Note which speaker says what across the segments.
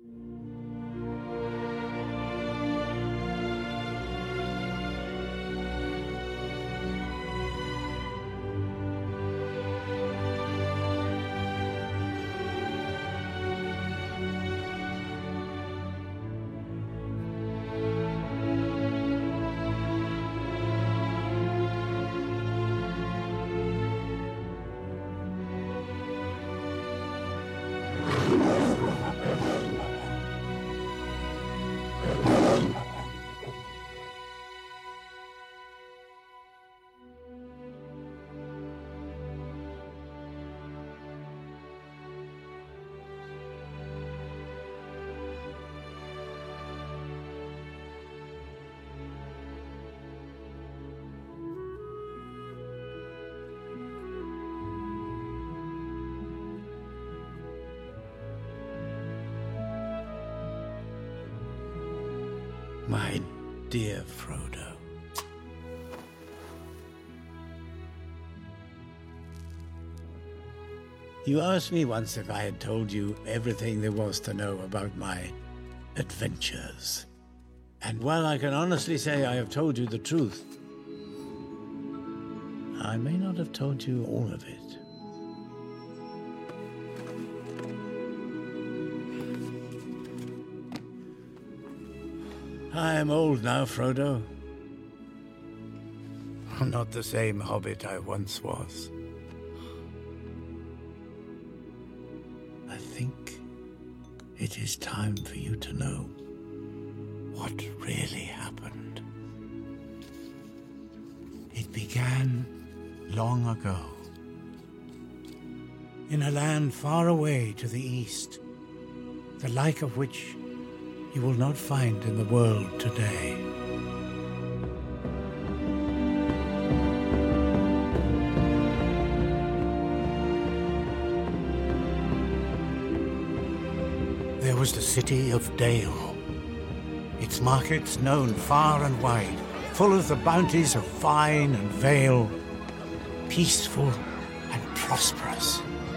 Speaker 1: My dear Frodo. You asked me once if I had told you everything there was to know about my adventures. And while I can honestly say I have told you the truth, I may not have told you all of it. I am old now, Frodo. I'm not the same hobbit I once was. I think it is time for you to know what really happened. It began long ago, in a land far away to the east, the like of which you will not find in the world today. There was the city of Dale, its markets known far and wide, full of the bounties of vine and vale, peaceful and prosperous.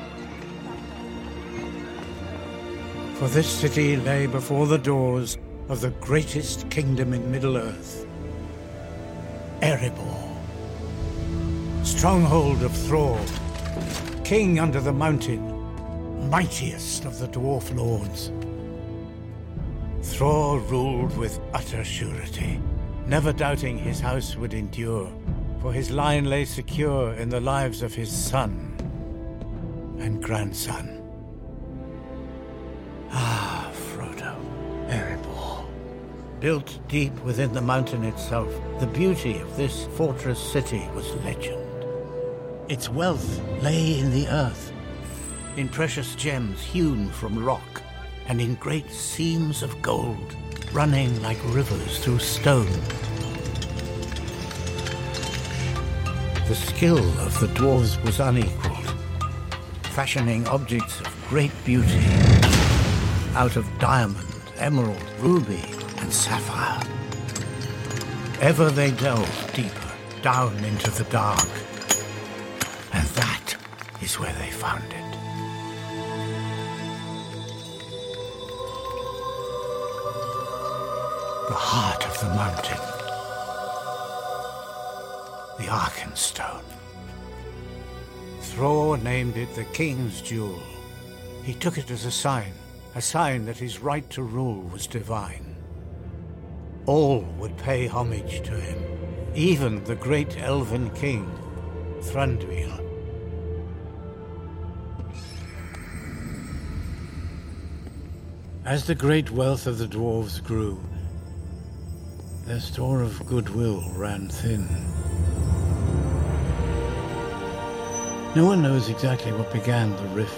Speaker 1: For this city lay before the doors of the greatest kingdom in Middle-earth, Erebor, stronghold of Thrall, king under the mountain, mightiest of the dwarf lords. Thrall ruled with utter surety, never doubting his house would endure, for his line lay secure in the lives of his son and grandson. Ah, Frodo, Erebor. Built deep within the mountain itself, the beauty of this fortress city was legend. Its wealth lay in the earth, in precious gems hewn from rock, and in great seams of gold, running like rivers through stone. The skill of the dwarves was unequaled, fashioning objects of great beauty out of diamond, emerald, ruby, and sapphire. Ever they delved deeper, down into the dark. And that is where they found it. The heart of the mountain. The Arkenstone. Thror named it the King's Jewel. He took it as a sign that his right to rule was divine. All would pay homage to him, even the great elven king, Thranduil. As the great wealth of the dwarves grew, their store of goodwill ran thin. No one knows exactly what began the rift.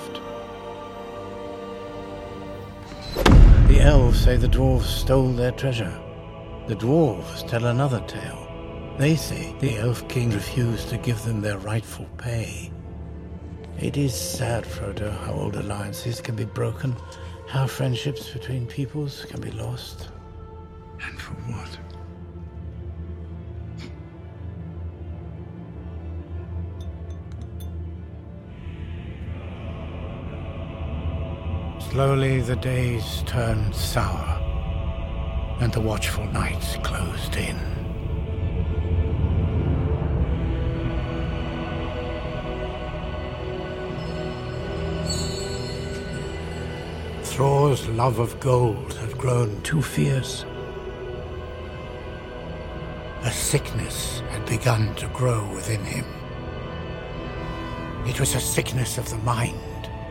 Speaker 1: The elves say the dwarves stole their treasure. The dwarves tell another tale. They say the elf king refused to give them their rightful pay. It is sad, Frodo, how old alliances can be broken, how friendships between peoples can be lost. And for what? Slowly the days turned sour, and the watchful nights closed in. Thror's love of gold had grown too fierce. A sickness had begun to grow within him. It was a sickness of the mind.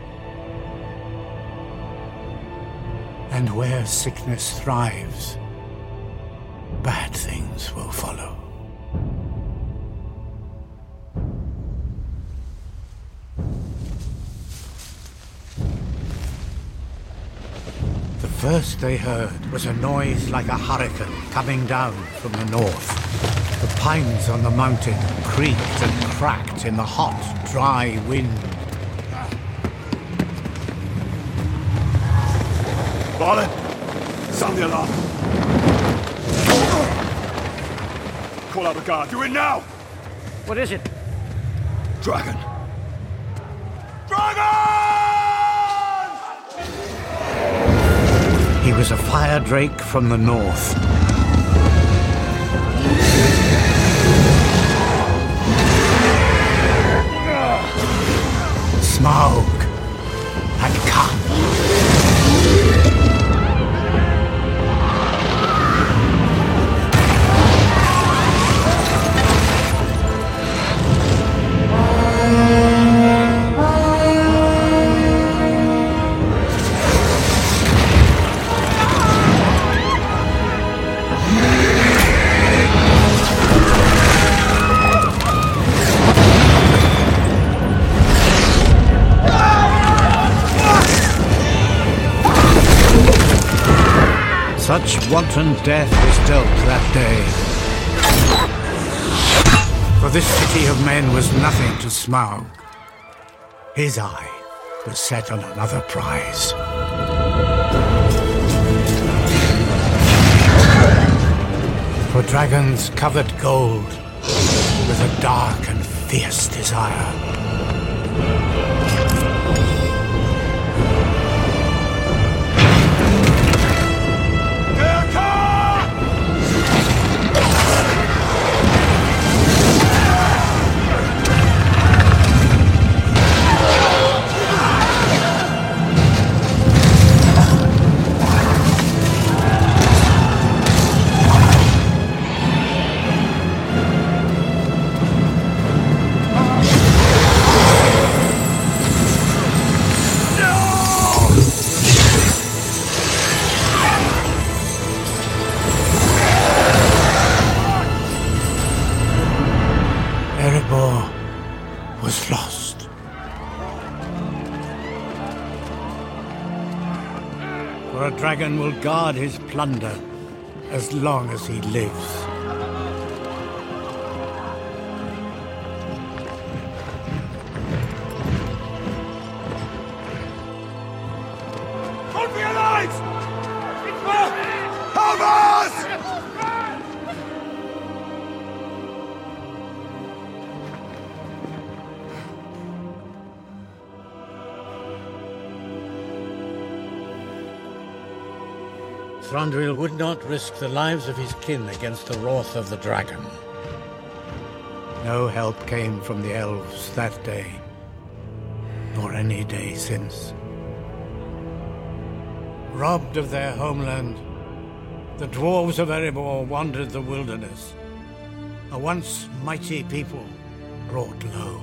Speaker 1: And where sickness thrives, bad things will follow. The first they heard was a noise like a hurricane coming down from the north. The pines on the mountain creaked and cracked in the hot, dry wind.
Speaker 2: Balin, sound the alarm. Call out the guard. Do it now!
Speaker 3: What is it?
Speaker 2: Dragon! Dragon!
Speaker 1: He was a fire drake from the north. Smaug had come. Such wanton death was dealt that day. For this city of men was nothing to Smaug. His eye was set on another prize. For dragons covered gold with a dark and fierce desire. Erebor was lost. For a dragon will guard his plunder as long as he lives.
Speaker 2: Run for your lives! Help us!
Speaker 1: Thranduil would not risk the lives of his kin against the wrath of the dragon. No help came from the elves that day, nor any day since. Robbed of their homeland, the dwarves of Erebor wandered the wilderness, a once mighty people brought low.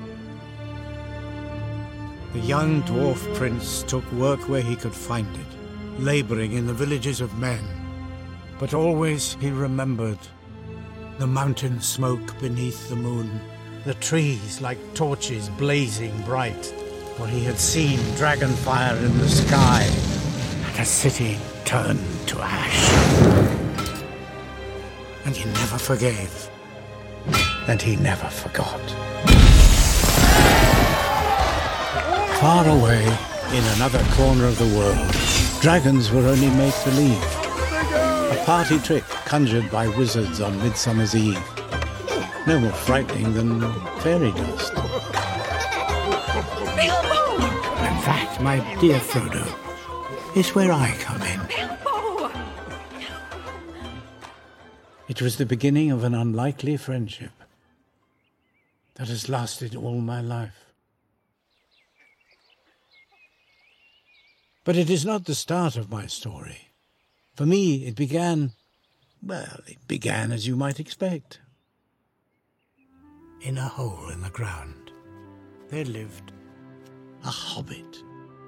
Speaker 1: The young dwarf prince took work where he could find it, laboring in the villages of men. But always he remembered the mountain smoke beneath the moon, the trees like torches blazing bright, for he had seen dragonfire in the sky, and a city turned to ash. And he never forgave, and he never forgot. Far away, in another corner of the world, dragons were only make-believe, a party trick conjured by wizards on Midsummer's Eve, no more frightening than fairy dust. In fact, My dear Frodo, it's where I come in.
Speaker 3: Bilbo!
Speaker 1: It was the beginning of an unlikely friendship that has lasted all my life. But it is not the start of my story. For me, it began as you might expect. In a hole in the ground, there lived a hobbit.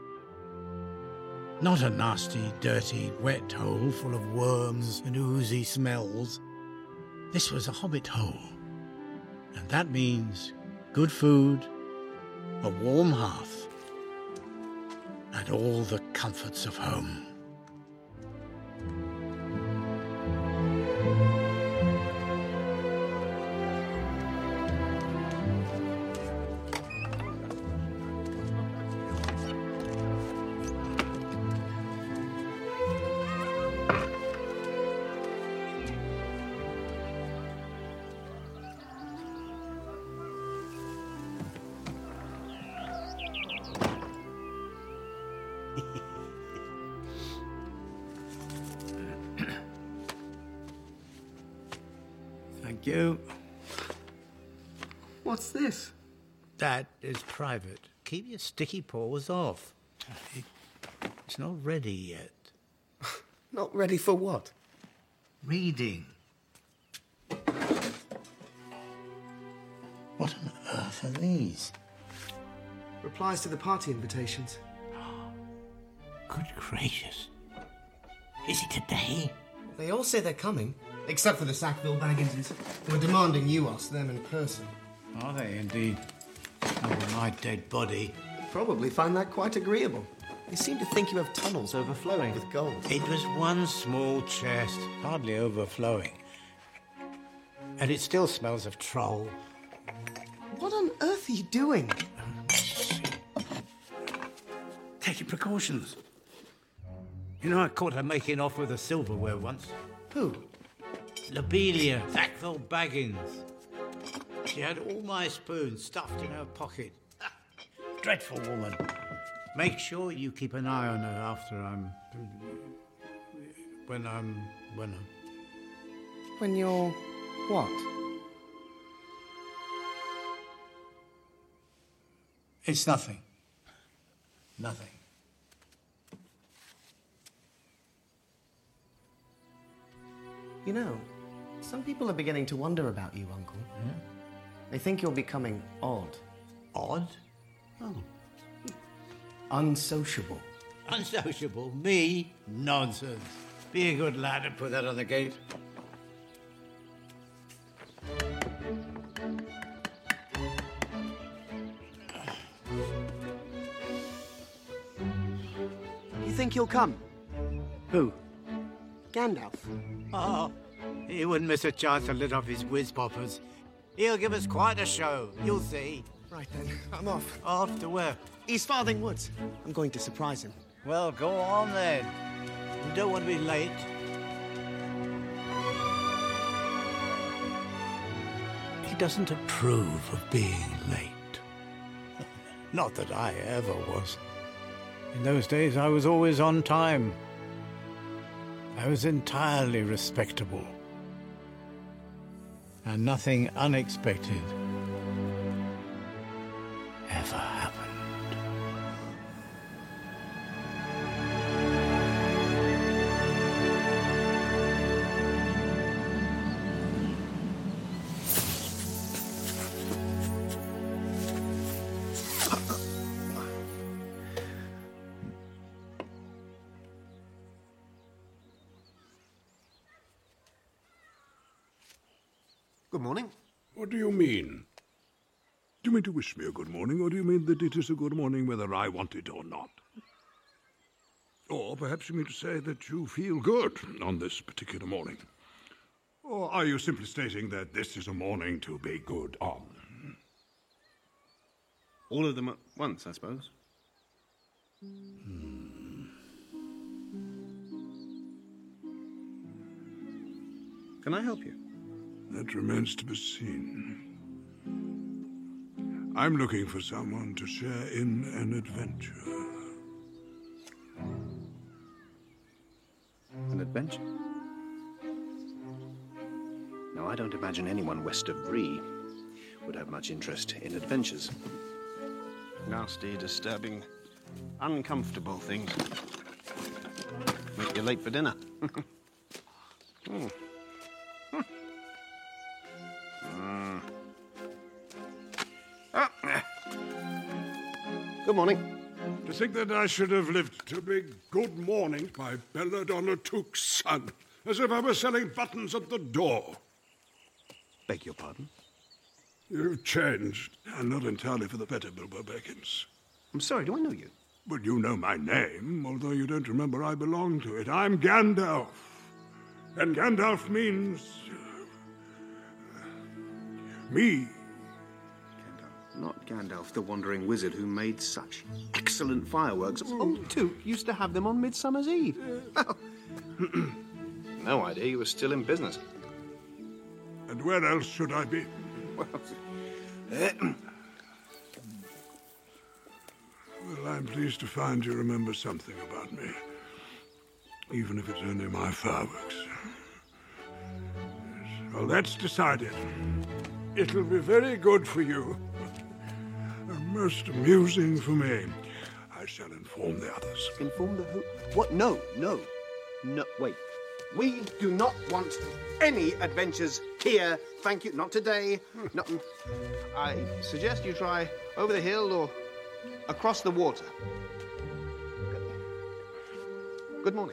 Speaker 1: Not a nasty, dirty, wet hole full of worms and oozy smells. This was a hobbit hole. And that means good food, a warm hearth, and all the comforts of home. Thank you.
Speaker 4: What's this?
Speaker 1: That is private. Keep your sticky paws off. It's not ready yet.
Speaker 4: Not ready for what?
Speaker 1: Reading. What on earth are these?
Speaker 4: Replies to the party invitations.
Speaker 1: Good gracious. Is it today?
Speaker 4: They all say they're coming, except for the Sackville Bagginses, who are demanding you ask them in person.
Speaker 1: Are they indeed? Over my dead body.
Speaker 4: Probably find that quite agreeable. They seem to think you have tunnels overflowing with gold.
Speaker 1: It was one small chest, hardly overflowing. And it still smells of troll.
Speaker 4: What on earth are you doing?
Speaker 1: Taking precautions. You know, I caught her making off with a silverware once.
Speaker 4: Who?
Speaker 1: Lobelia Sackville Baggins. She had all my spoons stuffed in her pocket. Dreadful woman. Make sure you keep an eye on her after
Speaker 4: When you're... what?
Speaker 1: It's nothing. Nothing.
Speaker 4: You know, some people are beginning to wonder about you, Uncle.
Speaker 1: Yeah?
Speaker 4: They think you're becoming odd.
Speaker 1: Odd? Oh.
Speaker 4: Unsociable.
Speaker 1: Unsociable? Me? Nonsense. Be a good lad and put that on the gate.
Speaker 4: You think he'll come?
Speaker 1: Who?
Speaker 4: Gandalf.
Speaker 1: Oh, he wouldn't miss a chance to lit off his whiz poppers. He'll give us quite a show, you'll see.
Speaker 4: Right then, I'm off.
Speaker 1: Off to where?
Speaker 4: East Farthing Woods. I'm going to surprise him.
Speaker 1: Well, go on then. You don't want to be late. He doesn't approve of being late. Not that I ever was. In those days, I was always on time. I was entirely respectable. And nothing unexpected ever happened.
Speaker 4: Good morning.
Speaker 5: What do you mean? Do you mean to wish me a good morning, or do you mean that it is a good morning whether I want it or not? Or perhaps you mean to say that you feel good on this particular morning? Or are you simply stating that this is a morning to be good on?
Speaker 6: All of them at once, I suppose. Can I help you?
Speaker 5: That remains to be seen. I'm looking for someone to share in an adventure.
Speaker 6: adventure. Now, I don't imagine anyone west of Bree would have much interest in adventures. Nasty, disturbing, uncomfortable things. Make you late for dinner. Good morning.
Speaker 5: To think that I should have lived to big good morning, my Belladonna Took's son, as if I were selling buttons at the door.
Speaker 6: Beg your pardon?
Speaker 5: You've changed, and not entirely for the better, Bilbo Baggins.
Speaker 6: I'm sorry, do I know you?
Speaker 5: But you know my name, although you don't remember I belong to it. I'm Gandalf. And Gandalf means... me.
Speaker 6: Gandalf. Not Gandalf, the wandering wizard who made such excellent fireworks. Oh, Took used to have them on Midsummer's Eve. No idea you were still in business.
Speaker 5: And where else should I be?
Speaker 6: Well,
Speaker 5: Well, I'm pleased to find you remember something about me. Even if it's only my fireworks. Yes. Well, that's decided. It'll be very good for you. And most amusing for me. I shall inform the others.
Speaker 6: inform the who? What? No, wait. We do not want any adventures here. Thank you. Not today. Not. I suggest you try over the hill or across the water. Good morning.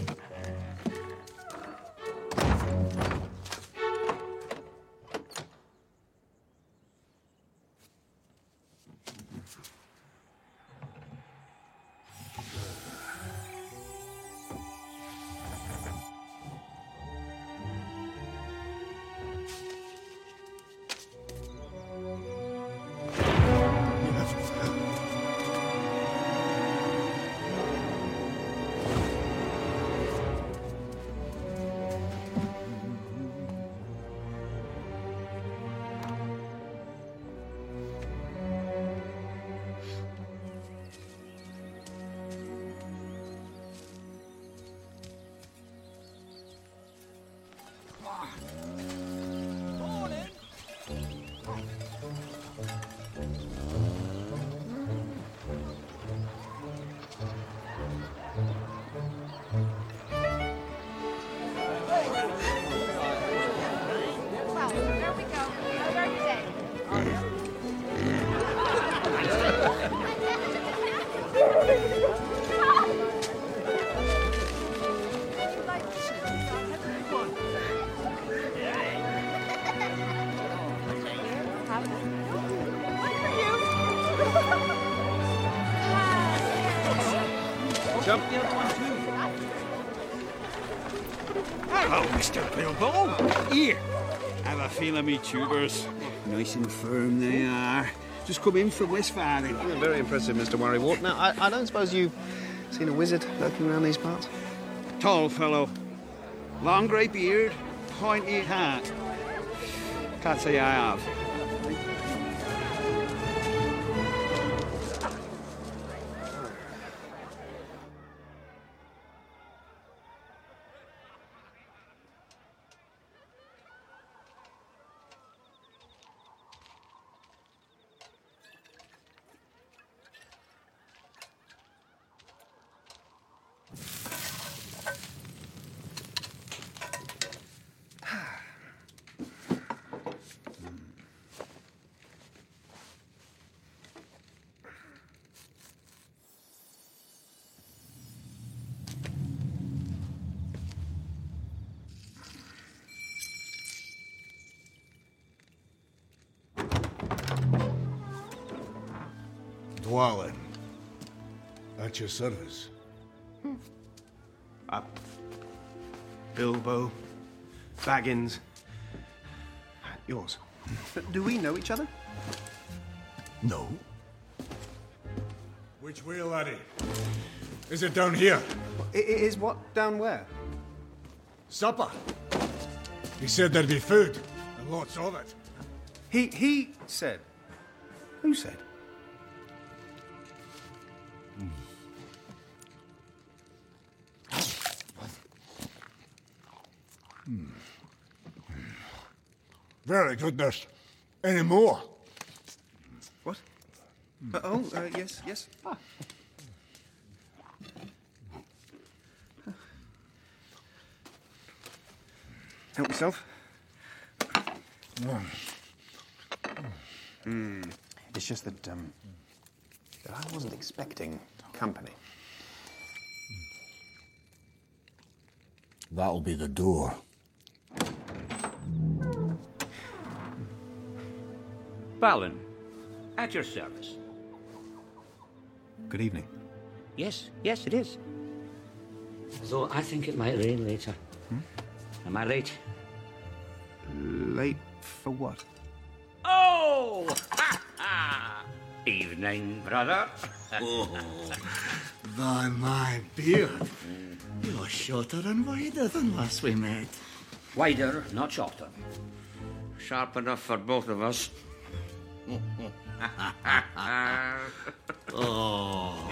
Speaker 3: Hello, Mr. Bilbo. Here, have a feel of me tubers. Nice and firm they are. Just come in from Westfarthing.
Speaker 6: Yeah, very impressive, Mr. Worrywart. Now, I don't suppose you've seen a wizard lurking around these parts?
Speaker 3: Tall fellow. Long grey beard, pointy hat. Can't say I have.
Speaker 2: Dwalin. At your service.
Speaker 6: Bilbo Baggins. Yours. Do we know each other?
Speaker 2: No. Which way, laddie? Is it down here?
Speaker 6: Is what down where?
Speaker 2: Supper. He said there'd be food, and lots of it.
Speaker 6: He said. Who said?
Speaker 2: Very goodness. Any more?
Speaker 6: What? Yes, yes. Help yourself. It's just that I wasn't expecting company.
Speaker 1: That'll be the door.
Speaker 7: Balin, at your service.
Speaker 6: Good evening.
Speaker 7: Yes, it is. Though I think it might rain later. Am I late?
Speaker 6: Late for what?
Speaker 7: Oh! Evening, brother.
Speaker 8: By my beard, you're shorter and wider than last we met.
Speaker 7: Wider, not shorter. Sharp enough for both of us.
Speaker 8: Oh.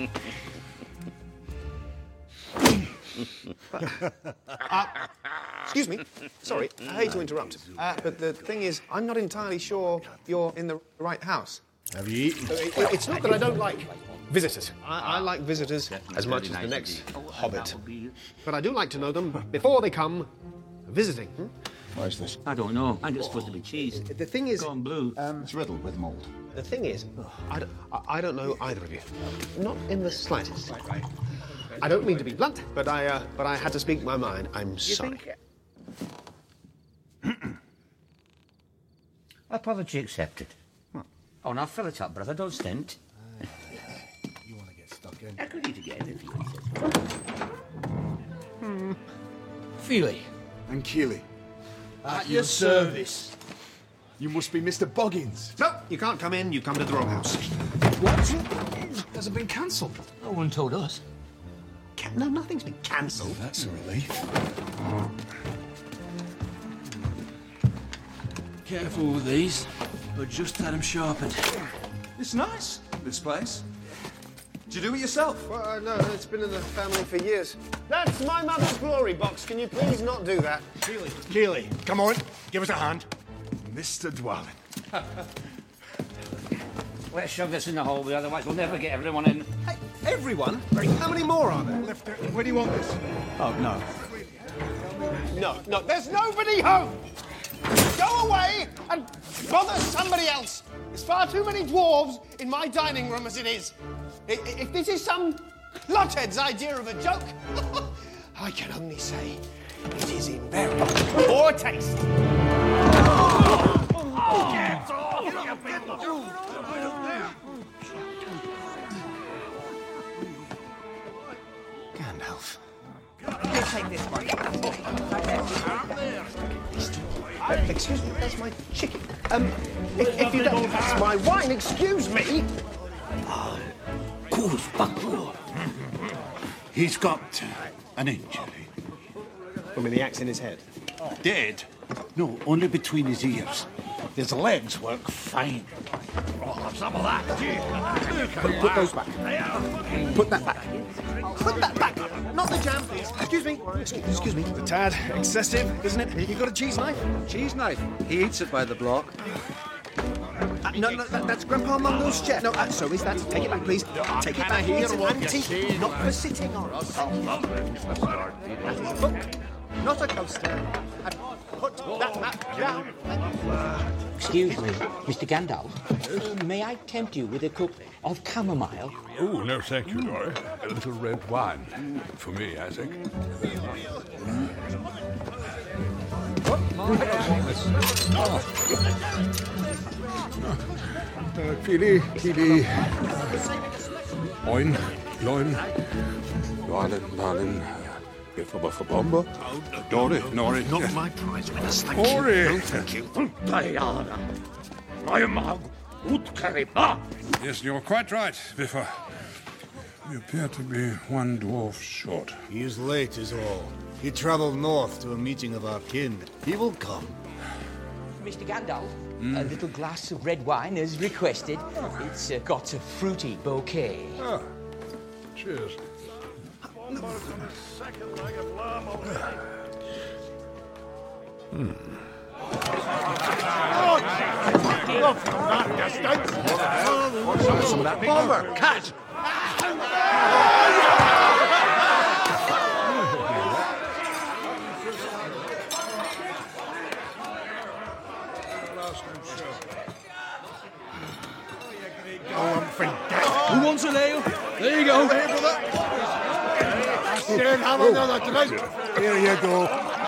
Speaker 6: Excuse me. Sorry, I hate to interrupt. But the thing is, I'm not entirely sure you're in the right house.
Speaker 2: Have you eaten?
Speaker 6: It's not that I don't like visitors. I like visitors as much as the next hobbit. But I do like to know them before they come visiting.
Speaker 2: What is this?
Speaker 7: I don't know. I think it's supposed to be cheese.
Speaker 6: The thing is...
Speaker 7: Gone blue.
Speaker 8: It's riddled with mold.
Speaker 6: The thing is, I don't know either of you. Not in the slightest. I don't mean to be blunt, but I had to speak my mind. I'm sorry.
Speaker 7: Apology accepted. Oh, now fill it up, brother. Don't stint.
Speaker 2: You want to get stuck in?
Speaker 7: I could eat again if you wanted.
Speaker 2: Feely and Keely.
Speaker 8: At your service.
Speaker 2: You must be Mr. Boggins.
Speaker 6: No, you can't come in. You come to the wrong house.
Speaker 2: What? Has it been cancelled?
Speaker 8: No one told us.
Speaker 6: No, nothing's been cancelled.
Speaker 2: That's a relief.
Speaker 8: Careful with these, but just had them sharpened. It's nice, this place. Did you do it yourself?
Speaker 6: Well, no, it's been in the family for years. That's my mother's glory box. Can you please not do that?
Speaker 2: Keely, come on. Give us a hand. Mr. Dwalin.
Speaker 7: Let's shove this in the hallway, otherwise we'll never get everyone in.
Speaker 6: Hey, everyone? How many more are there?
Speaker 2: Where do you want this?
Speaker 8: Oh, no.
Speaker 6: No, there's nobody home! Go away and bother somebody else! There's far too many dwarves in my dining room as it is. If this is some clothead's idea of a joke, I can only say it is in very poor taste. Gandalf.
Speaker 9: You take this one.
Speaker 6: Excuse me, that's my chicken. If you don't, that's my wine. Excuse me.
Speaker 8: Cool, Buckle. He's got an injury.
Speaker 6: I mean, the axe in his head.
Speaker 8: Dead? No, only between his ears. His legs work fine. Oh, some of that.
Speaker 6: Put those back. Put that back. Put that back. Not the jam, please. Excuse me. Excuse me.
Speaker 2: A tad excessive, isn't it? You got a cheese knife?
Speaker 10: Cheese knife? He eats it by the block.
Speaker 6: No, that's Grandpa Mungo's chair. No, so is that. Take it back, please. Take it back. It's antique, not for sitting on. Not a coaster. And put that map down.
Speaker 9: Excuse me, Mr. Gandalf. May I tempt you with a cup of chamomile?
Speaker 5: Oh, no, thank you, Nori. A little red wine. For me, I think. Keely. Oin, Loin. Balin. Biffa Dory, Nori.
Speaker 8: Not my prize winners, thank
Speaker 5: Ori.
Speaker 8: you. No, thank you.
Speaker 7: Diana. Rymog. Utkarima.
Speaker 5: Yes, you're quite right, Biffa. We appear to be one dwarf short.
Speaker 2: He is late, is all. He travelled north to a meeting of our kin. He will come.
Speaker 9: Mr. Gandalf, a little glass of red wine is requested. It's got a fruity bouquet.
Speaker 5: Ah, cheers.
Speaker 3: Some of that bomber! Catch!
Speaker 8: Who wants an ale? There you go.
Speaker 2: Have another drink. Here you go.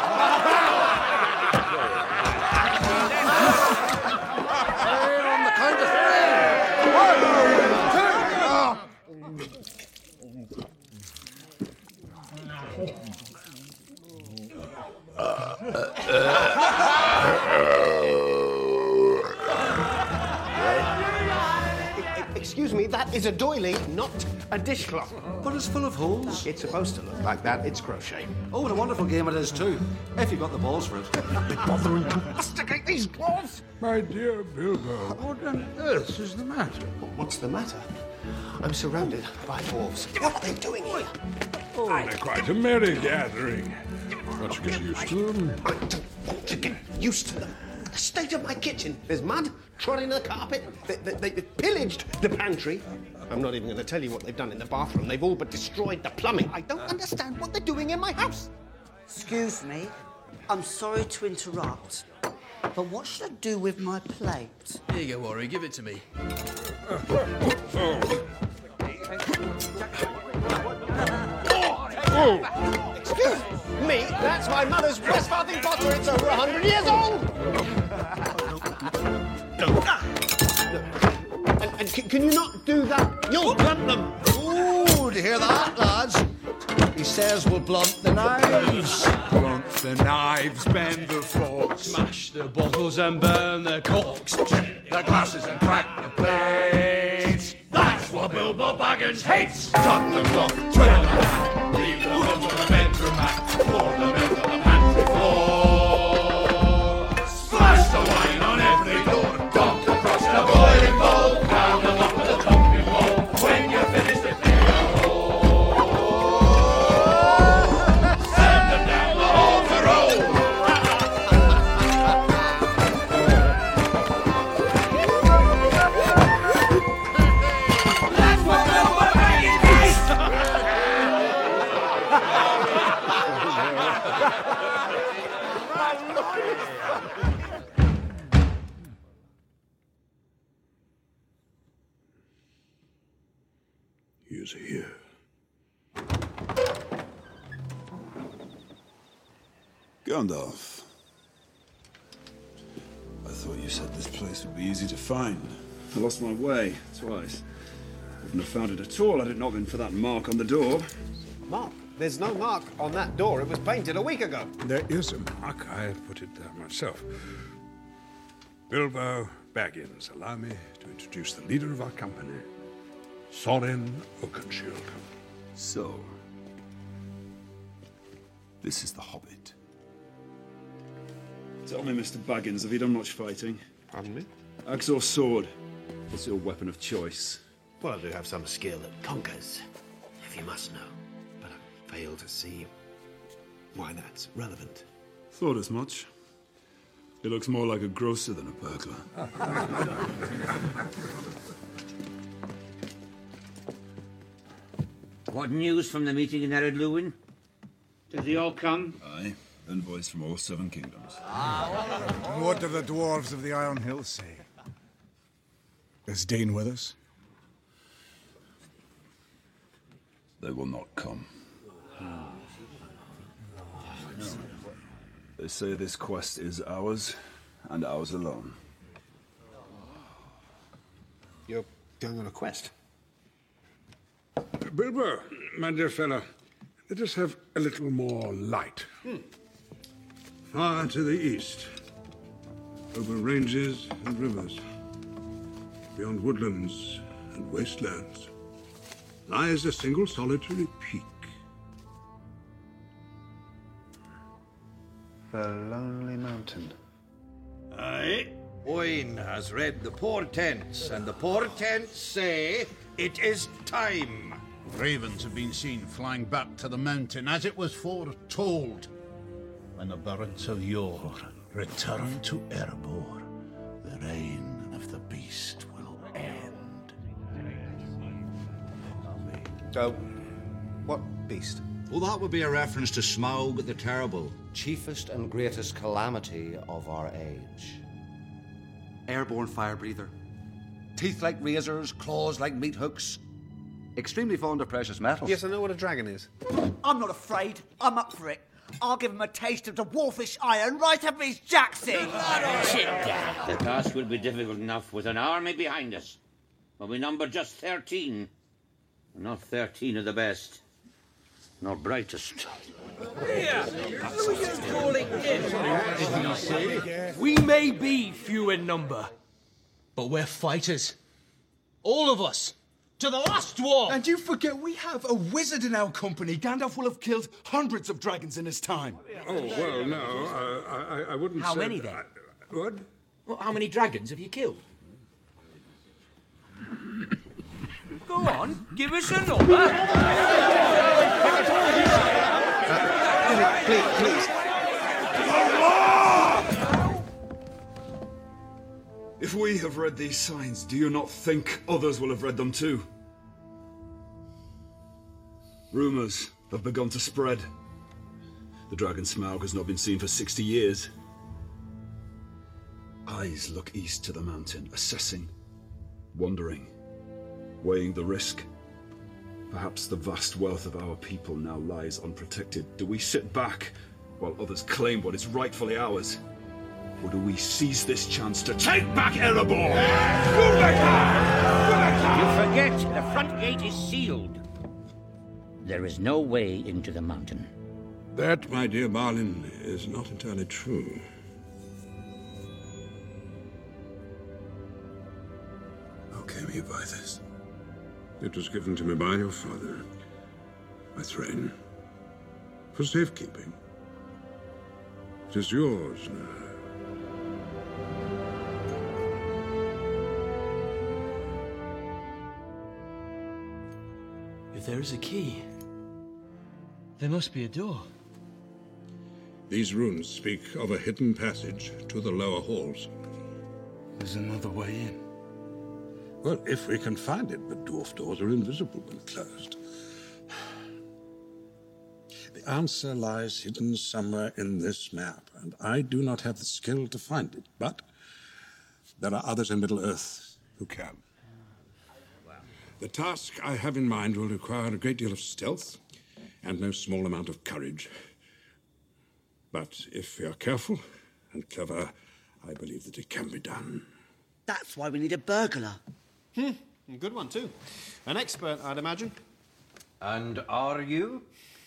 Speaker 3: On the count of
Speaker 6: Excuse me, that is a doily, not a dishcloth.
Speaker 10: But it's full of holes.
Speaker 6: It's supposed to look like that. It's crochet.
Speaker 10: Oh, what a wonderful game it is, too. If you've got the balls for it.
Speaker 6: Bothering to masticate these cloths.
Speaker 5: My dear Bilbo, what on earth is the matter?
Speaker 6: What's the matter? I'm surrounded by dwarves. What are they doing here?
Speaker 5: Oh, they're quite a merry gathering. Got to get used to them.
Speaker 6: I don't want to get used to them. The state of my kitchen. There's mud, trodden the carpet. They pillaged the pantry. I'm not even going to tell you what they've done in the bathroom. They've all but destroyed the plumbing. I don't understand what they're doing in my house.
Speaker 11: Excuse me. I'm sorry to interrupt, but what should I do with my plate?
Speaker 8: Here you go, Worry. Give it to me.
Speaker 6: Excuse me, that's my mother's Westfarthing potter. It's over 100 years old. And can you not do that? You'll blunt them.
Speaker 3: Ooh, do you hear that, lads? He says we'll blunt the knives.
Speaker 8: Blunt the knives, bend the forks, smash the bottles and burn the corks, chip the glasses and crack the plates. That's what Bilbo Baggins hates. Cut the cloth, trail the hat, leave the milk on the bedroom mat, pour the milk on the pantry floor. Splash the wine on every door, dump across the boiling bowl, down the lock of the pumpkin bowl. When you're finished, the
Speaker 5: He is here.
Speaker 12: Gandalf. I thought you said this place would be easy to find.
Speaker 3: I lost my way twice. Wouldn't have found it at all had it not been for that mark on the door.
Speaker 6: Mark? There's no mark on that door. It was painted a week ago.
Speaker 5: There is a mark. I put it there myself. Bilbo Baggins, allow me to introduce the leader of our company, Sorin Oakenshield.
Speaker 12: So, this is the Hobbit.
Speaker 3: Tell me, Mr. Baggins, have you done much fighting?
Speaker 6: Pardon me?
Speaker 3: Axe or sword? What's your weapon of choice?
Speaker 6: Well, I do have some skill that conquers, if you must know. But I fail to see why that's relevant.
Speaker 12: Thought as much. He looks more like a grocer than a burglar.
Speaker 7: What news from the meeting in Ered Luin? Did they all come?
Speaker 12: Aye. Envoys from all 7 kingdoms.
Speaker 2: And what do the dwarves of the Iron Hills say? Is Dane with us?
Speaker 12: They will not come. They say this quest is ours, and ours alone.
Speaker 6: You're going on a quest?
Speaker 5: Bilbo, my dear fellow, let us have a little more light. Far to the east, over ranges and rivers, beyond woodlands and wastelands, lies a single solitary peak.
Speaker 12: The Lonely Mountain.
Speaker 13: Aye. Owen has read the portents, and the portents say it is time.
Speaker 14: Ravens have been seen flying back to the mountain as it was foretold.
Speaker 1: when the burns of yore return to Erebor, the reign of the beast will end.
Speaker 6: What beast?
Speaker 13: Well, that would be a reference to Smaug the Terrible.
Speaker 10: Chiefest and greatest calamity of our age.
Speaker 14: Airborne fire breather. Teeth like razors, claws like meat hooks. Extremely fond of precious metals.
Speaker 6: Yes, I know what a dragon is.
Speaker 11: I'm not afraid. I'm up for it. I'll give him a taste of the dwarfish iron right up his jacksie.
Speaker 7: The task will be difficult enough with an army behind us. But we number just 13. Not 13 of the best. Nor brightest.
Speaker 8: We may be few in number, but we're fighters. All of us. To the last dwarf!
Speaker 15: And you forget we have a wizard in our company. Gandalf will have killed hundreds of dragons in his time.
Speaker 5: Oh, well, no, I wouldn't
Speaker 9: How
Speaker 5: say
Speaker 9: many,
Speaker 5: that.
Speaker 9: then?
Speaker 5: What?
Speaker 9: Well, how many dragons have you killed? Go on, give us a number.
Speaker 6: Please.
Speaker 12: If we have read these signs, do you not think others will have read them too? Rumours have begun to spread. The dragon Smaug has not been seen for 60 years. Eyes look east to the mountain, assessing, wondering, weighing the risk. Perhaps the vast wealth of our people now lies unprotected. Do we sit back while others claim what is rightfully ours? Or do we seize this chance to take back Erebor?
Speaker 7: You forget, the front gate is sealed. There is no way into the mountain.
Speaker 5: That, my dear Balin, is not entirely true.
Speaker 12: How came you by this?
Speaker 5: It was given to me by your father, by Thrain, for safekeeping. It is yours now.
Speaker 8: If there is a key, there must be a door.
Speaker 5: These runes speak of a hidden passage to the lower halls.
Speaker 12: There's another way in.
Speaker 5: Well, if we can find it, but dwarf doors are invisible when closed. The answer lies hidden somewhere in this map, and I do not have the skill to find it, but there are others in Middle-earth who can. The task I have in mind will require a great deal of stealth and no small amount of courage. But if we are careful and clever, I believe that it can be done.
Speaker 11: That's why we need a burglar.
Speaker 6: Good one, too. An expert, I'd imagine.
Speaker 10: And are you?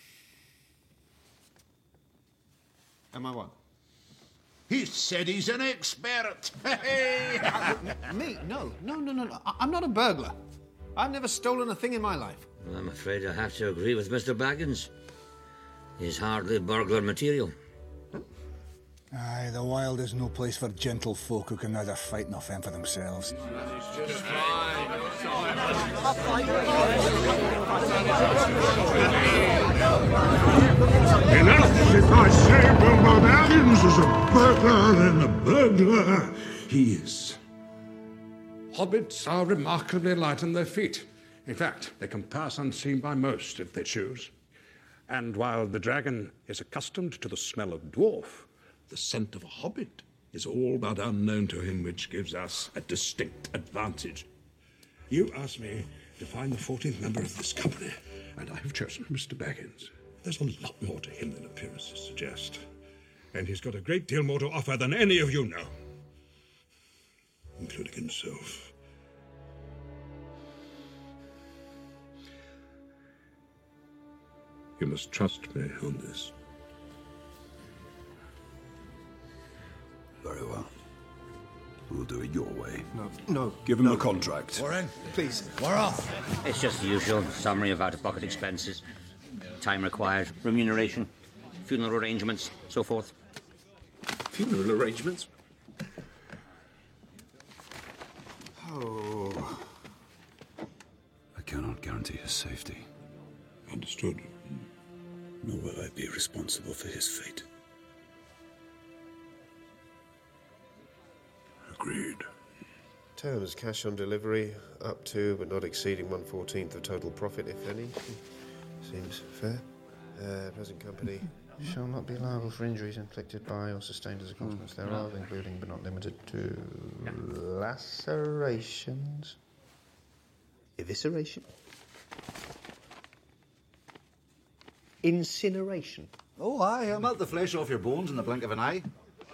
Speaker 6: Am I what?
Speaker 1: He said he's an expert.
Speaker 6: Me? No. I'm not a burglar. I've never stolen a thing in my life.
Speaker 7: I'm afraid I have to agree with Mr. Baggins. He's hardly burglar material.
Speaker 16: Aye, the wild is no place for gentle folk who can neither fight nor fend for themselves.
Speaker 5: Enough! If I say Bilbo Baggins is a burglar, then a burglar he is. Hobbits are remarkably light on their feet. In fact, they can pass unseen by most if they choose. And while the dragon is accustomed to the smell of dwarf, the scent of a hobbit is all but unknown to him, which gives us a distinct advantage. You asked me to find the 14th member of this company, and I have chosen Mr. Baggins. There's a lot more to him than appearances suggest, and he's got a great deal more to offer than any of you know, including himself. You must trust me on this.
Speaker 12: Very well. We'll do it your way.
Speaker 6: No.
Speaker 12: Give him the contract.
Speaker 6: Warren, please.
Speaker 12: We're off.
Speaker 7: It's just the usual summary of out-of-pocket expenses. Time required, remuneration, funeral arrangements, so forth.
Speaker 12: Funeral arrangements?
Speaker 6: Oh.
Speaker 12: I cannot guarantee his safety.
Speaker 5: Understood.
Speaker 12: Nor will I be responsible for his fate.
Speaker 5: Agreed.
Speaker 17: Terms: cash on delivery, up to but not exceeding 1/14 of total profit, if any. Seems fair. Present company shall not be liable for injuries inflicted by or sustained as a consequence thereof, including but not limited to lacerations, evisceration, incineration.
Speaker 14: Oh, aye, I'll melt the flesh off your bones in the blink of an eye.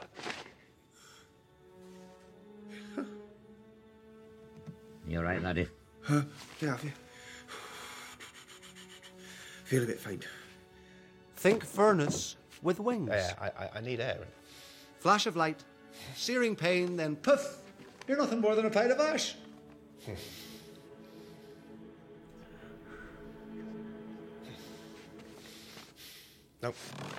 Speaker 7: You all right, laddie?
Speaker 17: Yeah, feel a bit faint.
Speaker 4: Think furnace with wings.
Speaker 17: I need air.
Speaker 14: Flash of light, searing pain, then poof! You're nothing more than a pile of ash.
Speaker 17: Nope.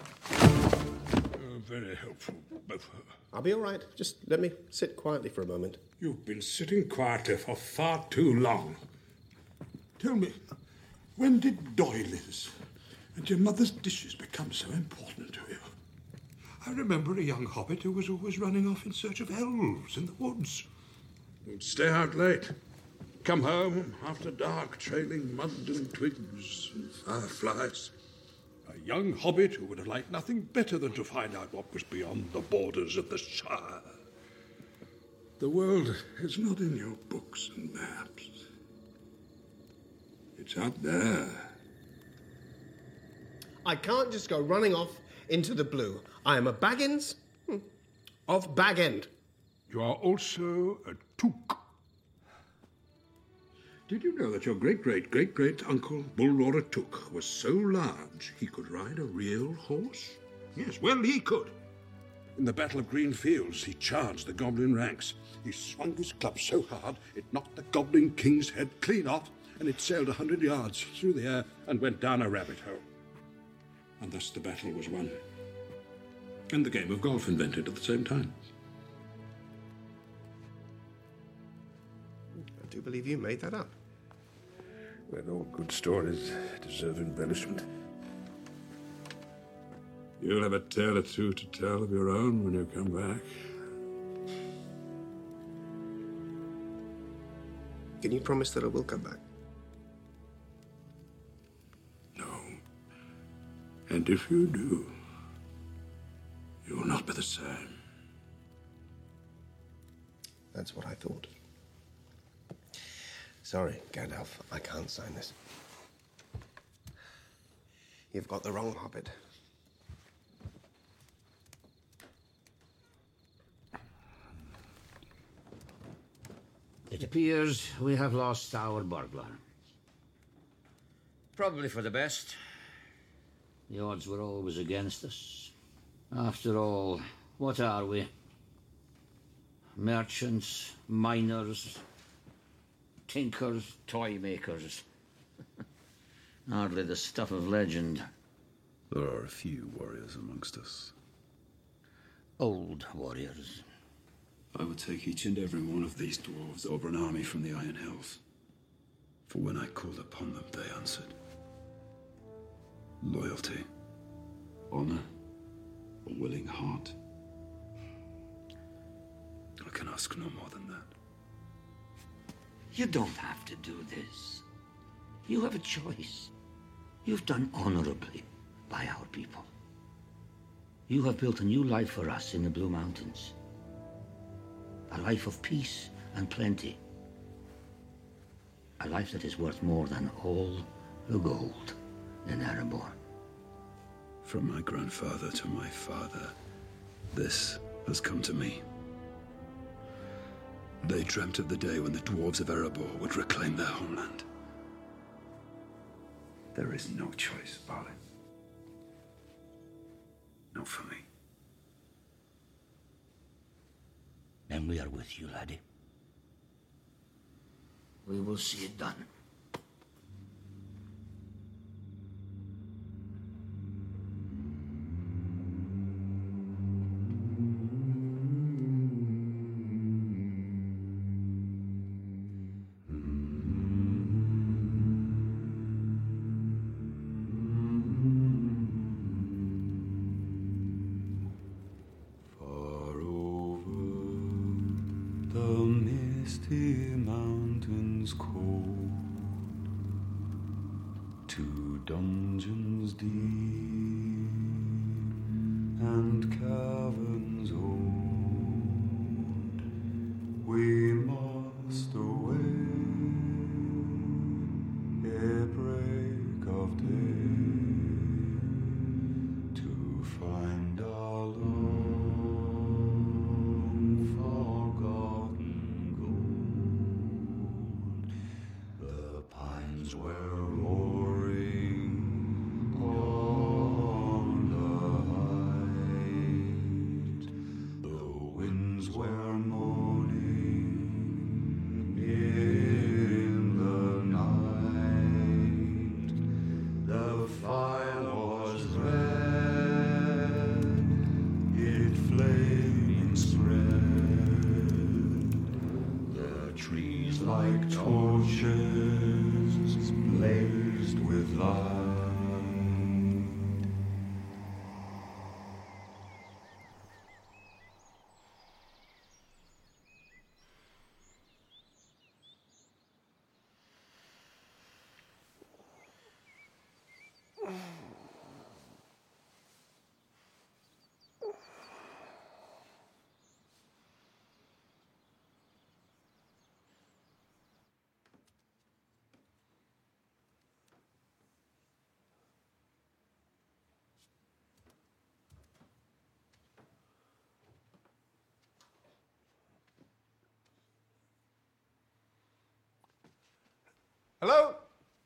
Speaker 5: Very helpful, both.
Speaker 17: I'll be all right. Just let me sit quietly for a moment.
Speaker 5: You've been sitting quietly for far too long. Tell me, when did doilies and your mother's dishes become so important to you? I remember a young hobbit who was always running off in search of elves in the woods. Would stay out late, come home after dark, trailing mud and twigs and fireflies. A young hobbit who would have liked nothing better than to find out what was beyond the borders of the Shire. The world is not in your books and maps. It's out there.
Speaker 6: I can't just go running off into the blue. I am a Baggins of Bag End.
Speaker 5: You are also a Took. Did you know that your great-great-great-great-uncle, Bullroarer Took, was so large he could ride a real horse? Yes, well, he could. In the Battle of Green Fields, he charged the goblin ranks. He swung his club so hard, it knocked the goblin king's head clean off, and it sailed 100 yards through the air and went down a rabbit hole. And thus the battle was won. And the game of golf invented at the same time.
Speaker 17: I do believe you made that up.
Speaker 5: Well, all good stories deserve embellishment. You'll have a tale or two to tell of your own when you come back.
Speaker 17: Can you promise that I will come back?
Speaker 5: No. And if you do, you will not be the same.
Speaker 17: That's what I thought. Sorry, Gandalf, I can't sign this. You've got the wrong hobbit.
Speaker 7: It appears we have lost our burglar. Probably for the best. The odds were always against us. After all, what are we? Merchants, miners, tinkers, toy makers. Hardly the stuff of legend.
Speaker 12: There are a few warriors amongst us.
Speaker 7: Old warriors.
Speaker 12: I would take each and every one of these dwarves over an army from the Iron Hills. For when I called upon them, they answered. Loyalty, honor, a willing heart. I can ask no more than that.
Speaker 7: You don't have to do this. You have a choice. You've done honorably by our people. You have built a new life for us in the Blue Mountains. A life of peace and plenty. A life that is worth more than all the gold in Erebor.
Speaker 12: From my grandfather to my father, this has come to me. They dreamt of the day when the dwarves of Erebor would reclaim their homeland. There is no choice, Balin. Not for me.
Speaker 7: Then we are with you, laddie. We will see it done.
Speaker 18: The misty mountains cold, to dungeons deep and caverns old, we must away ere break of day to find our long forgotten gold. The pines were roaring on the height, the winds were moaning in the night. The fire was red, it flaming spread, the trees like torches blazed with light.
Speaker 6: Hello?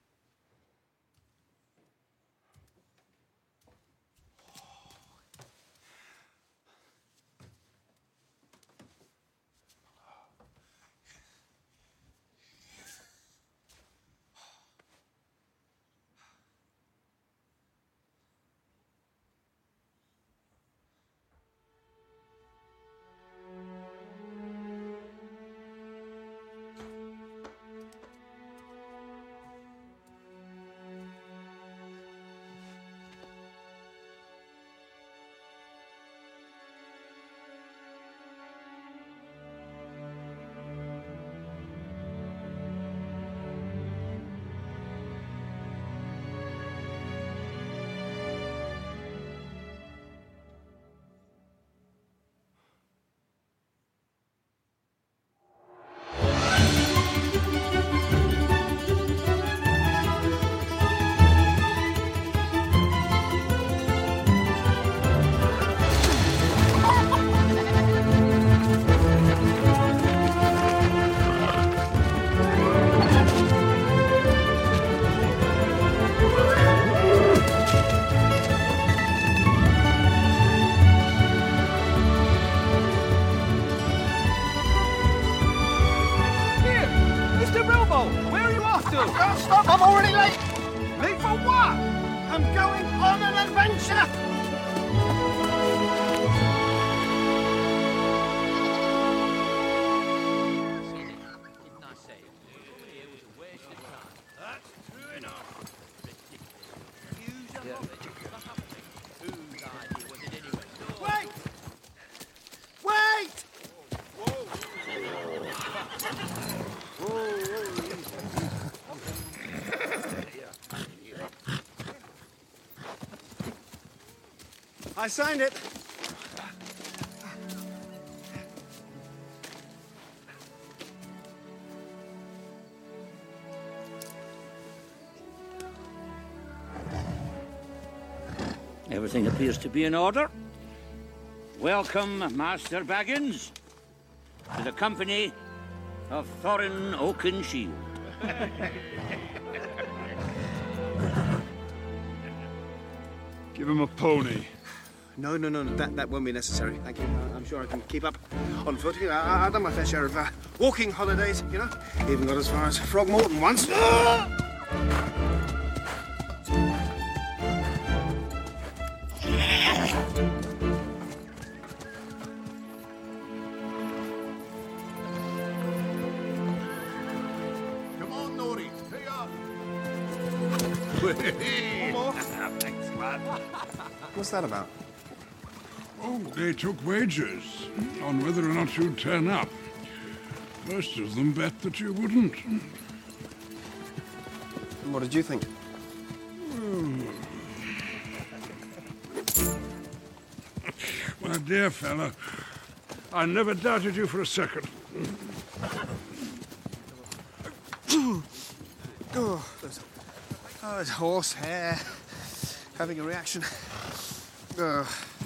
Speaker 6: Stop! I'm already late! Late for what? I'm going on an adventure! Wait! Wait! I signed it.
Speaker 7: Everything appears to be in order. Welcome, Master Baggins, to the company of Thorin Oakenshield.
Speaker 12: Give him a pony.
Speaker 6: No, that won't be necessary. Thank you. I'm sure I can keep up on foot. I've done my fair share of walking holidays, you know. Even got as far as Frogmorton once.
Speaker 2: Come on, Nori, pick up.
Speaker 5: One
Speaker 2: more.
Speaker 5: Thanks, lad.
Speaker 6: What's that about?
Speaker 5: Oh, they took wagers on whether or not you'd turn up. Most of them bet that you wouldn't.
Speaker 17: What did you think?
Speaker 5: My dear fellow, I never doubted you for a second.
Speaker 6: There's horse hair having a reaction. No,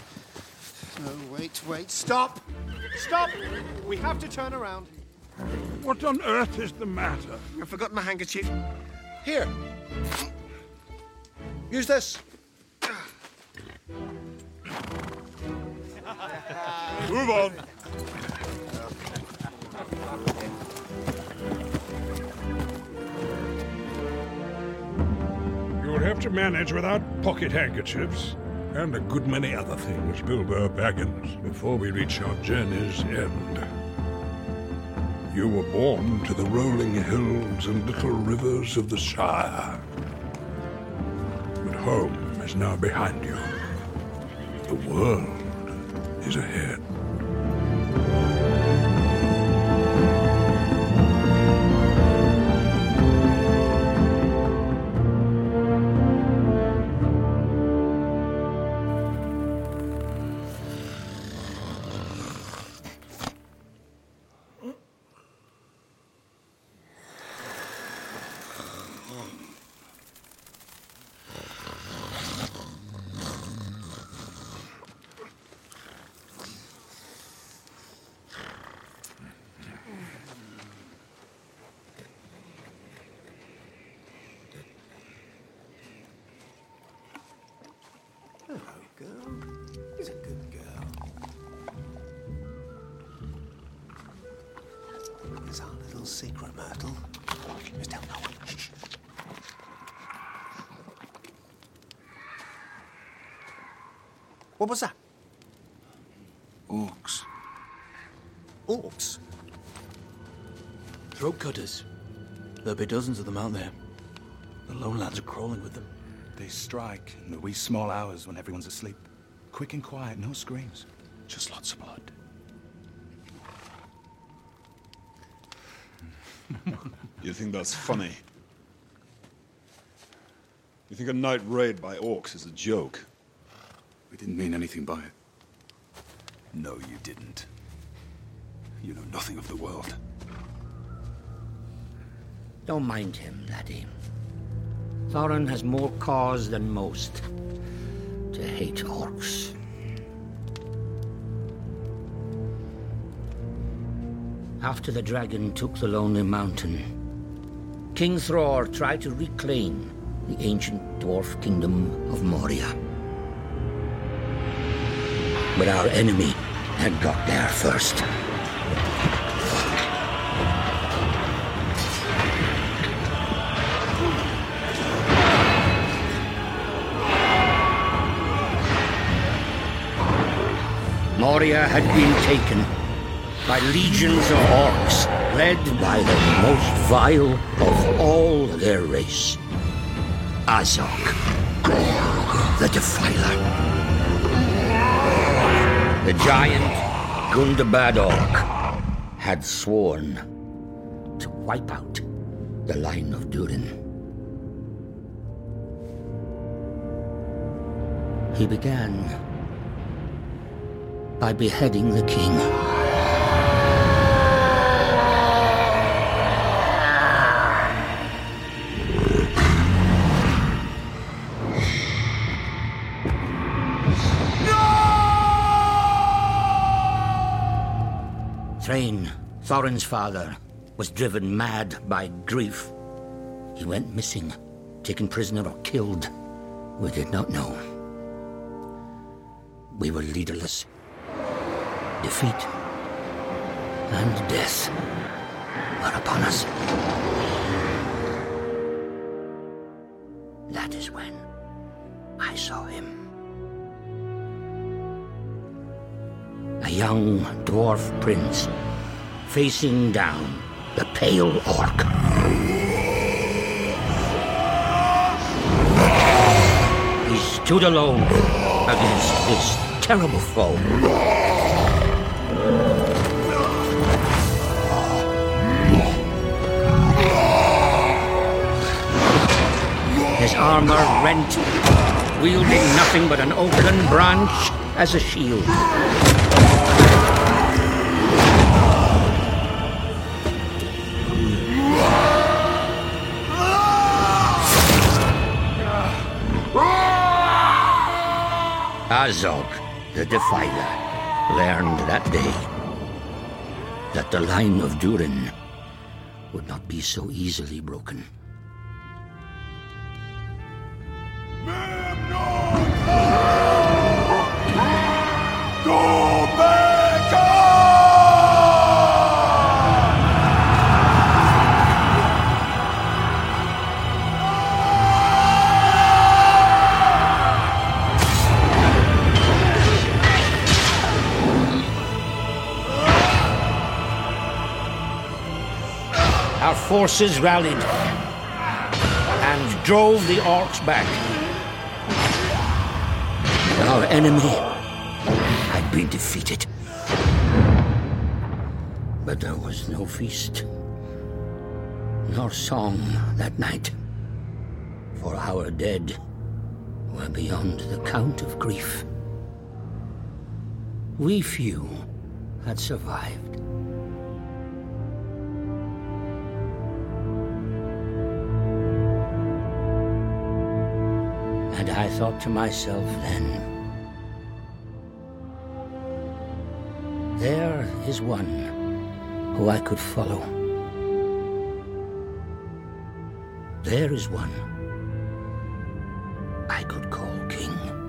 Speaker 6: wait, stop! Stop! We have to turn around.
Speaker 5: What on earth is the matter?
Speaker 6: I've forgotten my handkerchief.
Speaker 13: Here. Use this.
Speaker 5: Move on. You'll have to manage without pocket handkerchiefs and a good many other things, Bilbo Baggins, before we reach our journey's end. You were born to the rolling hills and little rivers of the Shire. But home is now behind you. The world is ahead.
Speaker 6: He's a good girl. Here's our little secret, Myrtle. Just tell no one. Shh. What was that?
Speaker 15: Orcs.
Speaker 6: Orcs?
Speaker 15: Throat cutters. There'll be dozens of them out there. The lone lads are crawling with them. They strike in the wee small hours when everyone's asleep. Quick and quiet, no screams. Just lots of blood.
Speaker 12: You think that's funny? You think a night raid by orcs is a joke?
Speaker 15: We didn't mean anything by it. No, you didn't. You know nothing of the world.
Speaker 7: Don't mind him, laddie. Thorin has more cause than most to hate orcs. After the dragon took the Lonely Mountain, King Thror tried to reclaim the ancient dwarf kingdom of Moria. But our enemy had got there first. Moria had been taken by legions of orcs, led by the most vile of all their race, Azog, the Defiler. The giant Gundabad Orc had sworn to wipe out the line of Durin. He began by beheading the king. Thrain, Thorin's father, was driven mad by grief. He went missing, taken prisoner or killed. We did not know. We were leaderless. Defeat and death were upon us. That is when I saw him. A young dwarf prince facing down the pale orc. He stood alone against this terrible foe. armor rent, wielding nothing but an oaken branch as a shield. Azog, the Defiler, learned that day that the line of Durin would not be so easily broken. Our forces rallied and drove the orcs back. Our enemy had been defeated. But there was no feast, nor song that night, for our dead were beyond the count of grief. We few had survived. And I thought to myself then, there is one who I could follow. There is one I could call king.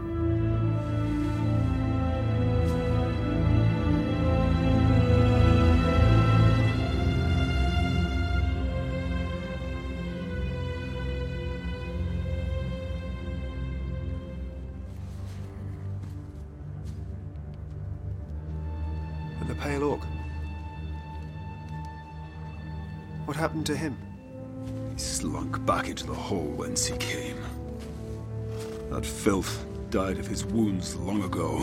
Speaker 17: And the Pale Orc? What happened to him?
Speaker 12: He slunk back into the hole whence he came. That filth died of his wounds long ago.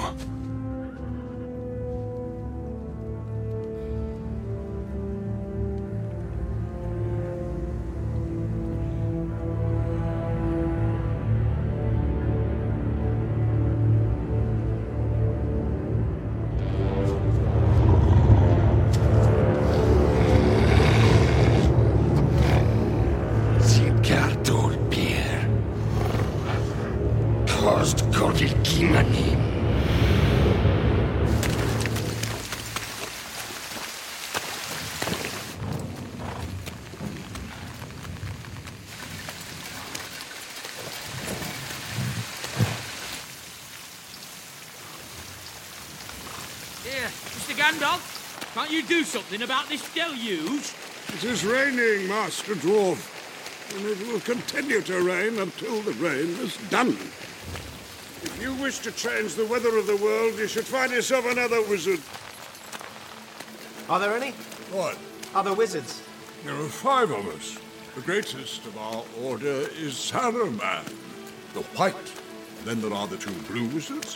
Speaker 3: Gandalf, can't you do something about this deluge?
Speaker 5: It is raining, Master Dwarf, and it will continue to rain until the rain is done. If you wish to change the weather of the world, you should find yourself another wizard.
Speaker 6: Are there any?
Speaker 5: What?
Speaker 6: Other wizards?
Speaker 5: There are 5 of us. The greatest of our order is Saruman, the White. Then there are the 2 blue wizards.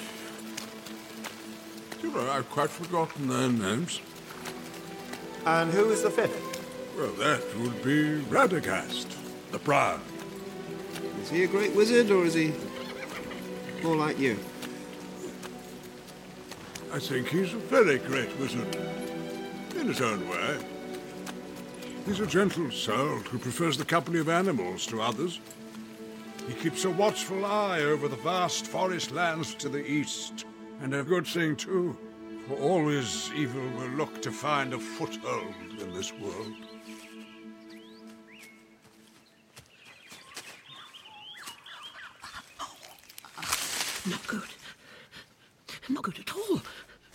Speaker 5: I've quite forgotten their names.
Speaker 6: And who is the 5th?
Speaker 5: Well, that would be Radagast, the Proud.
Speaker 17: Is he a great wizard, or is he more like you?
Speaker 5: I think he's a very great wizard, in his own way. He's a gentle soul who prefers the company of animals to others. He keeps a watchful eye over the vast forest lands to the east. And a good thing, too, for always evil will look to find a foothold in this world.
Speaker 7: Not good. Not good at all.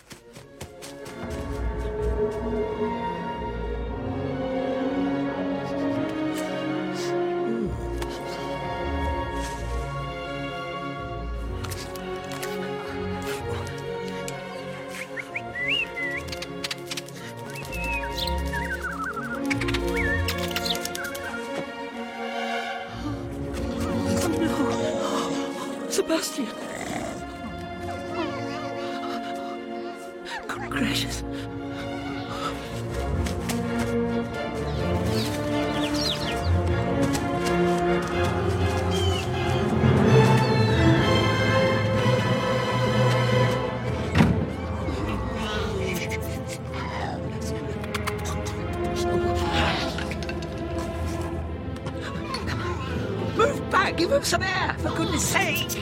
Speaker 7: Sebastian. Good gracious. Some air, for goodness sake!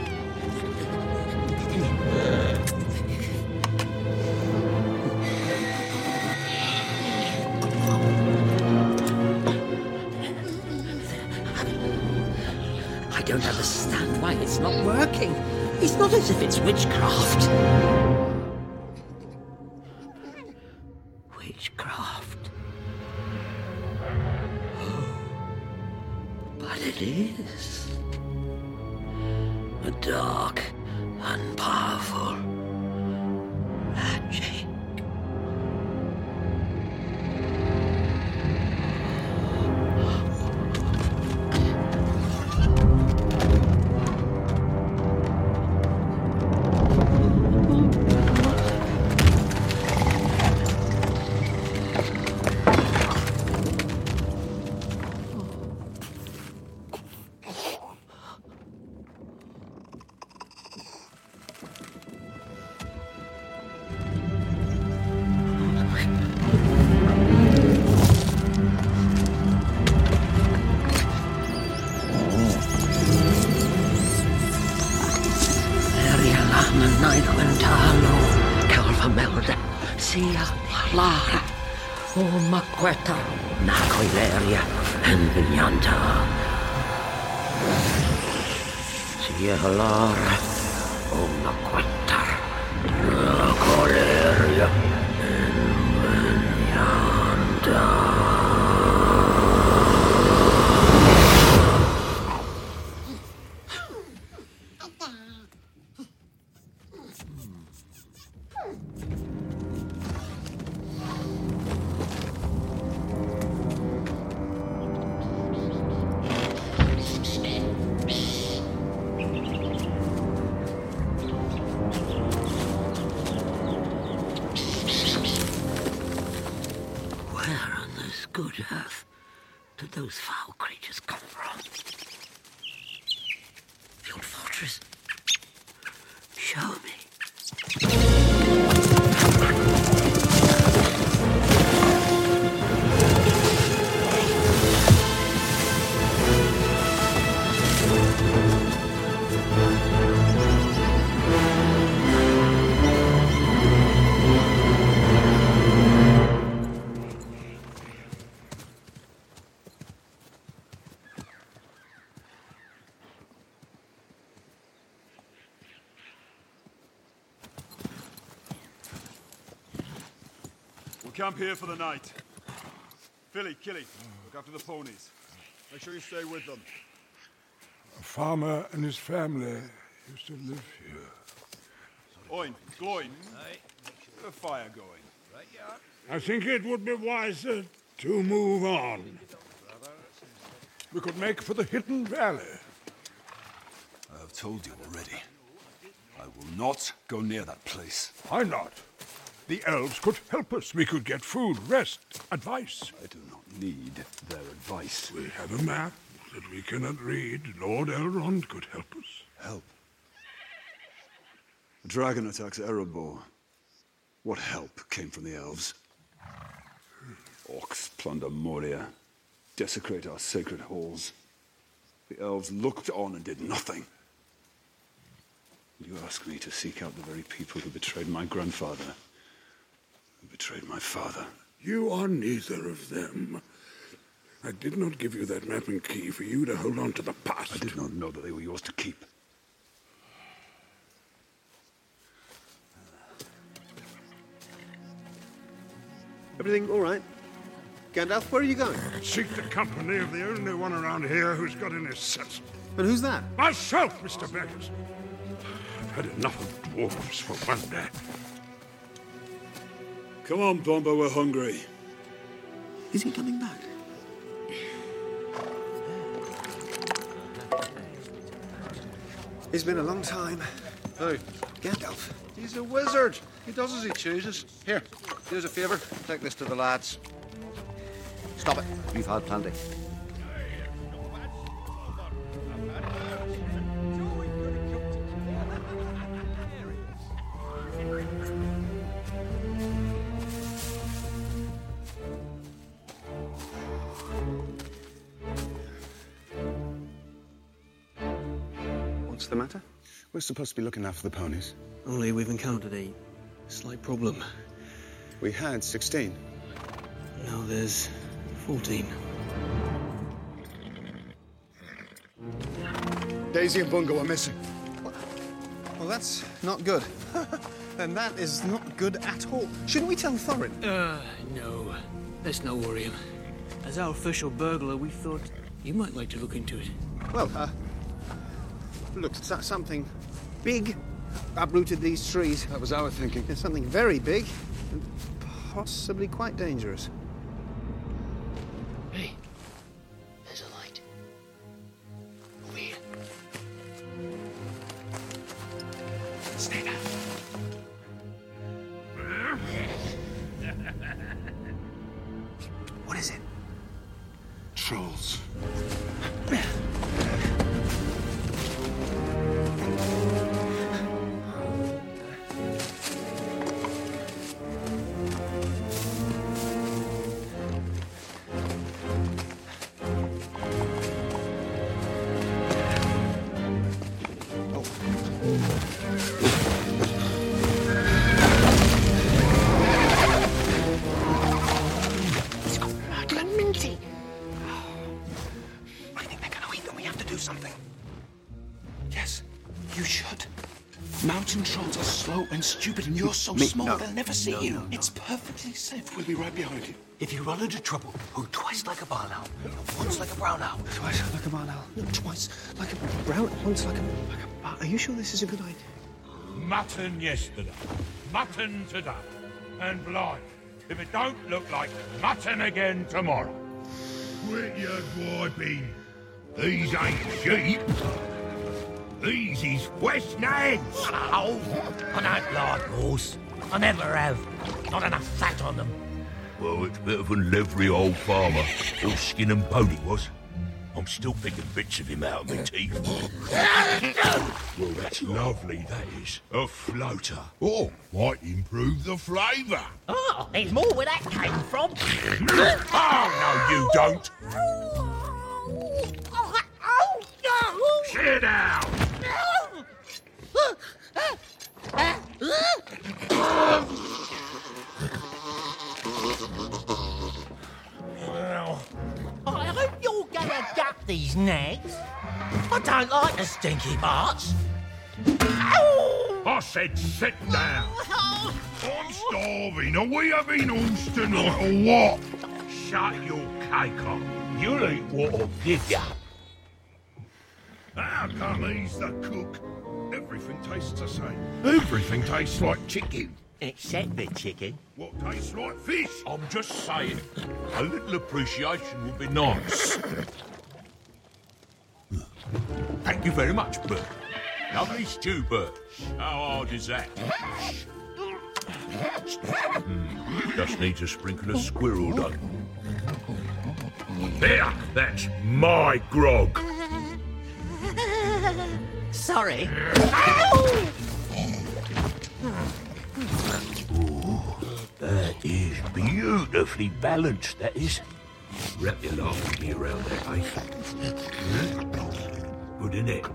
Speaker 7: I don't understand why it's not working. It's not as if it's witchcraft. Witchcraft. But it is. A dark and powerful magic. Lara, o Maqueta, Nacoileria, and Vignanta. Sia Lara, o Maqueta, Nacoileria, and Vignanta. Good earth did those foul creatures come from? The old fortress? Show me.
Speaker 12: Camp here for the night. Philly, Killy, look after the ponies. Make sure you stay with them.
Speaker 5: A farmer and his family used to live here.
Speaker 12: Oin, Gloin, get a fire going.
Speaker 5: I think it would be wiser to move on. We could make for the Hidden Valley.
Speaker 12: I have told you already. I will not go near that place.
Speaker 5: Why not? The elves could help us. We could get food, rest, advice.
Speaker 12: I do not need their advice.
Speaker 5: We have a map that we cannot read. Lord Elrond could help us.
Speaker 12: Help? The dragon attacks Erebor. What help came from the elves? Orcs plunder Moria, desecrate our sacred halls. The elves looked on and did nothing. You ask me to seek out the very people who betrayed my grandfather, who betrayed my father.
Speaker 5: You are neither of them. I did not give you that map and key for you to hold on to the past.
Speaker 12: I did not know that they were yours to keep.
Speaker 6: Everything all right? Gandalf, where are you going?
Speaker 5: Seek the company of the only one around here who's got any sense.
Speaker 6: And who's that?
Speaker 5: Myself, Mr. Baggins. I've had enough of dwarves for one day.
Speaker 12: Come on, Bomber, we're hungry.
Speaker 6: Is he coming back? It's been a long time.
Speaker 13: Who?
Speaker 6: Gandalf.
Speaker 13: He's a wizard. He does as he chooses. Here, do us a favour. Take this to the lads.
Speaker 6: Stop it. We've had plenty. the matter?
Speaker 15: We're supposed to be looking after the ponies.
Speaker 19: Only we've encountered a slight problem.
Speaker 15: We had 16.
Speaker 19: Now there's 14.
Speaker 16: Daisy and Bungo are missing.
Speaker 6: Well, that's not good. Then that is not good at all. Shouldn't we tell Thorin?
Speaker 19: No. Let's not worry him. As our official burglar, we thought you might like to look into it.
Speaker 6: Well, look, something big uprooted these trees.
Speaker 15: That was our thinking.
Speaker 6: There's something very big and possibly quite dangerous.
Speaker 19: Hey, there's a light. Over here. Stay back.
Speaker 15: What is it?
Speaker 5: Trolls.
Speaker 15: Mountain trolls are slow and stupid, and you're so small they'll never see you. No. It's perfectly safe. We'll be right behind you.
Speaker 20: If you run into trouble, hoot twice like a barn owl, once like a brown owl.
Speaker 6: Twice like a barn owl. No, twice like a brown, once like a barn. Are you sure this is a good idea?
Speaker 5: Mutton yesterday, mutton today, and blind. If it don't look like mutton again tomorrow. Quit your griping. These ain't sheep. These is West Nags.
Speaker 20: Oh, I don't like horse. I never have. Not enough fat on them.
Speaker 5: Well, it's a bit of a leathery old farmer. All skin and bony was. I'm still picking bits of him out of my teeth. Well, that's lovely, that is. A floater. Oh, might improve the flavour.
Speaker 20: Oh, there's more where that came from.
Speaker 5: Oh, no, you don't. Sit down.
Speaker 20: Well, I hope you're gonna gut these nags. I don't like the stinky parts.
Speaker 5: I said sit down. I'm starving. Are we having horse tonight or what? Shut your cake up. You'll eat what I'll give ya. How come he's the cook? Everything tastes the same. Everything tastes like chicken.
Speaker 20: Except the chicken.
Speaker 5: What tastes like fish? I'm just saying. A little appreciation would be nice. Thank you very much, Bert. Lovely stew, Bert. How hard is that? Just needs a sprinkle of squirrel dough. There, that's my grog.
Speaker 20: Sorry.
Speaker 5: Ooh, that is beautifully balanced, that is. Wrap your laugh with me around that, eh? Good, isn't it?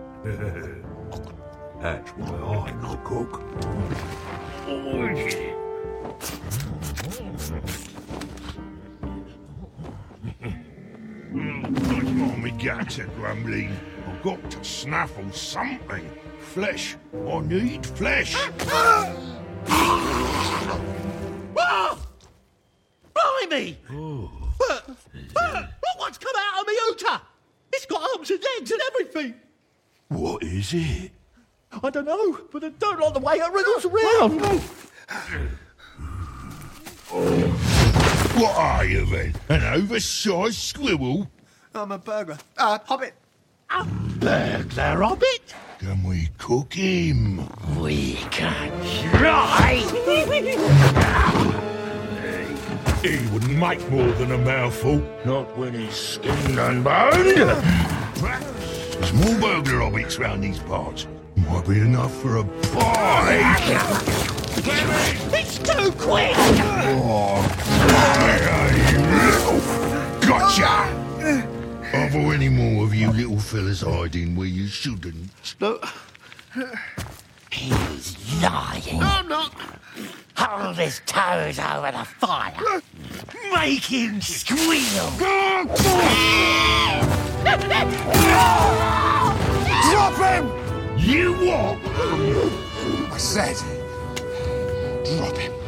Speaker 5: That's why I'm the cook. Come on, me guts are grumbling. I've got to snaffle something. Flesh. I need flesh.
Speaker 20: Oh! Blimey! Bert! Look what's come out of me hooter! It's got arms and legs and everything!
Speaker 5: What is it?
Speaker 20: I don't know, but I don't like the way it wriggles around.
Speaker 5: What are you then? An oversized squirrel?
Speaker 6: I'm a burglar. Hobbit.
Speaker 20: Burglar hobbit?
Speaker 5: Can we cook him?
Speaker 20: We can try.
Speaker 5: He wouldn't make more than a mouthful. Not when he's skinned and boned. There's more burglar hobbits round these parts. Might be enough for a pie.
Speaker 20: It's too quick.
Speaker 5: Oh, gotcha.
Speaker 18: Are there any more of you little fellas hiding where you shouldn't?
Speaker 6: No.
Speaker 20: He's lying.
Speaker 6: No, I'm not.
Speaker 20: Hold his toes over the fire. Make him squeal.
Speaker 18: Drop him! You what?
Speaker 16: I said, drop him.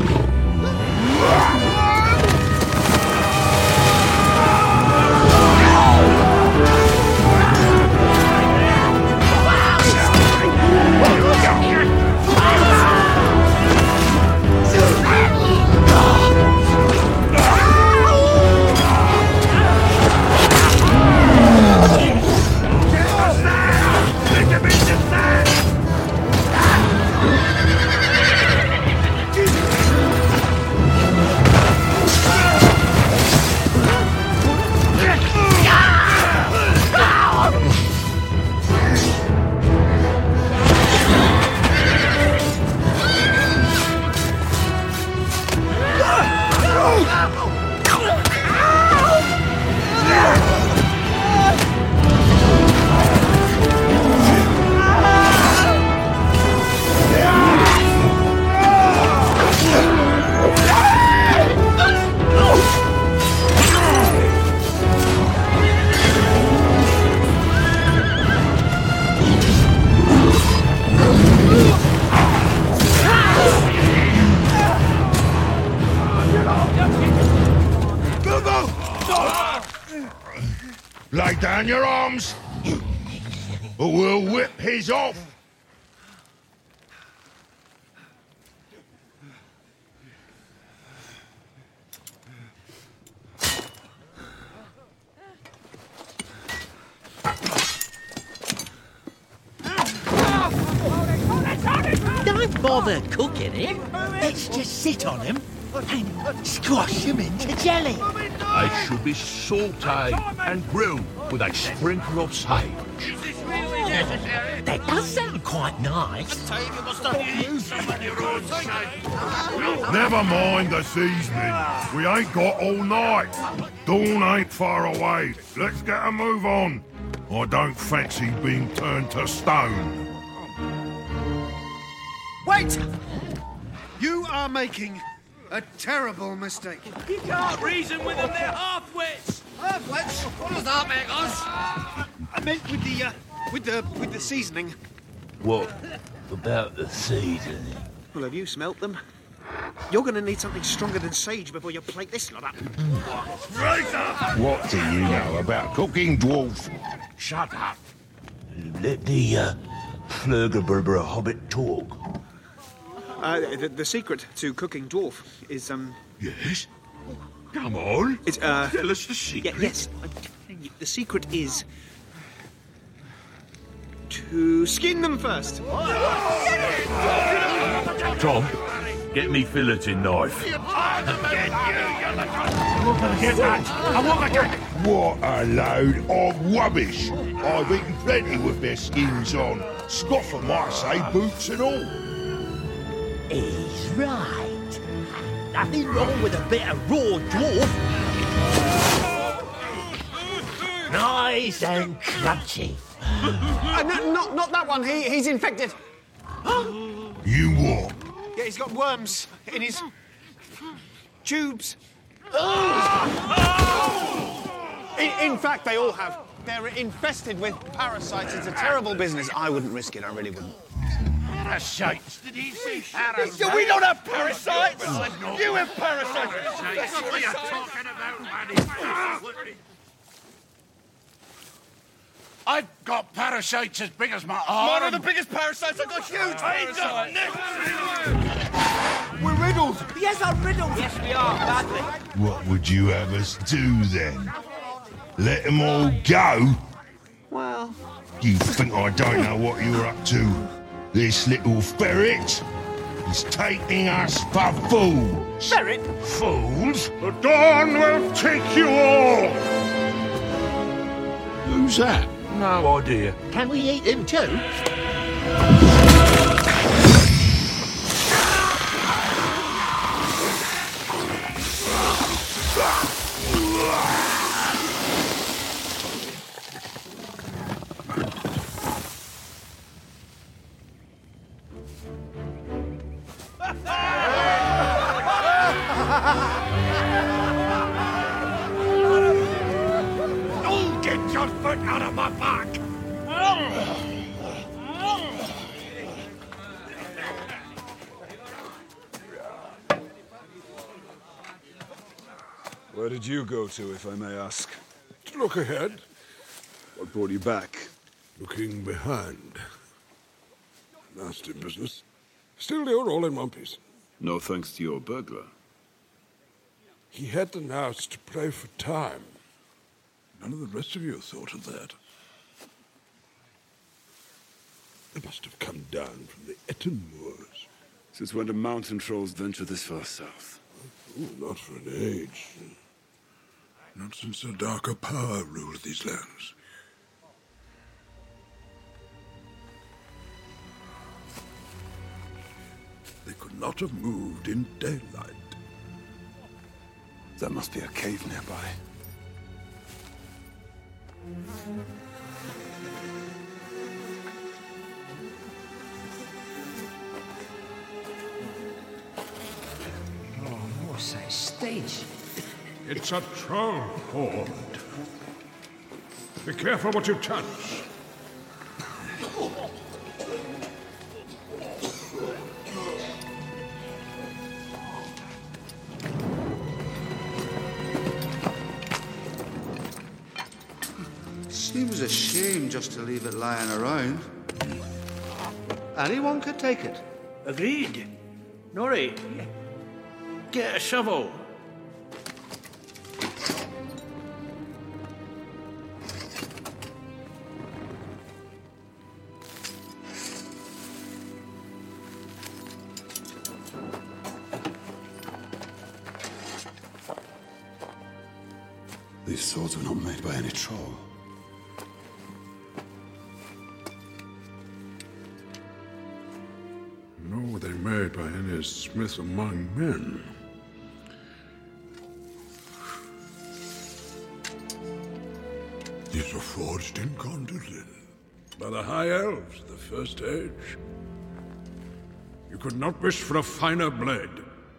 Speaker 18: Lay down your arms, or we'll whip his off.
Speaker 20: Don't bother cooking him. Let's just sit on him and squash him into jelly.
Speaker 18: They should be sautéed and grilled with a sprinkle of sage.
Speaker 20: That does sound quite nice.
Speaker 18: Never mind the seasoning. We ain't got all night. Dawn ain't far away. Let's get a move on. I don't fancy being turned to stone.
Speaker 6: Wait! You are making a terrible mistake.
Speaker 8: You can't reason with them, they're half-wits!
Speaker 6: Half-wits? What does that make us? I meant with the seasoning.
Speaker 18: What about the seasoning?
Speaker 6: Well, have you smelt them? You're going to need something stronger than sage before you plate this lot up.
Speaker 18: What do you know about cooking, dwarf?
Speaker 13: Shut up. Let the Flurgerberber hobbit talk.
Speaker 6: The secret to cooking dwarf is,
Speaker 18: Yes? Come on.
Speaker 6: It's,
Speaker 18: Tell us the secret.
Speaker 6: Yes. I'm telling you, the secret is to skin them first.
Speaker 18: Tom, get me filleting knife. What a load of rubbish. I've eaten plenty with their skins on. Scoffer might say boots and all.
Speaker 20: He's right. Nothing wrong with a bit of raw dwarf. Nice and crunchy.
Speaker 6: Not that one. He's infected.
Speaker 18: You what?
Speaker 6: Yeah, he's got worms in his tubes. In fact, they all have. They're infested with parasites. It's a terrible business. I wouldn't risk it. I really wouldn't.
Speaker 13: Parasites? Did he say parasites?
Speaker 8: We don't have parasites! You have parasites!
Speaker 13: That's what you're talking about, laddie. I've got parasites as big as my arm.
Speaker 8: Mine are the biggest parasites. I've got huge parasites.
Speaker 6: We're riddled.
Speaker 9: Yes, I'm riddled. Yes, we are, badly.
Speaker 18: What would you have us do then? Let them all go?
Speaker 6: Well...
Speaker 18: You think I don't know what you're up to? This little ferret is taking us for fools.
Speaker 8: Ferret?
Speaker 18: Fools? The dawn will take you all! Who's that? No idea.
Speaker 20: Can we eat him too?
Speaker 18: Oh, get your foot out of my back!
Speaker 12: Where did you go to, if I may ask?
Speaker 5: Look ahead.
Speaker 12: What brought you back?
Speaker 5: Looking behind. Nasty business. Still, you're all in one piece.
Speaker 12: No thanks to your burglar.
Speaker 5: He had the nous to play for time. None of the rest of you thought of that. They must have come down from the Etten Moors.
Speaker 12: Since when do mountain trolls venture this far south?
Speaker 5: Oh, not for an age. Not since a darker power ruled these lands. They could not have moved in daylight.
Speaker 15: There must be a cave nearby.
Speaker 7: Oh, what's that stench?
Speaker 5: It's a troll horde. Be careful what you touch.
Speaker 14: Seems a shame just to leave it lying around. Anyone could take it.
Speaker 19: Agreed. Nori, get a shovel.
Speaker 12: These swords were not made by any troll.
Speaker 5: Nor were they made by any smith among men. These were forged in Gondolin by the High Elves of the First Age. You could not wish for a finer blade.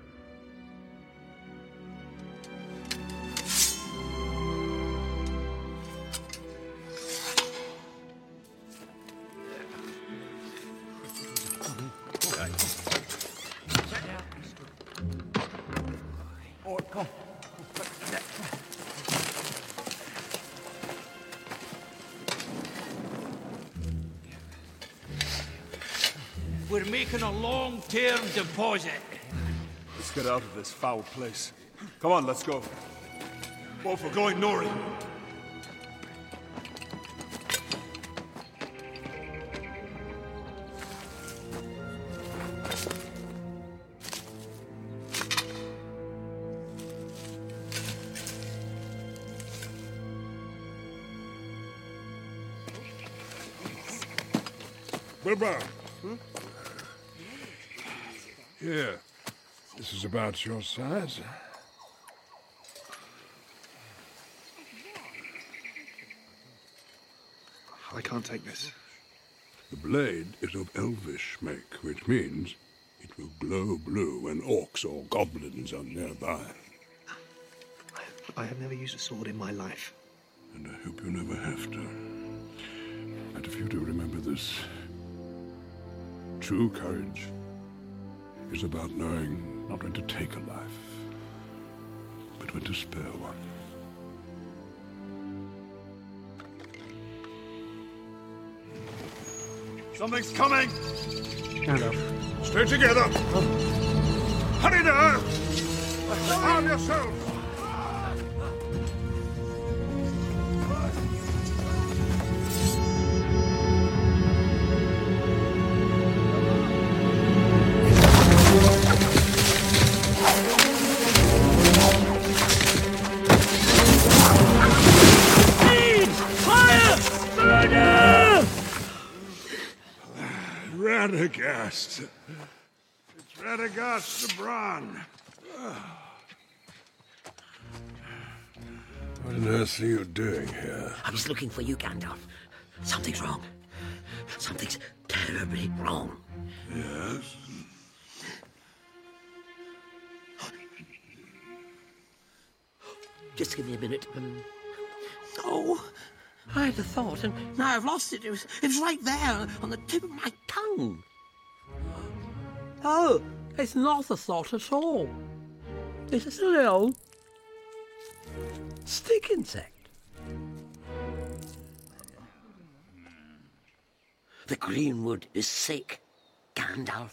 Speaker 8: We're making a long-term deposit.
Speaker 12: Let's get out of this foul place. Come on, let's go.
Speaker 2: Both are going, Nori.
Speaker 5: Bilbo. Here. This is about your size.
Speaker 17: I can't take this.
Speaker 5: The blade is of elvish make, which means it will glow blue when orcs or goblins are nearby.
Speaker 17: I have never used a sword in my life.
Speaker 5: And I hope you never have to. And if you do remember this, true courage is about knowing not when to take a life, but when to spare one.
Speaker 2: Something's coming!
Speaker 5: Gandalf. Stay together! Hurry now! Arm yourselves! Radagast. It's Radagast the Bran. What on earth are you doing here?
Speaker 21: I was looking for you, Gandalf. Something's wrong. Something's
Speaker 7: terribly wrong.
Speaker 5: Yes?
Speaker 7: Just give me a minute. Oh, I had a thought, and now I've lost it. It was right there on the tip of my tongue. Oh, it's not a thought at all. It's just a little stick insect. The greenwood is sick, Gandalf.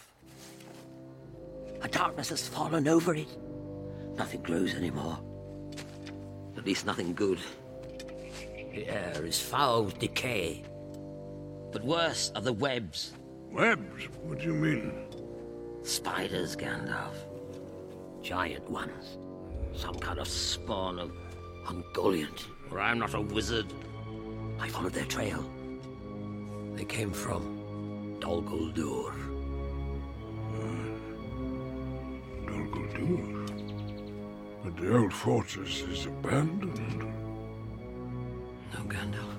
Speaker 7: A darkness has fallen over it. Nothing grows anymore. At least nothing good. The air is foul with decay. But worse are the webs.
Speaker 5: Webs? What do you mean?
Speaker 7: Spiders, Gandalf. Giant ones. Some kind of spawn of Ungoliant. Or I'm not a wizard. I followed their trail. They came from Dol Guldur.
Speaker 5: Dol Guldur? But the old fortress is abandoned.
Speaker 7: No, Gandalf.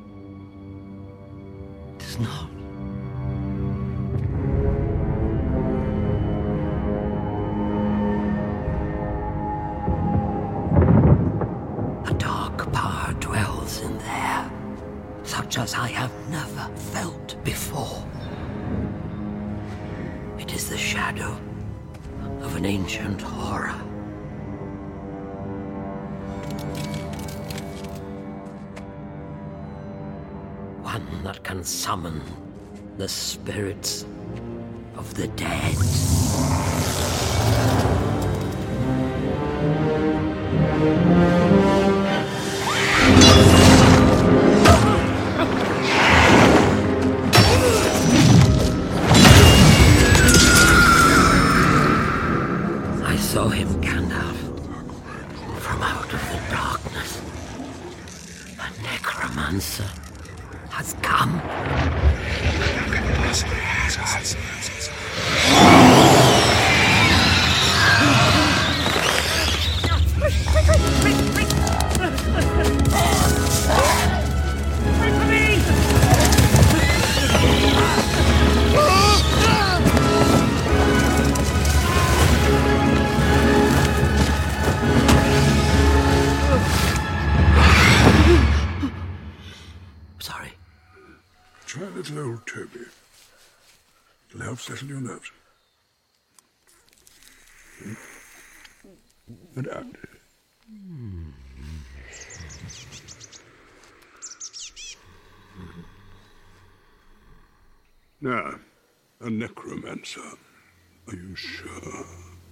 Speaker 7: It is not. A dark power dwells in there, such as I have never felt before. It is the shadow of an ancient horror. One that can summon the spirits of the dead. I saw him, Gandalf, from out of the darkness. A necromancer has come. Sorry.
Speaker 5: Try little old Toby. It'll help settle your nerves. And out. Now, a necromancer. Are you sure?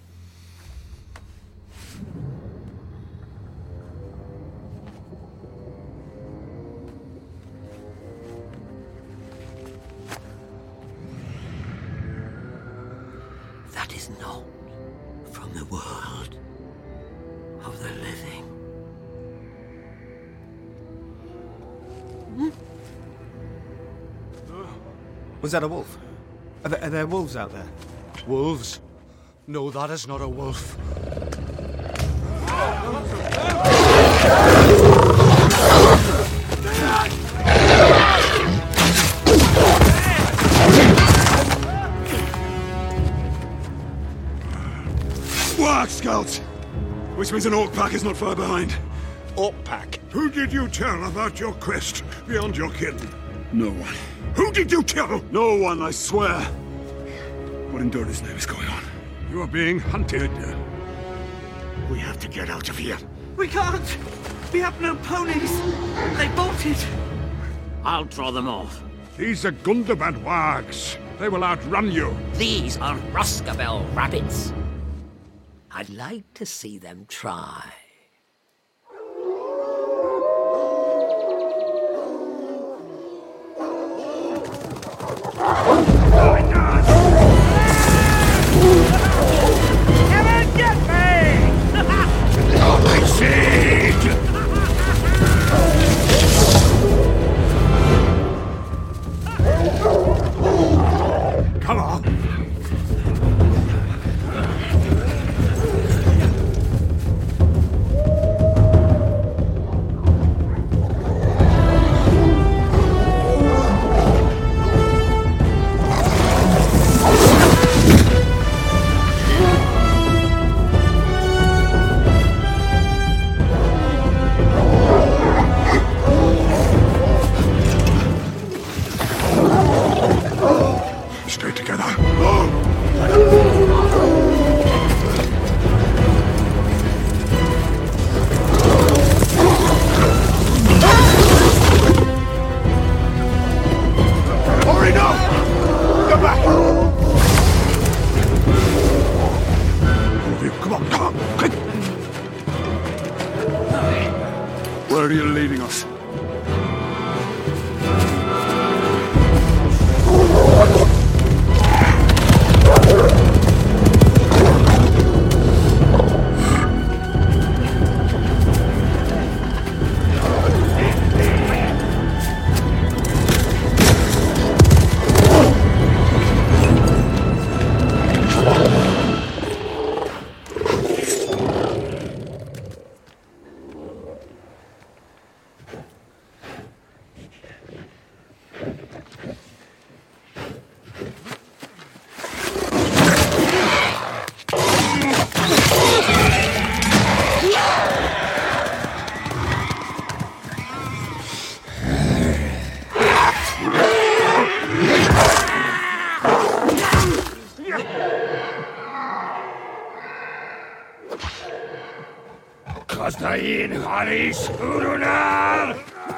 Speaker 7: That is not from the world of the living.
Speaker 6: Was that a wolf? Are there wolves out there?
Speaker 2: Wolves? No, that is not a wolf.
Speaker 5: Work, scouts! Which means an orc pack is not far behind.
Speaker 2: Orc pack?
Speaker 5: Who did you tell about your quest beyond your kin? No one. Who did you tell? No one, I swear. What in Dora's name is going on? You are being hunted. We have to get out of here.
Speaker 20: We can't! We have no ponies! They bolted!
Speaker 7: I'll draw them off.
Speaker 5: These are Gundabad wargs. They will outrun you.
Speaker 7: These are Ruskabel rabbits. I'd like to see them try.
Speaker 20: Come and get me!
Speaker 5: I see! Come on. together. Move! Hurry now! Come back! Come on, come on, quick! Where are you leading us?
Speaker 18: Kastayin Haris Urunar!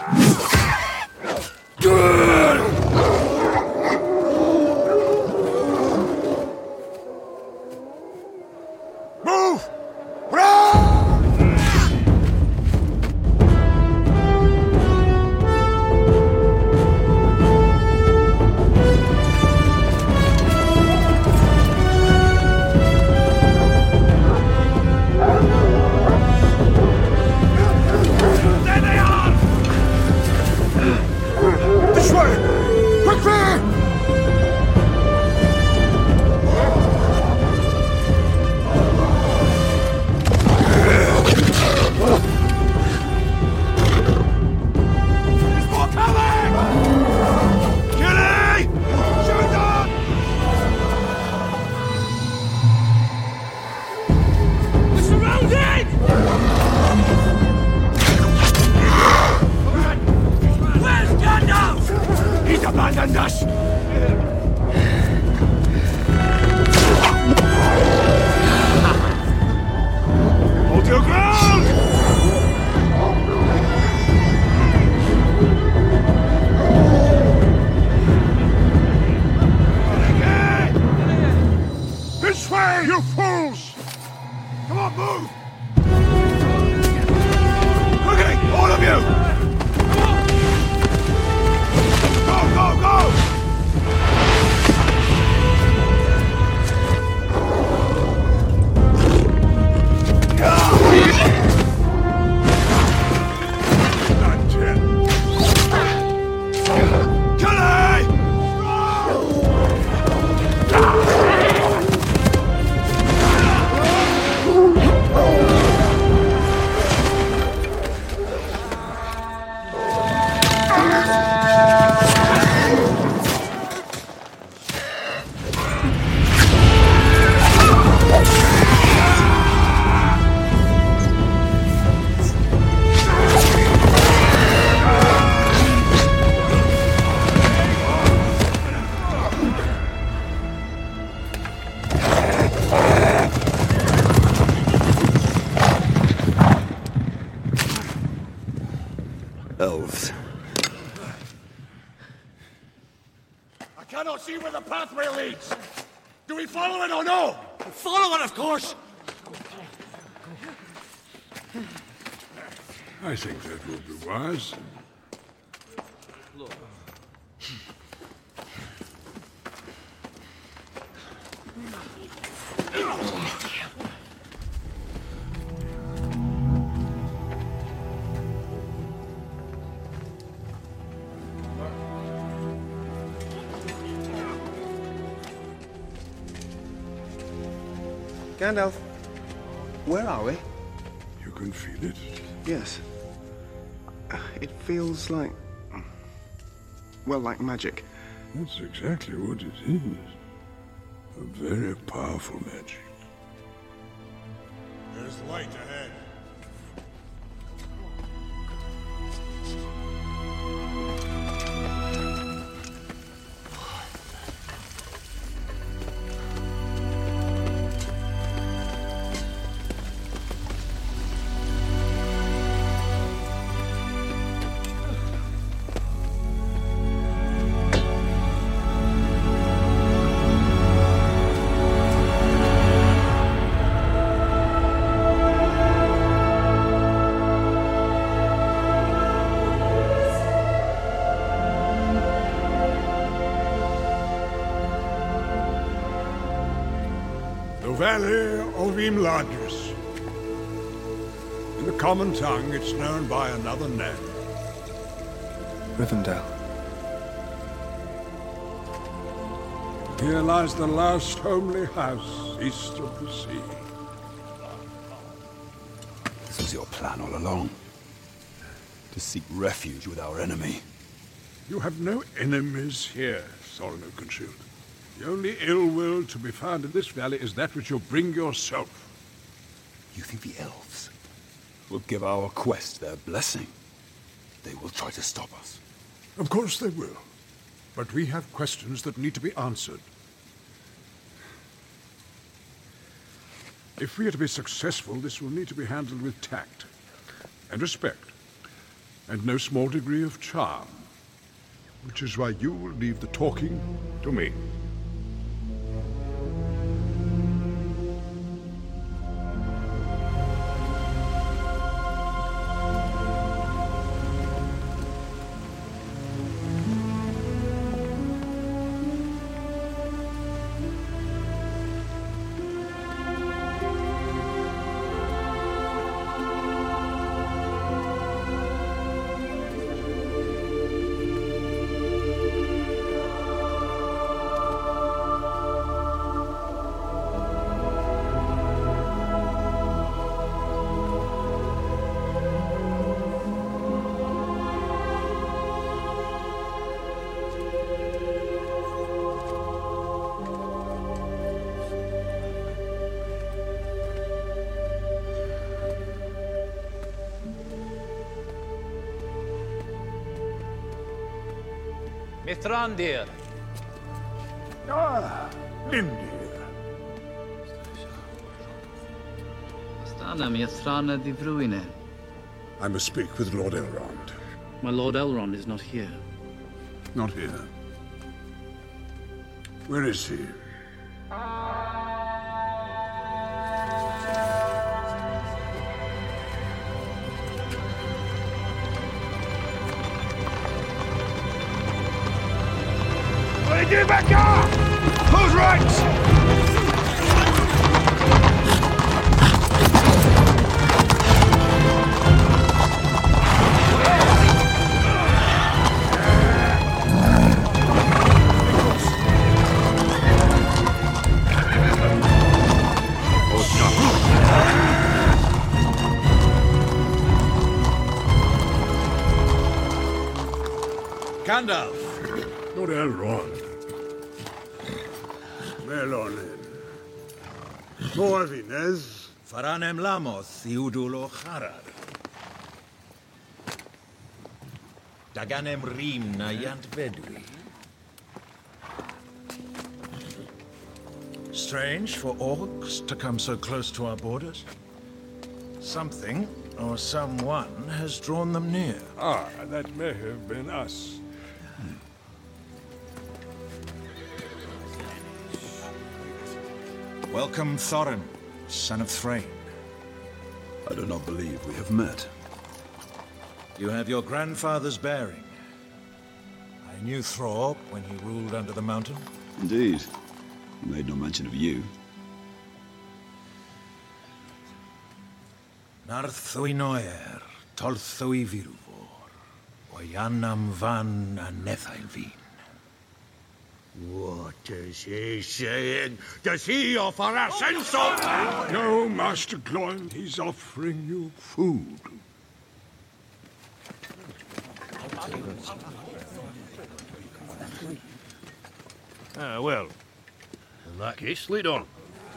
Speaker 18: Move! Abandoned us! Hold your ground! This way, you fools! Come on, move! Quickly, all of you! Go, go! Elves.
Speaker 5: I cannot see where the pathway leads. Do we follow it or no?
Speaker 20: Follow it, of course!
Speaker 5: I think that will be wise.
Speaker 6: Gandalf, where are we?
Speaker 5: You can feel it.
Speaker 6: Yes. It feels like... well, like magic.
Speaker 5: That's exactly what it is. A very powerful magic.
Speaker 2: There's light ahead.
Speaker 5: The Valley of Imladris. In the common tongue, it's known by another name.
Speaker 15: Rivendell.
Speaker 5: Here lies the last homely house east of the sea.
Speaker 12: This was your plan all along. To seek refuge with our enemy.
Speaker 5: You have no enemies here, Thorin Oakenshield. The only ill will to be found in this valley is that which you bring yourself.
Speaker 12: You think the elves will give our quest their blessing? They will try to stop us.
Speaker 5: Of course they will. But we have questions that need to be answered. If we are to be successful, this will need to be handled with tact and respect, and no small degree of charm. Which is why you will leave the talking to me.
Speaker 21: Mithrandir.
Speaker 5: Ah, Lindir.
Speaker 21: Stana Mithrana di Bruine.
Speaker 5: I must speak with Lord Elrond.
Speaker 21: My Lord Elrond is not here.
Speaker 5: Not here. Where is he?
Speaker 18: Get back up! Who's right?
Speaker 2: Gandalf!
Speaker 5: Lord Elrond. Melonin. Morvinez.
Speaker 2: Faranem Lamoth, Iudulo Harar. Daganem Rim Nayant Bedwi. Strange for orcs to come so close to our borders. Something or someone has drawn them near.
Speaker 5: Ah, that may have been us.
Speaker 2: Welcome, Thorin, son of Thrain.
Speaker 12: I do not believe we have met.
Speaker 2: You have your grandfather's bearing. I knew Thror when he ruled under the mountain.
Speaker 12: Indeed. He made no mention of you.
Speaker 2: Narthui Noer, Tolthui Viruvor, Oyanam Van Anethailvin.
Speaker 18: What is he saying? Does he offer us insult?
Speaker 5: No, Master Gloin, he's offering you food.
Speaker 18: Well, in that case, lead on.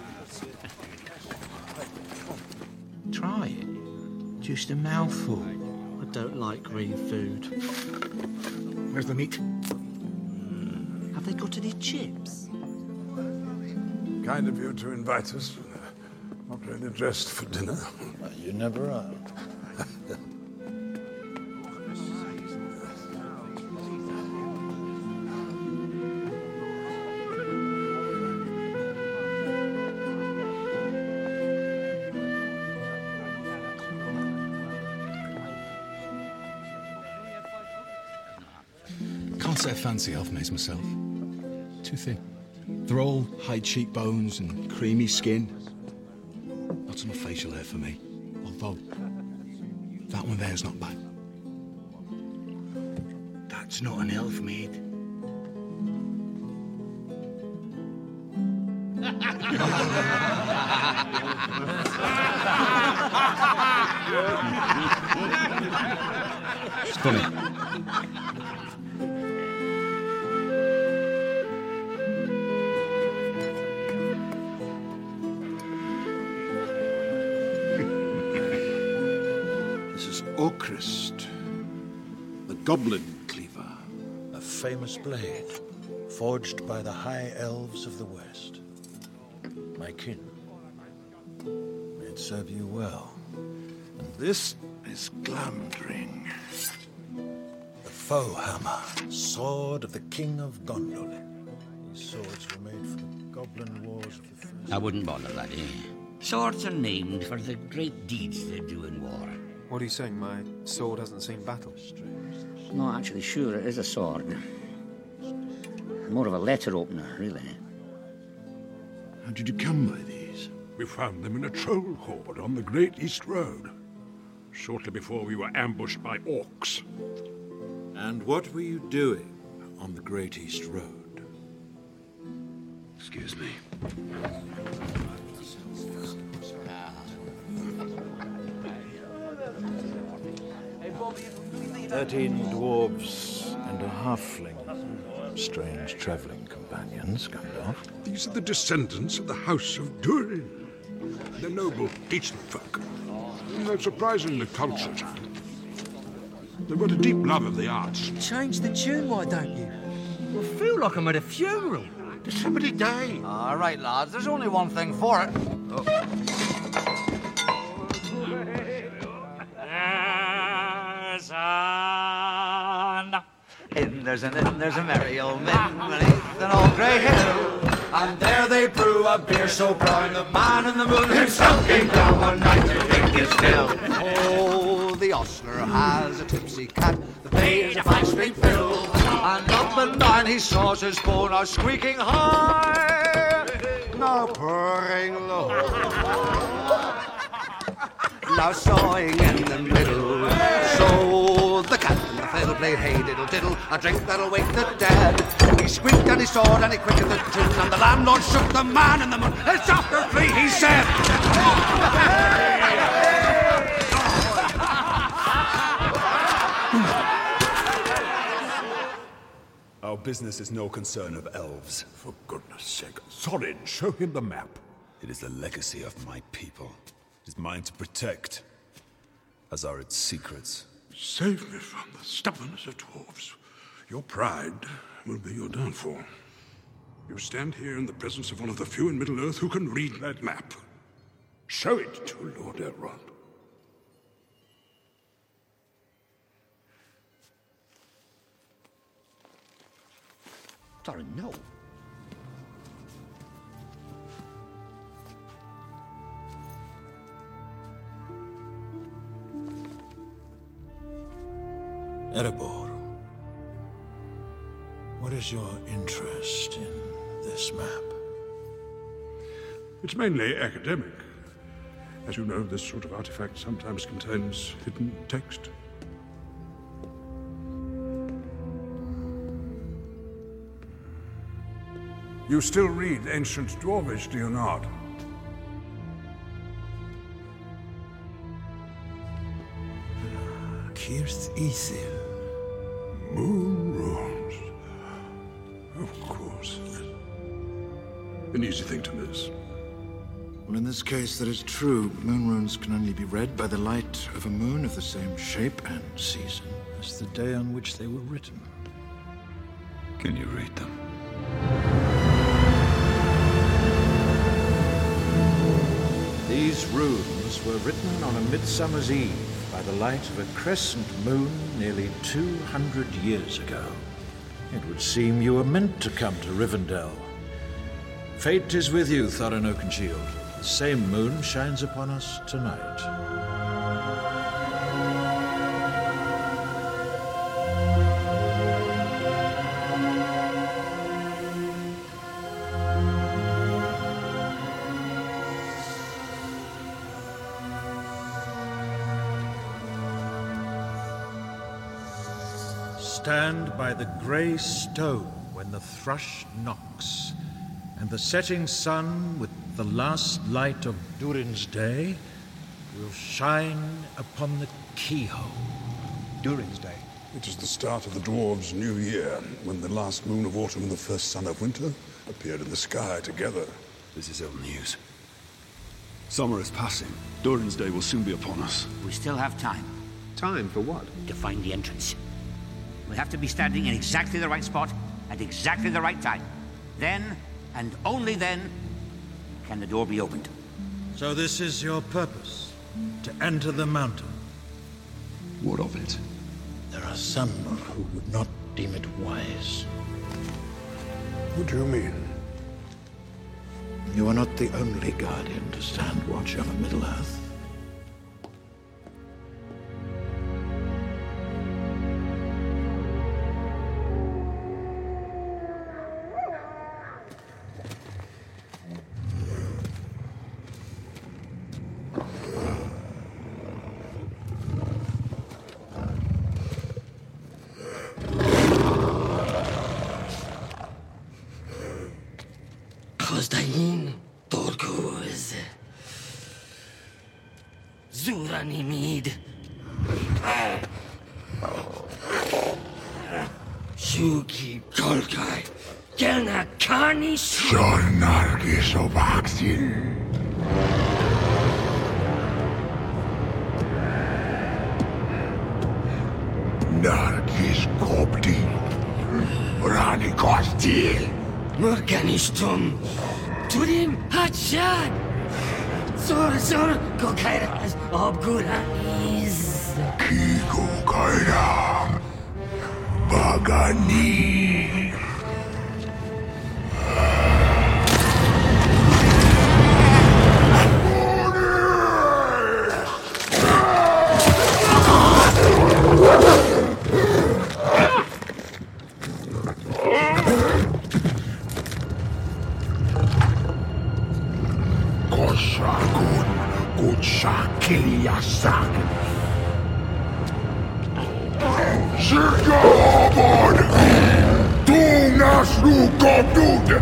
Speaker 20: Try it. Just a mouthful. I don't like green food.
Speaker 2: Where's the meat?
Speaker 20: Have they got any chips?
Speaker 5: Kind of you to invite us. Not really dressed for dinner.
Speaker 2: You never are.
Speaker 15: Can't say I fancy Elf Maze myself. Too thin.
Speaker 3: They're all high cheekbones and creamy skin. Not enough facial hair for me. Although, that one there's not bad.
Speaker 7: That's not an elf, mate.
Speaker 3: It's funny.
Speaker 2: This is Okrist, the Goblin Cleaver, a famous blade forged by the High Elves of the West. My kin. May it serve you well. And this is Glamdring, the foe hammer, sword of the King of Gondolin. These swords were made for the Goblin Wars of the First.
Speaker 7: I wouldn't bother, laddie. Swords are named for the great deeds they do in war.
Speaker 17: What are you saying? My sword hasn't seen battle?
Speaker 7: Not actually sure it is a sword. More of a letter opener, really.
Speaker 5: How did you come by these? We found them in a troll hoard on the Great East Road, shortly before we were ambushed by orcs.
Speaker 2: And what were you doing on the Great East Road?
Speaker 5: Excuse me.
Speaker 2: 13 dwarves and a halfling. Strange travelling companions, Gandalf.
Speaker 5: These are the descendants of the House of Durin. They're noble, decent folk. They're surprisingly cultured. They've got a deep love of the arts.
Speaker 20: Change the tune, why don't you? I feel like I'm at a funeral.
Speaker 13: Did somebody die?
Speaker 14: All right, lads, there's only one thing for it. Oh. There's a merry old man beneath an old grey hill. And there they brew a beer so brown the man in the moon himself came down one night to drink his fill. Oh, the ostler has a tipsy cat, the page a 5-string fiddle, and up and down he saws his bone, now squeaking high, now purring low, now sawing in the middle. So the cat and the fiddle played hey diddle diddle, a drink that'll wake the dead. He squeaked and he sawed and he quickened the tune, and the landlord shook the man in the moon. It's after 3, he said.
Speaker 12: Our business is no concern of elves.
Speaker 5: For goodness sake, Thorin, show him the map.
Speaker 12: It is the legacy of my people. It is mine to protect, as are its secrets.
Speaker 5: Save me from the stubbornness of dwarves. Your pride will be your downfall. You stand here in the presence of one of the few in Middle-earth who can read that map. Show it to Lord Elrond.
Speaker 7: Thorin, no.
Speaker 2: Erebor, what is your interest in this map?
Speaker 5: It's mainly academic. As you know, this sort of artifact sometimes contains hidden text. You still read ancient Dwarvish, do you not?
Speaker 2: Kirth Ithil.
Speaker 5: Moon runes. Of course. An easy thing to miss.
Speaker 2: Well, in this case, that is true. Moon runes can only be read by the light of a moon of the same shape and season as the day on which they were written.
Speaker 12: Can you read them?
Speaker 2: These runes were written on a midsummer's eve by the light of a crescent moon nearly 200 years ago. It would seem you were meant to come to Rivendell. Fate is with you, Thorin Oakenshield. The same moon shines upon us tonight. stand by the grey stone when the thrush knocks, and the setting sun with the last light of Durin's day will shine upon the keyhole.
Speaker 5: Durin's Day? It is the start of the dwarves' new year, when the last moon of autumn and the first sun of winter appeared in the sky together.
Speaker 12: This is ill news. Summer is passing. Durin's Day will soon be upon us.
Speaker 7: We still have time.
Speaker 6: Time for what?
Speaker 7: To find the entrance. We have to be standing in exactly the right spot at exactly the right time. Then, and only then, can the door be opened.
Speaker 2: So this is your purpose? To enter the mountain?
Speaker 12: What of it?
Speaker 1: There are some who would not deem it wise.
Speaker 5: What do you mean?
Speaker 1: You are not the only guardian to stand watch over Middle-earth.
Speaker 11: Kosdain, Torkoz, Zuranimid, Shuki Kolkai, Gelna Kani
Speaker 18: Sornargis Obaxil. Nargis Kopti. Rani Kostil.
Speaker 11: Murkanistum, Turim Hachad, Zor Kokairas, Obguranis,
Speaker 18: Kiku Kairam, Bagani. Kiliasak. Circa Obod! Tu nas nu Gobdud!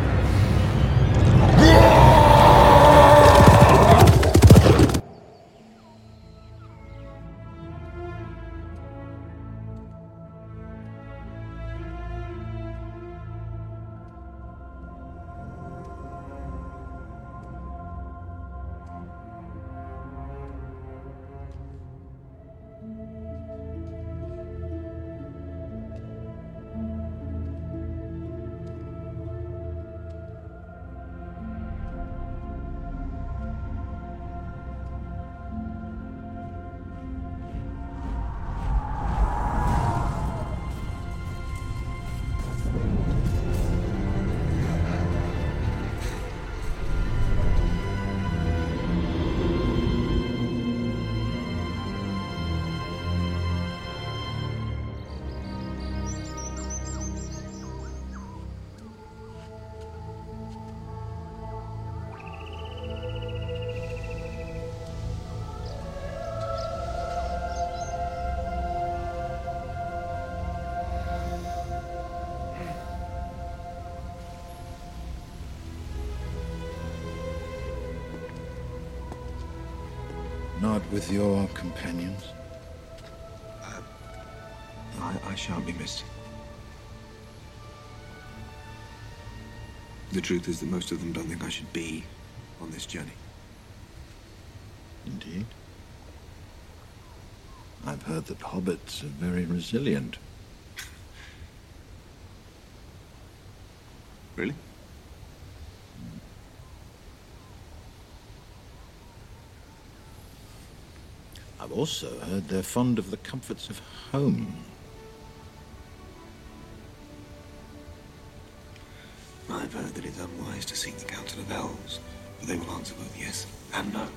Speaker 1: Not with your companions?
Speaker 22: I shan't be missed. The truth is that most of them don't think I should be on this journey.
Speaker 1: Indeed. I've heard that hobbits are very resilient.
Speaker 22: Really?
Speaker 1: I've also heard they're fond of the comforts of home.
Speaker 22: I've heard that it's unwise to seek the counsel of elves, but they will answer both yes and no.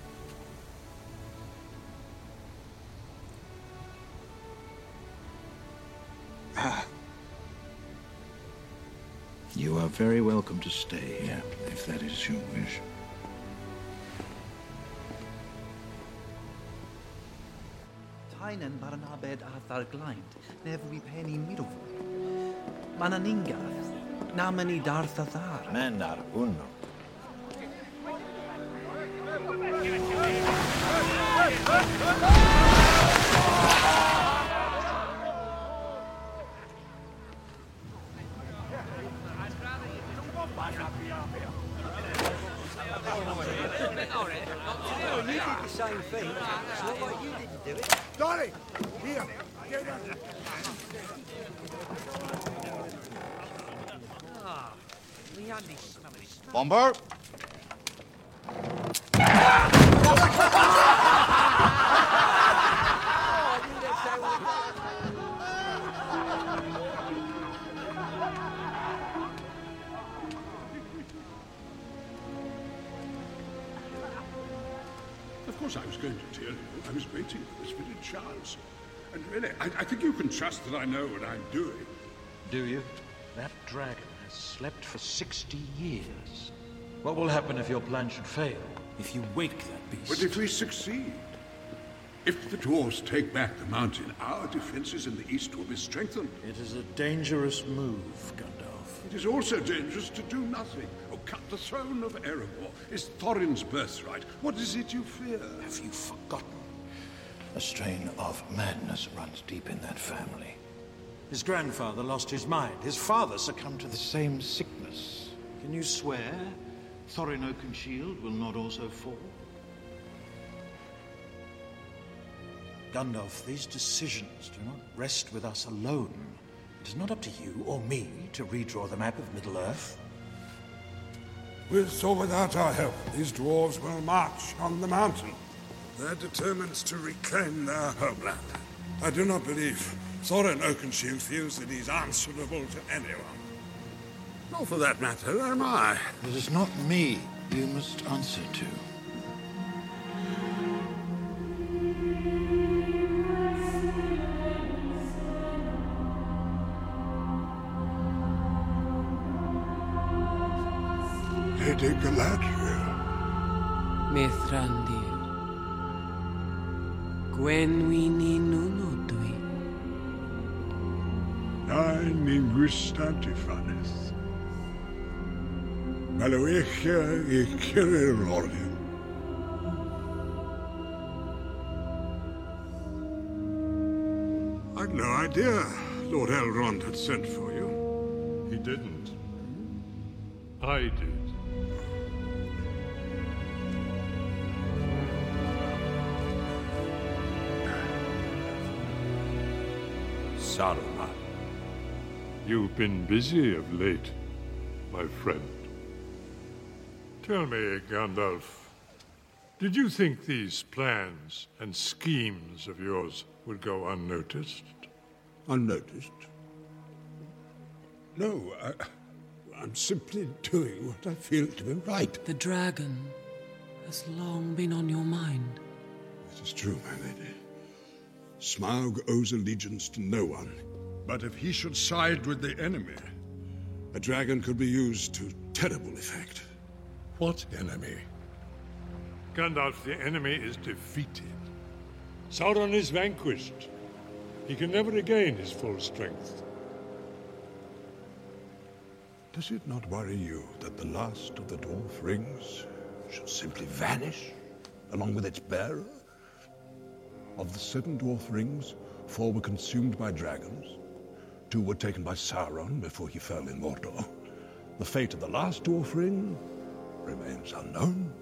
Speaker 1: You are very welcome to stay here, if that is your wish.
Speaker 4: Hainen Baranabed Arthar Glind, Nevri Penny Middlevoy. Mananinga, Namani Darthathar.
Speaker 2: Menar uno.
Speaker 20: You did the same thing. It's not like you didn't do it.
Speaker 18: Dolly! Here! Get up!
Speaker 14: Bomber!
Speaker 5: Of course, I was going to tell you. I was waiting for this very chance. And really, I think you can trust that I know what I'm doing.
Speaker 2: Do you? That dragon has slept for 60 years. What will happen if your plan should fail?
Speaker 15: If you wake that beast...
Speaker 5: But if we succeed, if the dwarves take back the mountain, our defenses in the east will be strengthened.
Speaker 2: It is a dangerous move, Gandalf.
Speaker 5: It is also dangerous to do nothing, or cut the throne of Erebor. Is Thorin's birthright. What is it you fear?
Speaker 2: Have you forgotten? A strain of madness runs deep in that family. His grandfather lost his mind. His father succumbed to the same sickness. Can you swear Thorin Oakenshield will not also fall? Gandalf, these decisions do not rest with us alone. It is not up to you or me to redraw the map of Middle-earth.
Speaker 18: With or without our help, these dwarves will march on the mountain. They're determined to reclaim their homeland. I do not believe Thorin Oakenshield feels that he's answerable to anyone. Nor for that matter am I.
Speaker 2: It is not me you must answer to.
Speaker 18: Lady Galadriel.
Speaker 10: Mithrandir. Gwenwini nunutui.
Speaker 18: Nain inguist Antiphonus. Maluecha I Kirilorian. I'd no idea Lord Elrond had sent for you.
Speaker 5: He didn't. I did. Saruman, you've been busy of late, my friend.
Speaker 23: Tell me, Gandalf, did you think these plans and schemes of yours would go unnoticed?
Speaker 18: Unnoticed? No, I'm simply doing what I feel to be right.
Speaker 10: The dragon has long been on your mind.
Speaker 18: It is true, my lady. Smaug owes allegiance to no one. But if he should side with the enemy, a dragon could be used to terrible effect.
Speaker 23: What enemy? Gandalf, the enemy is defeated. Sauron is vanquished. He can never regain his full strength.
Speaker 18: Does it not worry you that the last of the dwarf rings should simply vanish, along with its bearer? Of the 7 dwarf rings, 4 were consumed by dragons. 2 were taken by Sauron before he fell in Mordor. The fate of the last dwarf ring remains unknown.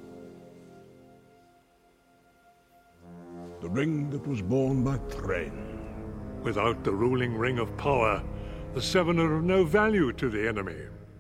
Speaker 18: The ring that was borne by Thrain.
Speaker 23: Without the ruling ring of power, the 7 are of no value to the enemy.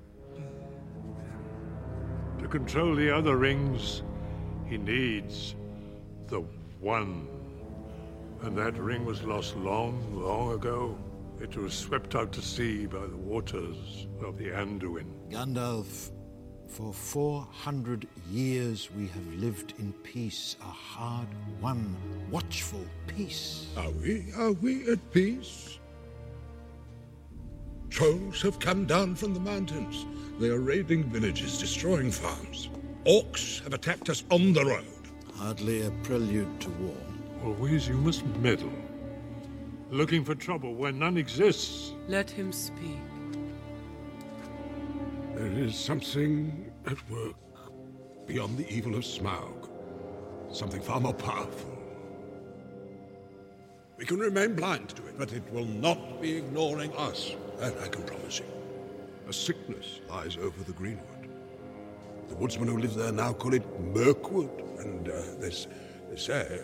Speaker 23: To control the other rings, he needs the one. And that ring was lost long, long ago. It was swept out to sea by the waters of the Anduin.
Speaker 2: Gandalf, for 400 years we have lived in peace, a hard-won, watchful peace.
Speaker 18: Are we? Are we at peace? Trolls have come down from the mountains. They are raiding villages, destroying farms. Orcs have attacked us on the road.
Speaker 2: Hardly a prelude to war.
Speaker 23: Always you must meddle Looking for trouble where none exists.
Speaker 10: Let him speak.
Speaker 5: There is something at work beyond the evil of Smaug. Something far more powerful. We can remain blind to it, but it will not be ignoring us. That I can promise you. A sickness lies over the Greenwood. The woodsmen who live there now call it Mirkwood, and they say...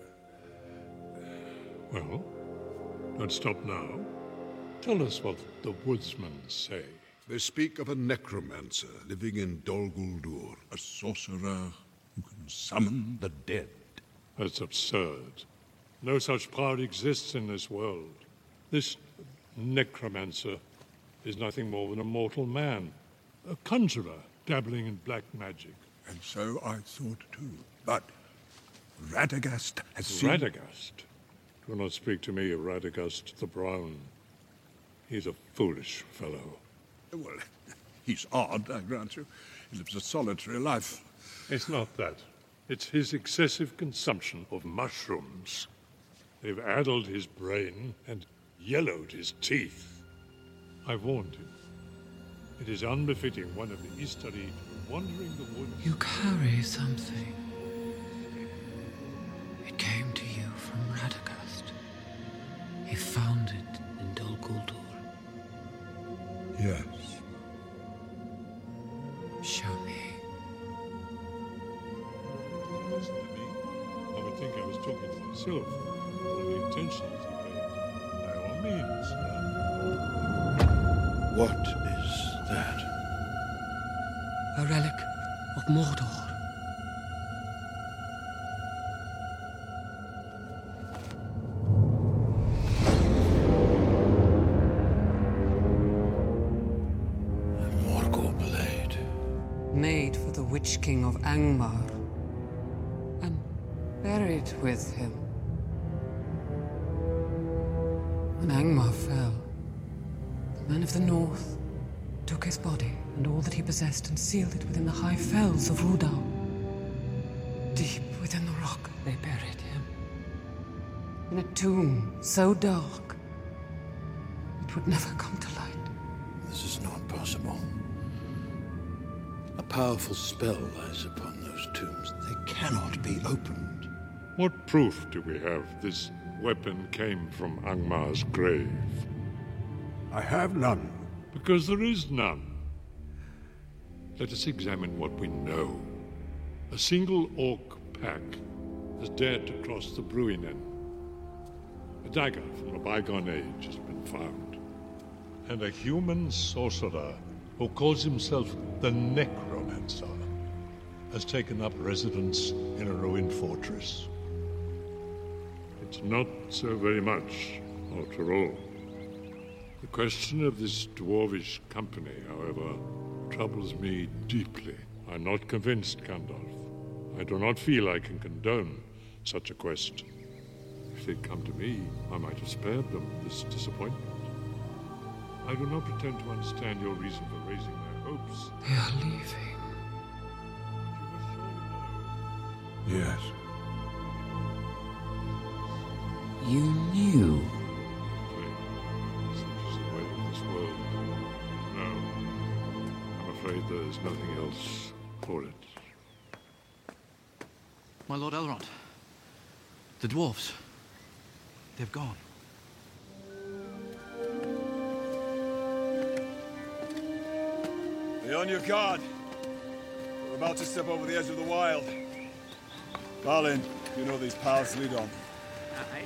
Speaker 23: Well, don't stop now. Tell us what the woodsmen say.
Speaker 5: They speak of a necromancer living in Dol Guldur, a sorcerer who can summon the dead.
Speaker 23: That's absurd. No such power exists in this world. This necromancer is nothing more than a mortal man. A conjurer dabbling in black magic.
Speaker 5: And so I thought too. But Radagast has seen...
Speaker 23: Radagast? Do not speak to me of Radagast the Brown. He's a foolish fellow.
Speaker 5: Well, he's odd, I grant you. He lives a solitary life.
Speaker 23: It's not that. It's his excessive consumption of mushrooms. They've addled his brain and yellowed his teeth. I warned him. It is unbefitting one of the Istari to be wandering the woods.
Speaker 10: You carry something. It came to you from Radagast. He found it in Dol Guldur.
Speaker 5: Yes.
Speaker 10: Show me.
Speaker 23: Listen to me. I would think I was talking to myself. All the attentions he paid. By all means.
Speaker 5: What is that?
Speaker 10: A relic of Mordor. Made for the Witch King of Angmar, and buried with him. When Angmar fell, the men of the North took his body and all that he possessed and sealed it within the high fells of Rudal. Deep within the rock, they buried him. In a tomb so dark, it would never come to light.
Speaker 2: This is not possible. A powerful spell lies upon those tombs. They cannot be opened.
Speaker 23: What proof do we have this weapon came from Angmar's grave?
Speaker 5: I have none.
Speaker 23: Because there is none. Let us examine what we know. A single orc pack has dared to cross the Bruinen. A dagger from a bygone age has been found. And a human sorcerer who calls himself the Necromancer has taken up residence in a ruined fortress. It's not so very much, after all. The question of this dwarvish company, however, troubles me deeply. I'm not convinced, Gandalf. I do not feel I can condone such a quest. If they'd come to me, I might have spared them this disappointment. I do not pretend to understand your reason for raising their hopes.
Speaker 10: They are leaving.
Speaker 5: Yes.
Speaker 10: You knew.
Speaker 23: Such is the way of this world. No. I'm afraid there's nothing else for it.
Speaker 4: My Lord Elrond. The dwarves. They've gone.
Speaker 9: Be on your guard. We're about to step over the edge of the wild. Balin, you know these paths lead on.
Speaker 4: Aye.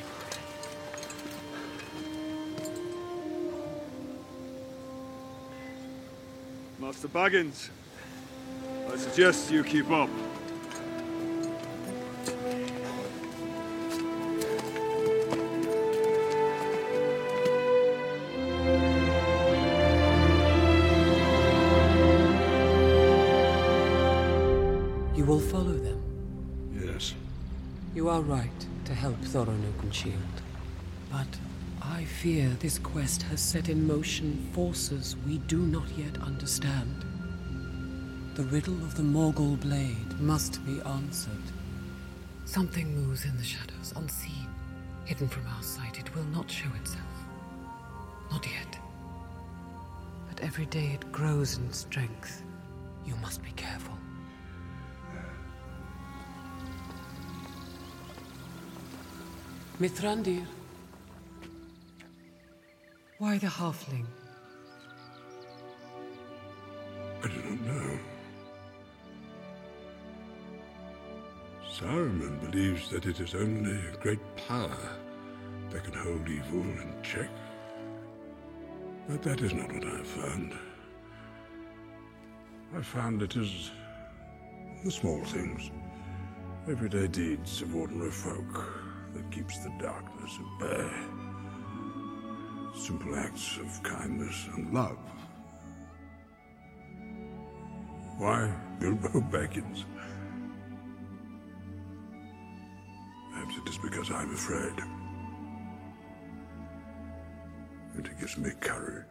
Speaker 9: Master Baggins, I suggest you keep up.
Speaker 10: You will follow them.
Speaker 5: Yes.
Speaker 10: You are right to help Thorin Oakenshield. But I fear this quest has set in motion forces we do not yet understand. The riddle of the Morgul Blade must be answered. Something moves in the shadows, unseen. Hidden from our sight, it will not show itself. Not yet. But every day it grows in strength. You must be careful. Mithrandir. Why the halfling?
Speaker 5: I do not know. Saruman believes that it is only a great power that can hold evil in check. But that is not what I have found. I found it is the small things, everyday deeds of ordinary folk that keeps the darkness at bay. Simple acts of kindness and love. Why Bilbo Baggins? Perhaps it is because I'm afraid. And it gives me courage.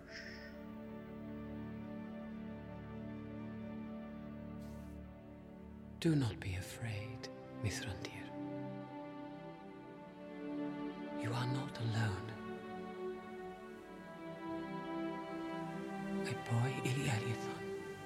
Speaker 10: Do not be afraid, Mithrandir. You are not alone. My boy Ilialiathon.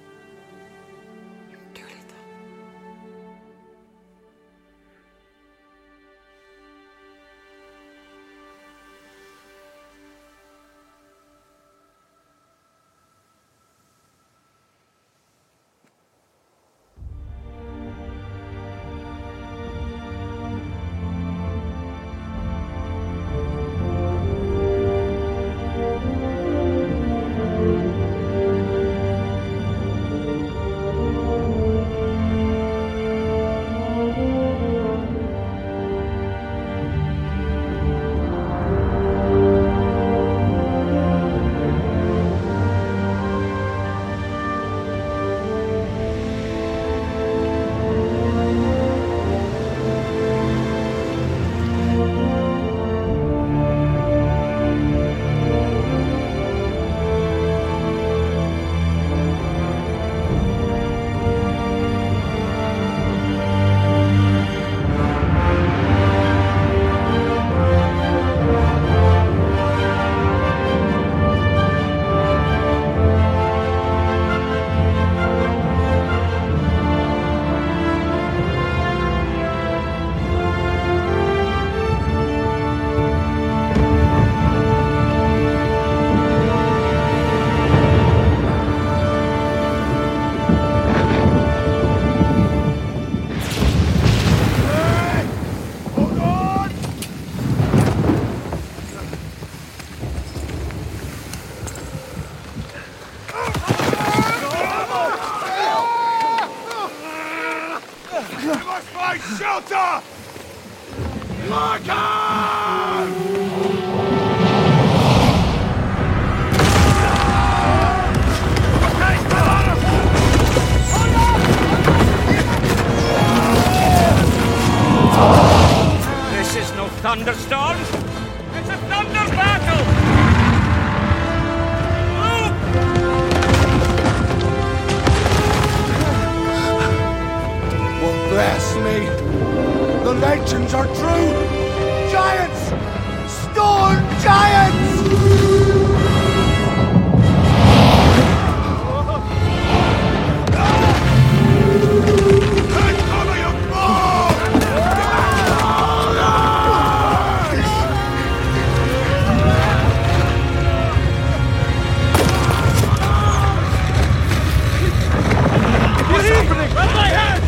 Speaker 18: Shelter! Lock on!
Speaker 3: This is no thunderstorm. It's a thunder battle.
Speaker 18: Well, bless me. The legends are true! Giants! Storm giants!
Speaker 3: What's happening? Run my hand!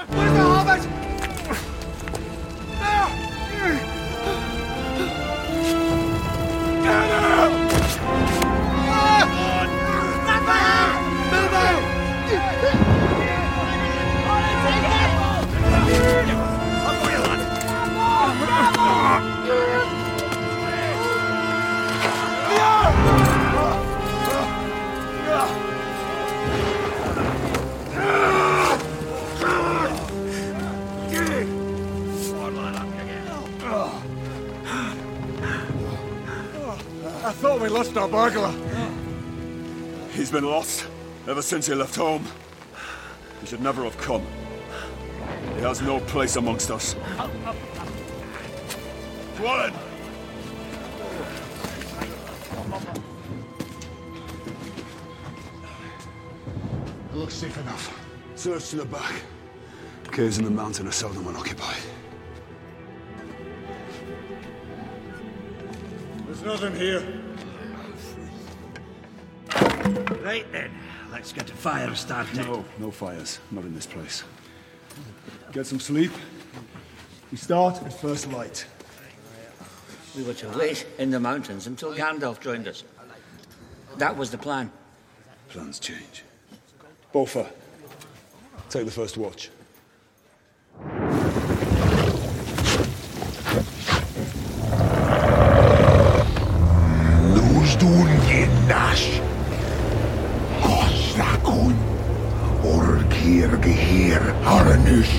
Speaker 3: Where's the hobbit?
Speaker 9: I thought we lost our burglar. He's been lost ever since he left home. He should never have come. He has no place amongst us. Dwalin!
Speaker 12: It looks safe enough. Search to the back. Caves in the mountain are seldom unoccupied.
Speaker 9: There's nothing here.
Speaker 7: Right then, let's get a fire started.
Speaker 12: No fires. Not in this place. Get some sleep. We start at first light.
Speaker 7: We were to wait in the mountains until Gandalf joined us. That was the plan.
Speaker 12: Plans change. Bofa, take the first watch.
Speaker 18: Ostakun, Orkir Gehir Harnish.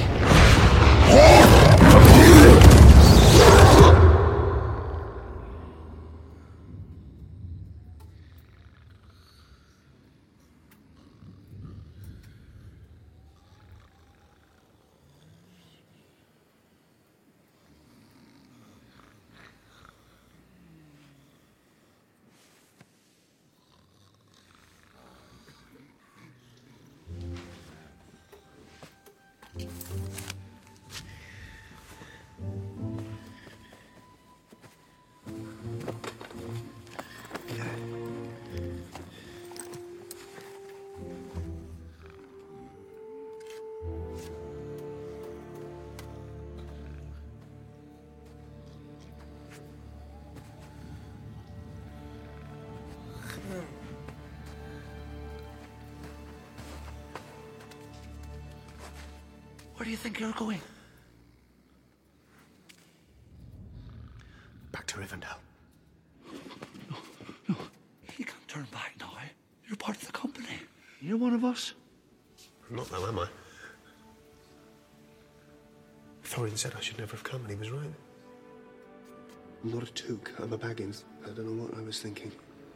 Speaker 20: Where do you think you're going?
Speaker 6: Back to Rivendell.
Speaker 20: No. You can't turn back now. You're part of the company. You're one of us.
Speaker 6: I'm not though, am I? Thorin said I should never have come, and he was right. I'm not a Took. I'm a Baggins. I don't know what I was thinking.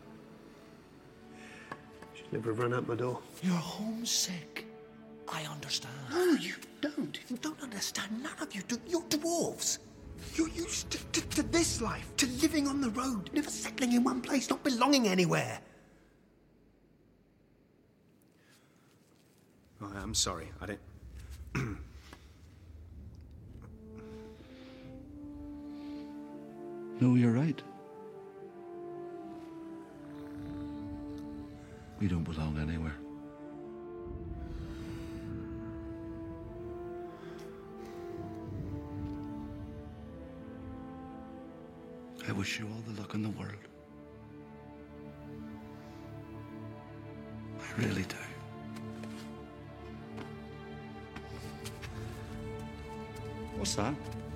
Speaker 6: Should never have run out my door.
Speaker 20: You're homesick. I understand.
Speaker 6: No, you don't. You don't understand. None of you do. You're dwarves. You're used to this life, to living on the road, never settling in one place, not belonging anywhere. Oh, I'm sorry. I didn't...
Speaker 20: No, you're right. We don't belong anywhere. I wish you all the luck in the world. I really do. What's that?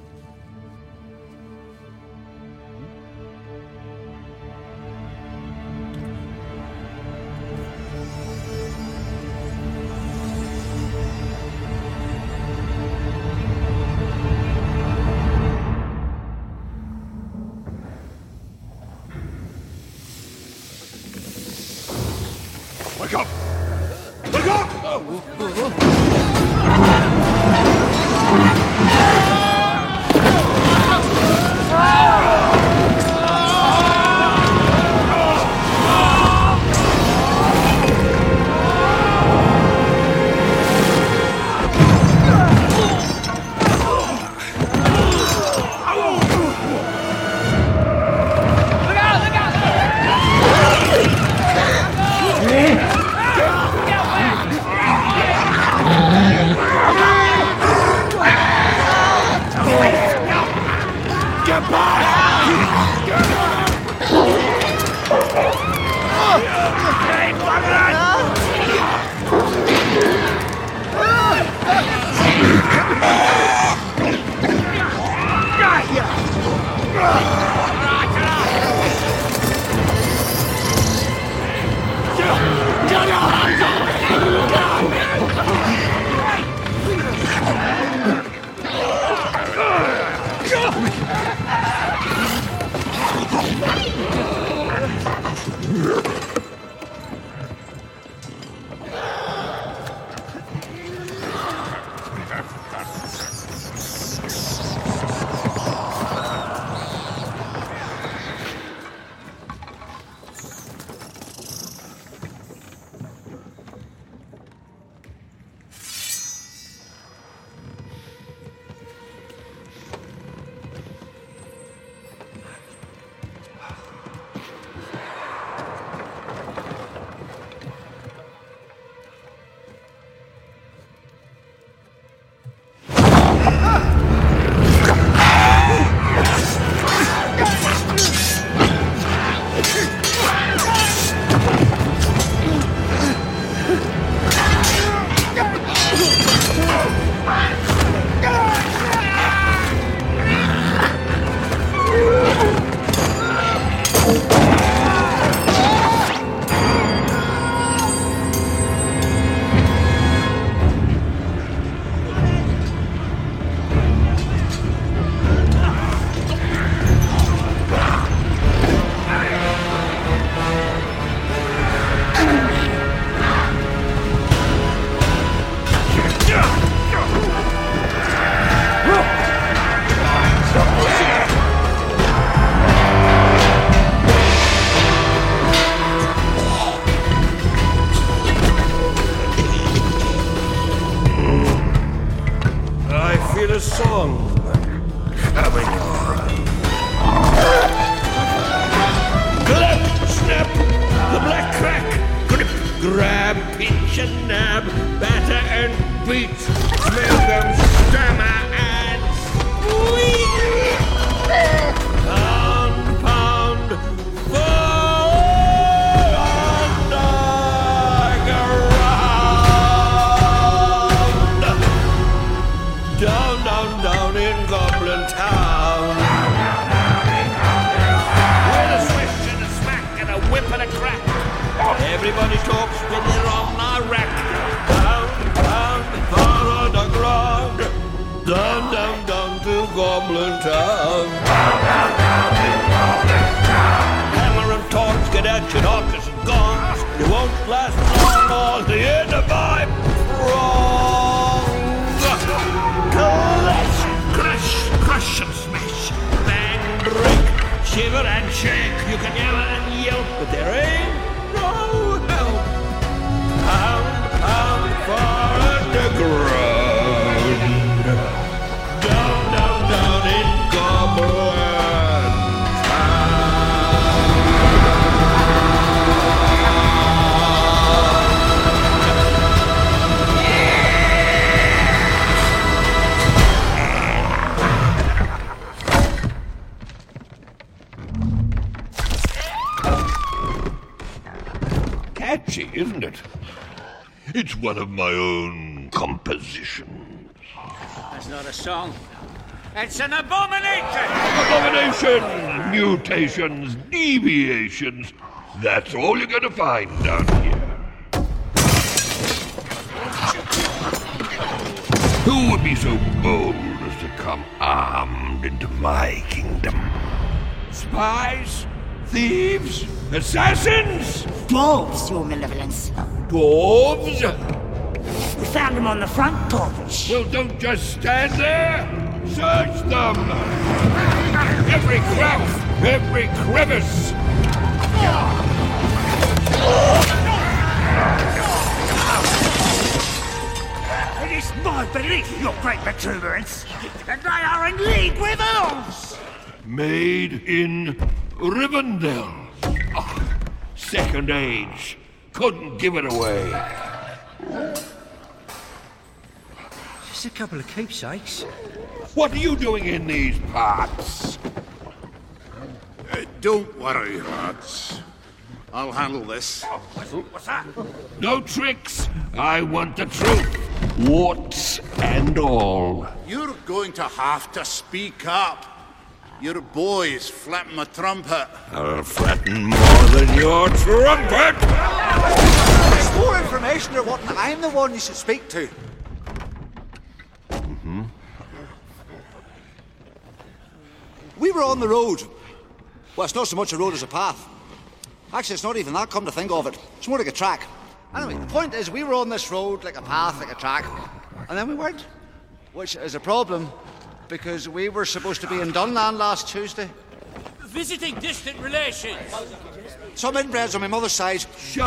Speaker 9: Wake up! Wake up!
Speaker 13: feel a song coming on. Clap, snap, the black crack, grip, grab, pinch and nab, batter and beat, smell them stammer and squeeze. Pound, pound, fall underground. Down, down, down in Goblin Town. With a swish and a smack and a whip and a crack. Everybody talks when they're on the rack. Down, down, far underground. Down, down, down to Goblin Town. Hammer and tongs get at your knockers and gongs. They won't last long on the end of my prong. Clash, crash, crush and smash. Bang, break, shiver and shake. You can yell and yelp, but there ain't no help. Pound, pound, far underground. Down, down, down in Goblin
Speaker 9: Catchy, isn't it? It's one of my own compositions.
Speaker 3: That's not a song. It's an abomination!
Speaker 9: Abominations, mutations, deviations. That's all you're going to find down here. Who would be so bold as to come armed into my kingdom? Spies? Thieves? Assassins?
Speaker 8: Dwarves, Your Malevolence.
Speaker 9: Dwarves?
Speaker 8: We found them on the front porch.
Speaker 9: Well, don't just stand there. Search them. Every crack, every crevice.
Speaker 8: It is my belief, Your Great Protuberance, that they are in league with elves.
Speaker 9: Made in Rivendell. Oh, second age. Couldn't give it away.
Speaker 3: Just a couple of keepsakes.
Speaker 9: What are you doing in these parts?
Speaker 16: Don't worry, lads. I'll handle this.
Speaker 3: What's that?
Speaker 9: No tricks. I want the truth. Warts and all.
Speaker 16: You're going to have to speak up. Your boy's flapping my trumpet.
Speaker 9: I'll flatten more than your trumpet!
Speaker 14: There's more information or what? I'm the one you should speak to. We were on the road. Well, it's not so much a road as a path. Actually, it's not even that, come to think of it. It's more like a track. Anyway, the point is, we were on this road, like a path, like a track, and then we weren't. Which is a problem, because we were supposed to be in Dunland last Tuesday.
Speaker 20: Visiting distant relations.
Speaker 14: Some inbreds on my mother's side.
Speaker 9: Shut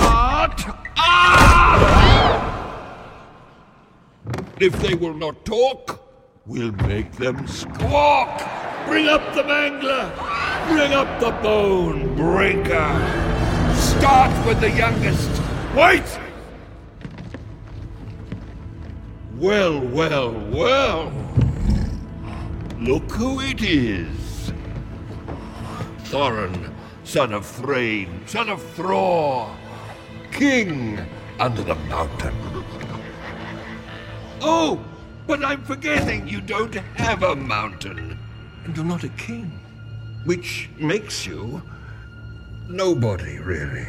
Speaker 9: up! If they will not talk, we'll make them squawk. Bring up the mangler. Bring up the bone breaker. Start with the youngest. Wait! Well, well, well. Look who it is. Thorin, son of Thrain, son of Thror, king under the mountain. Oh, but I'm forgetting you don't have a mountain, and you're not a king, which makes you nobody, really.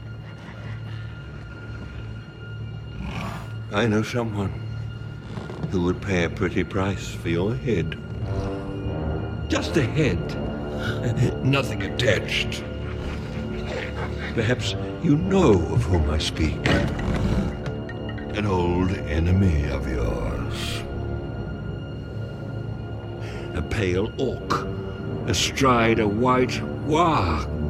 Speaker 9: I know someone who would pay a pretty price for your head. Just a head. Nothing attached. Perhaps you know of whom I speak. An old enemy of yours. A pale orc, astride a white warg.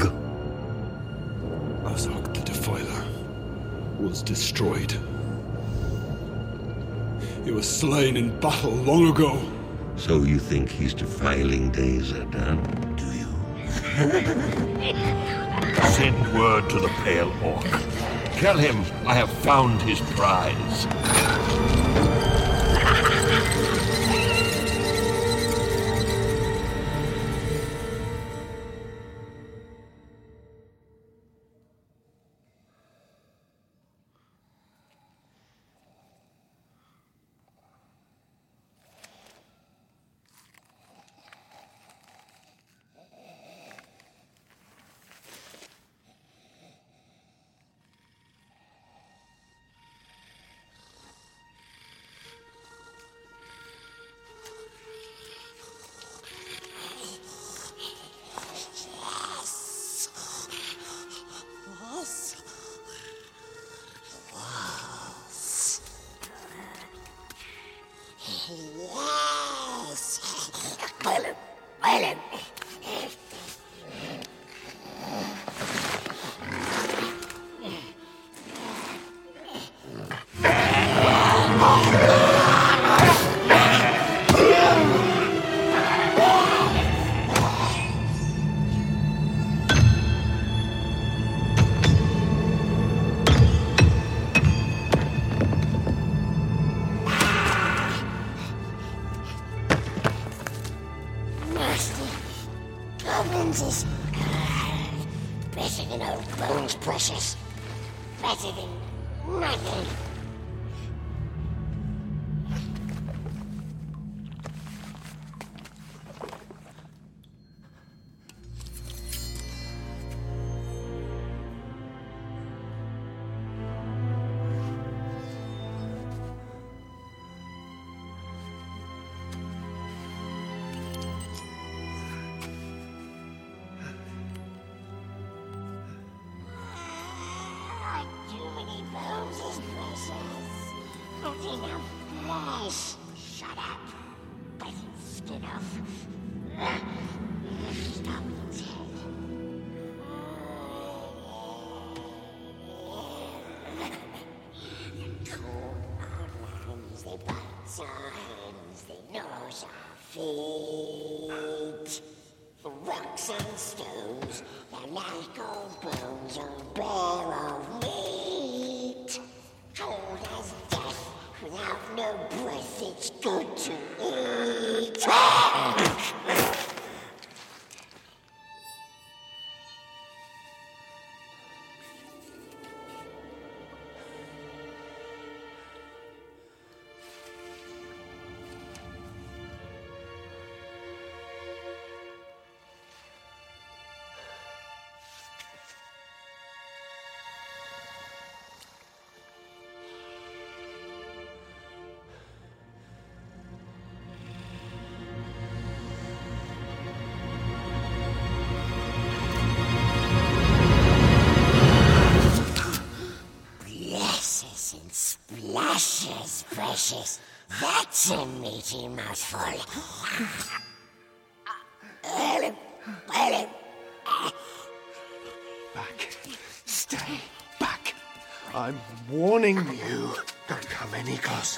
Speaker 12: Azog the Defiler was destroyed. He was slain in battle long ago.
Speaker 9: So you think his defiling days are done? Do you? Send word to the Pale Orc. Tell him I have found his prize.
Speaker 17: Better than old bones, precious. Better than nothing. Feet, the rocks and stones, they're like old bones or bare of meat. Cold as death, without no breath, it's good to eat. Splashes, precious. That's a meaty mouthful.
Speaker 6: Back. Stay back. I'm warning you. Don't come any closer.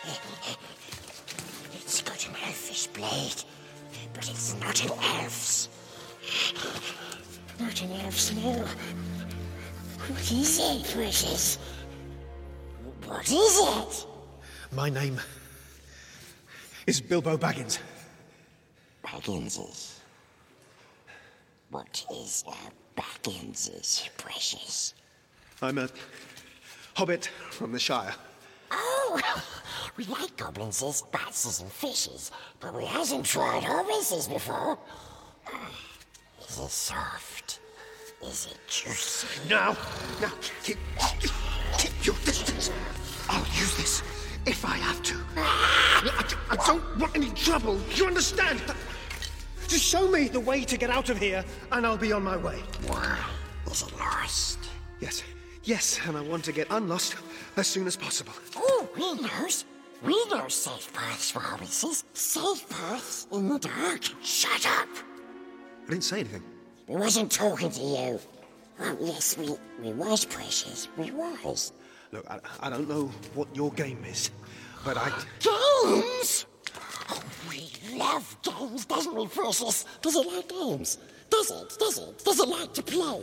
Speaker 17: It's got an elfish blade, but it's not an elf's. Not an elf's, no. What is it, precious? What is it?
Speaker 6: My name is Bilbo Baggins.
Speaker 17: Bagginses? What is a Bagginses, precious?
Speaker 6: I'm a hobbit from the Shire.
Speaker 17: Oh, we like goblinses, batses and fishes, but we hasn't tried hobbitses before. Is it soft? Is it juicy?
Speaker 6: Now, keep your distance. I'll use this if I have to. I don't want any trouble. You understand? Just show me the way to get out of here, and I'll be on my way.
Speaker 17: Why? Is it lost?
Speaker 6: Yes, and I want to get unlost as soon as possible.
Speaker 17: Oh, we knows. We know safe paths for hobbitses. Safe paths in the dark. Shut up!
Speaker 6: I didn't say anything.
Speaker 17: We wasn't talking to you. Oh, yes, we was, precious. We was.
Speaker 6: Look, I don't know what your game is, but I...
Speaker 17: Games? Oh, we love games, doesn't he, Precious? Does he like games? Does it? Does it like to play?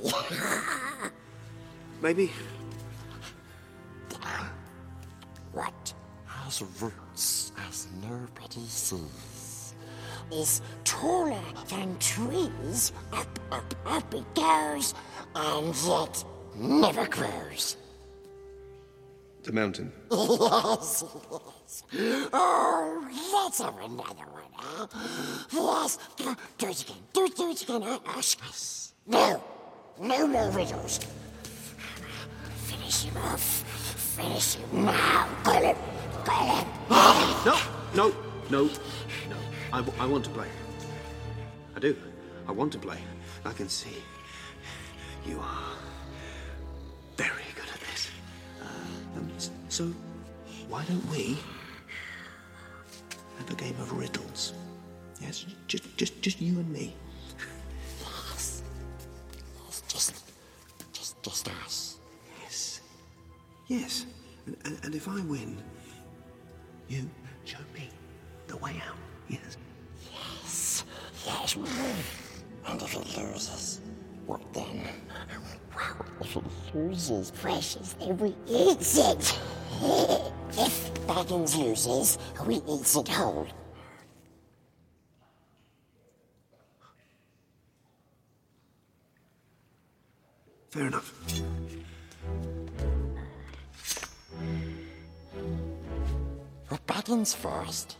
Speaker 6: Maybe.
Speaker 17: What has roots as nobody sees is taller than trees. Up it goes, and yet never grows.
Speaker 6: The mountain.
Speaker 17: Yes. Oh, let's have another one, huh? Yes. Do it again. Do it again. Yes. No more riddles. Finish him off. Finish him now. Gollum.
Speaker 6: No. I want to play. I do. I want to play. I can see you are very good at this. So, why don't we have a game of riddles? Yes, just you and me.
Speaker 17: Just us.
Speaker 6: Yes. And if I win, you show me the way out. Yes.
Speaker 17: Yes. And if he loses, what then? Well, if he loses, Precious, then we eat it. If Baggins loses, we eat it whole.
Speaker 6: Fair enough.
Speaker 17: But Baggins first.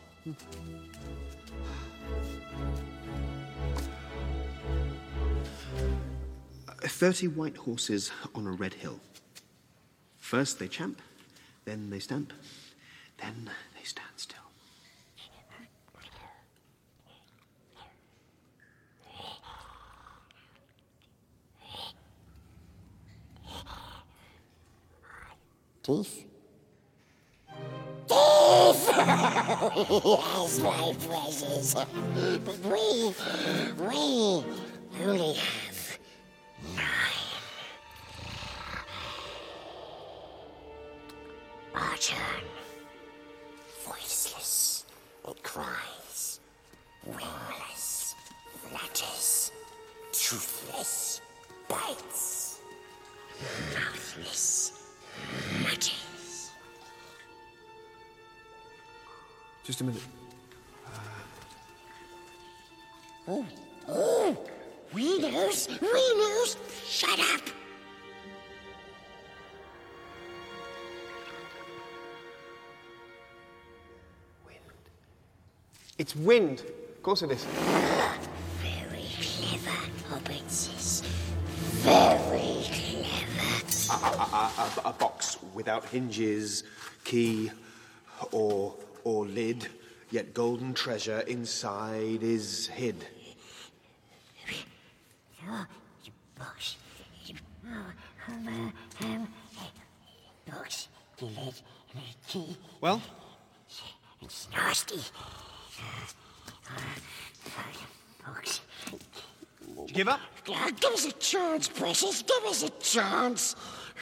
Speaker 6: 30 white horses on a red hill. First they champ, then they stamp, then they stand still.
Speaker 17: Teeth? Teeth! Yes, my precious. But we only have 9. Our turn. Voiceless, it cries. Wingless, flutters. Toothless, bites. Mouthless, mutters.
Speaker 6: Just a minute.
Speaker 17: Oh, Wieners! Shut up!
Speaker 6: It's wind. Of course it is.
Speaker 17: Very clever, Hobbitses. Very clever.
Speaker 6: A box without hinges, key, or lid, yet golden treasure inside is hid.
Speaker 17: Box, lid, and a key.
Speaker 6: Well?
Speaker 17: It's nasty. Box.
Speaker 6: Did you give up?
Speaker 17: Give us a chance, Precious. Give us a chance.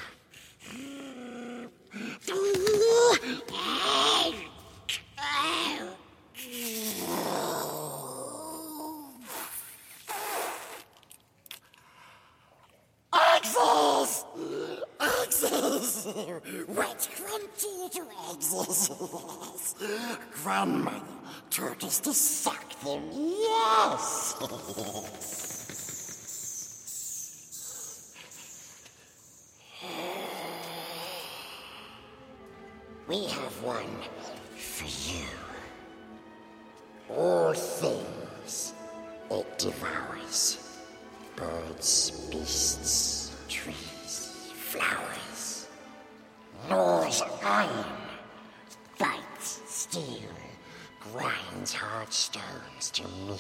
Speaker 17: Axes! Axes! Wet crunchy to axes. Grandmother taught us to suck them, yes! We have one for you. All things it devours. Birds, beasts, trees, flowers. Gnaws iron, bites steel, grinds hard stones to meal.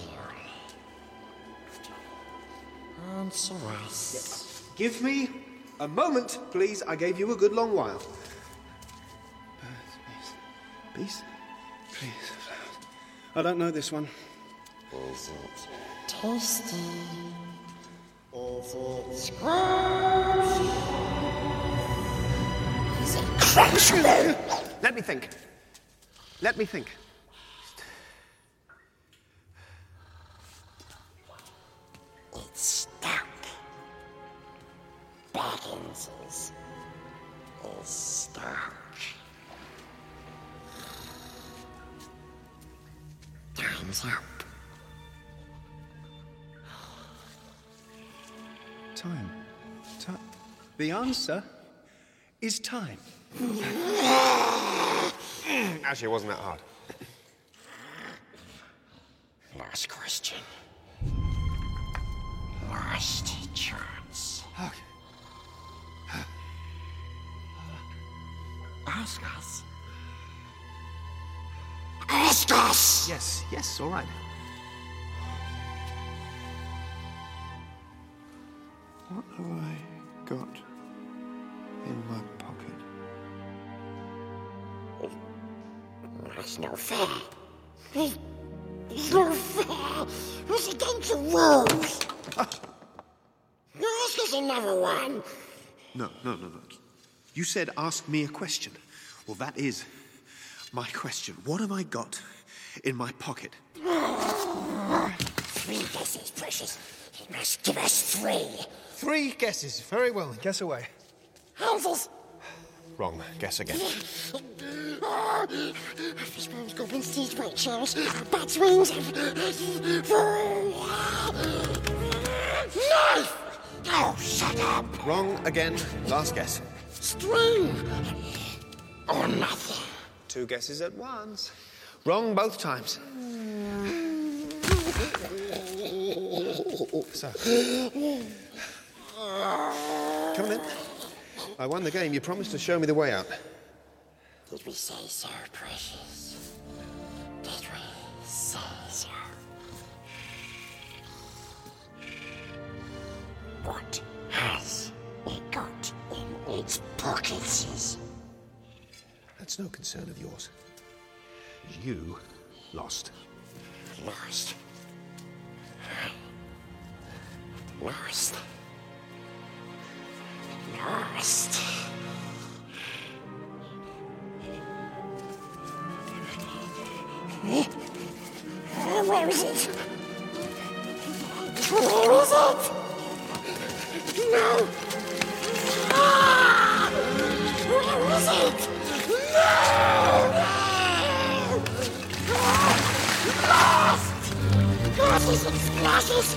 Speaker 17: Answer us.
Speaker 6: Give me a moment, please. I gave you a good long while. Peace? Please. I don't know this one.
Speaker 17: Is it tasty? Is it squishy? Is it crunchy?
Speaker 6: Let me think.
Speaker 17: dragons is stuck. Time's up.
Speaker 6: Time. The answer is time.
Speaker 11: Actually, it wasn't that hard.
Speaker 17: Last question. Last chance. Ask us. Ask us!
Speaker 6: Yes, all right. What have I got in my pocket?
Speaker 17: That's no fair. It's no fair. It's against the rules. Ask us another one.
Speaker 6: No. You said ask me a question. Well, that is my question. What have I got in my pocket?
Speaker 17: 3 guesses, precious. You must give us 3.
Speaker 6: 3 guesses. Very well. Guess away.
Speaker 17: Houses.
Speaker 11: Wrong. Guess again.
Speaker 17: Fish bones, goblins, teeth, white shells, bats' wings, knife! Oh, shut up!
Speaker 11: Wrong again. Last guess.
Speaker 17: String! Or nothing.
Speaker 11: 2 guesses at once. Wrong both times. So. Come on in. I won the game. You promised to show me the way out.
Speaker 17: Did we say so, precious? Did we say so? What has it got in its pockets?
Speaker 11: That's no concern of yours. You lost.
Speaker 17: Lost. Lost. Lost. Where is it? Where is it? No! Ah! Where is it? No! Lost! Glasses and splashes!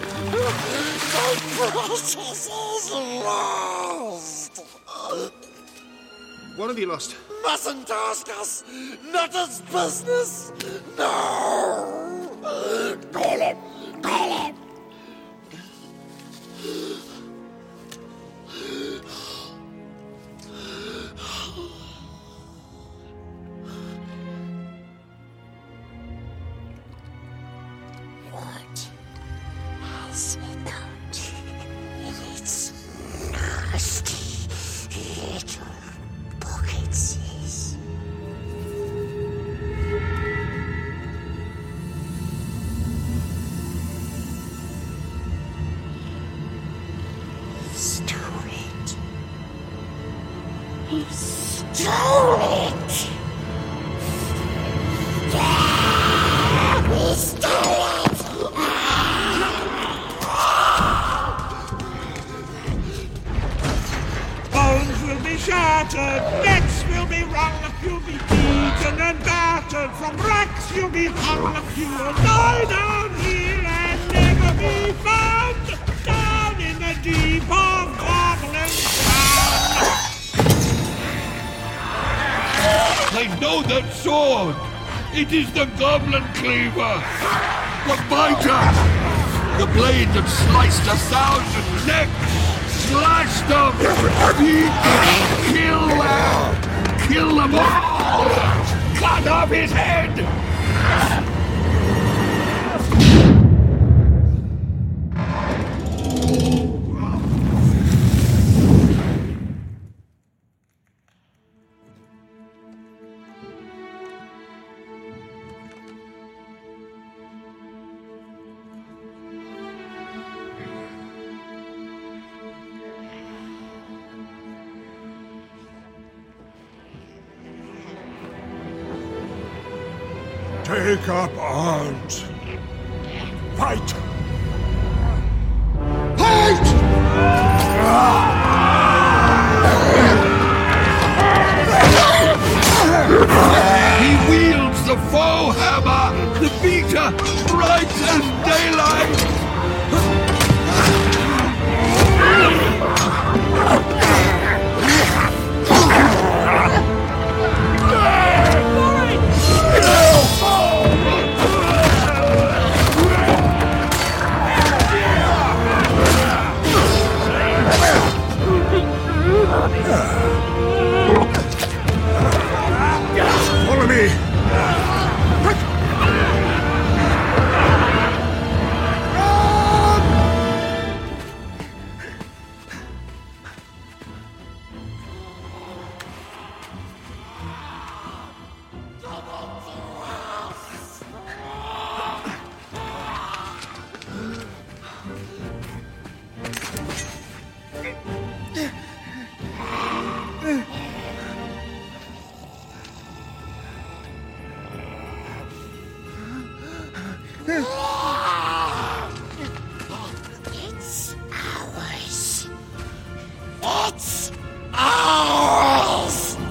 Speaker 17: My precious is lost!
Speaker 6: What have you lost?
Speaker 17: Mustn't ask us! Not his business! No! Call him! Call him! What has it got in its nasty little pockets? Stole it. He stole it. He stole it.
Speaker 13: Bones will be shattered, necks will be wrung, you'll be beaten and battered. From racks you'll be hung, you'll die down here and never be found. Down in the deep of Goblin Town.
Speaker 9: I know that sword! It is the Goblin Cleaver! The biter! The blade that sliced 1,000 necks! Slashed them! Kill them! Kill them all! Cut off his head!
Speaker 18: Take up arms. Fight! Fight!
Speaker 9: He wields the foe hammer, the beater, bright as daylight.
Speaker 5: Follow me!
Speaker 17: It's ours. It's ours.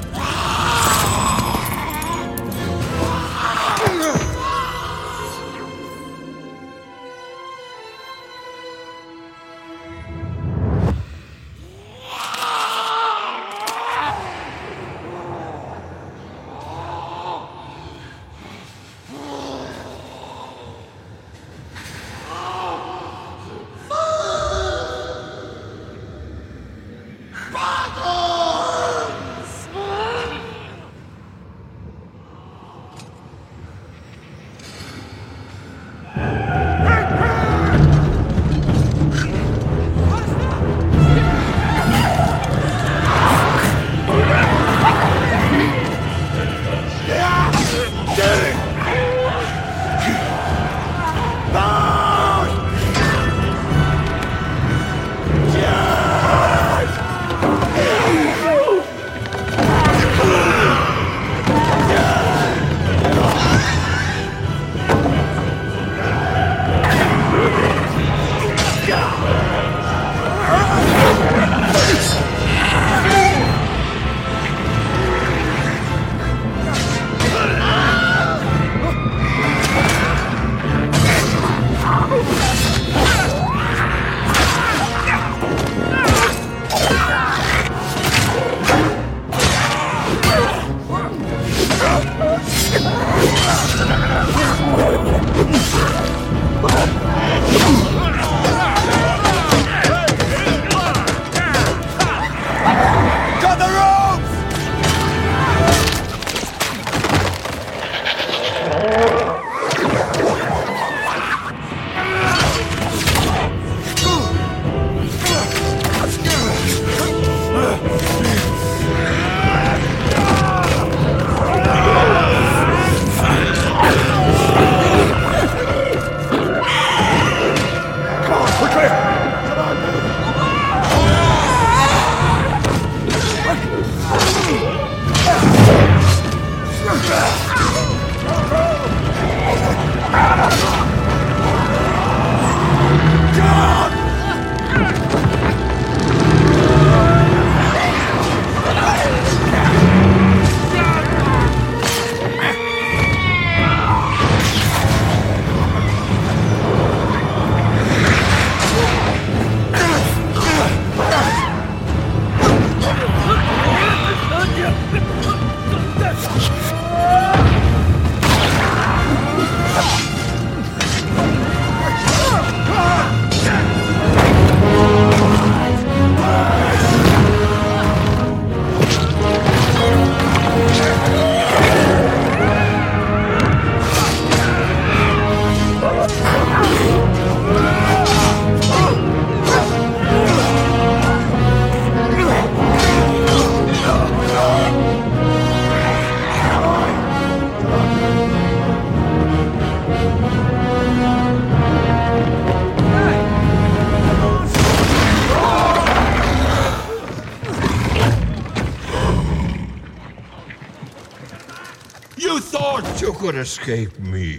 Speaker 9: You could escape me.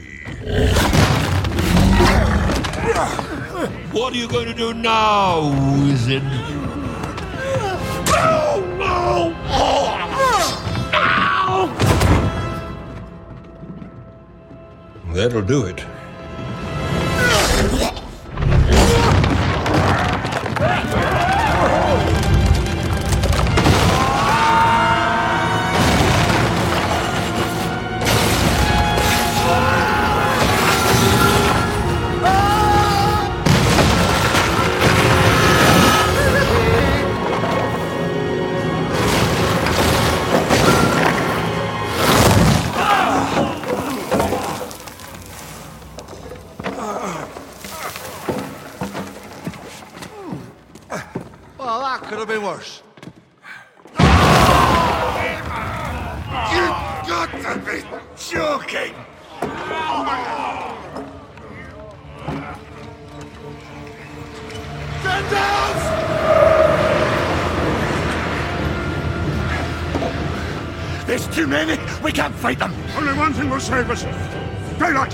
Speaker 9: What are you going to do now, wizard? No! No! Oh! Ow! That'll do it.
Speaker 14: Well, that could have been worse.
Speaker 18: You've got to be joking!
Speaker 8: There's too many. We can't fight them.
Speaker 18: Only one thing will save us. Daylight!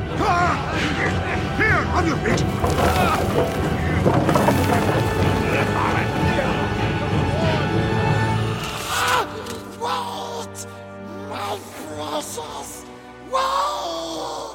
Speaker 18: Here, on your feet!
Speaker 17: Wait! My precious! Wait!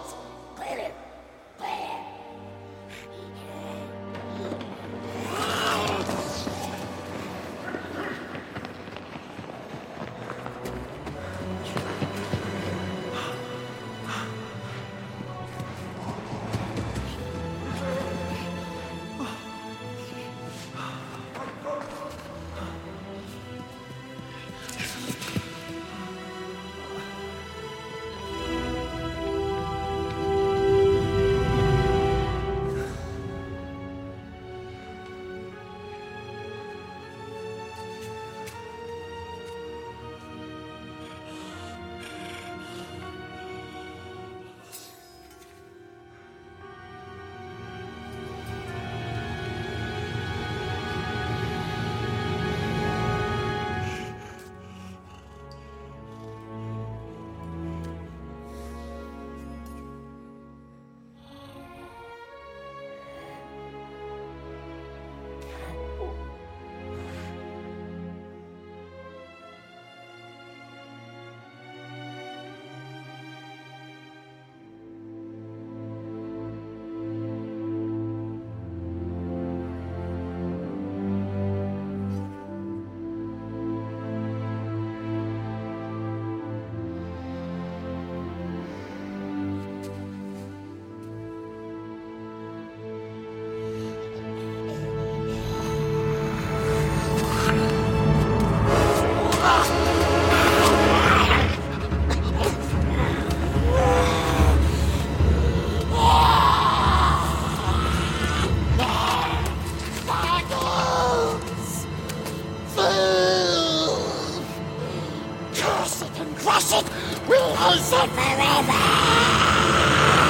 Speaker 17: Crush it! We'll lose it forever!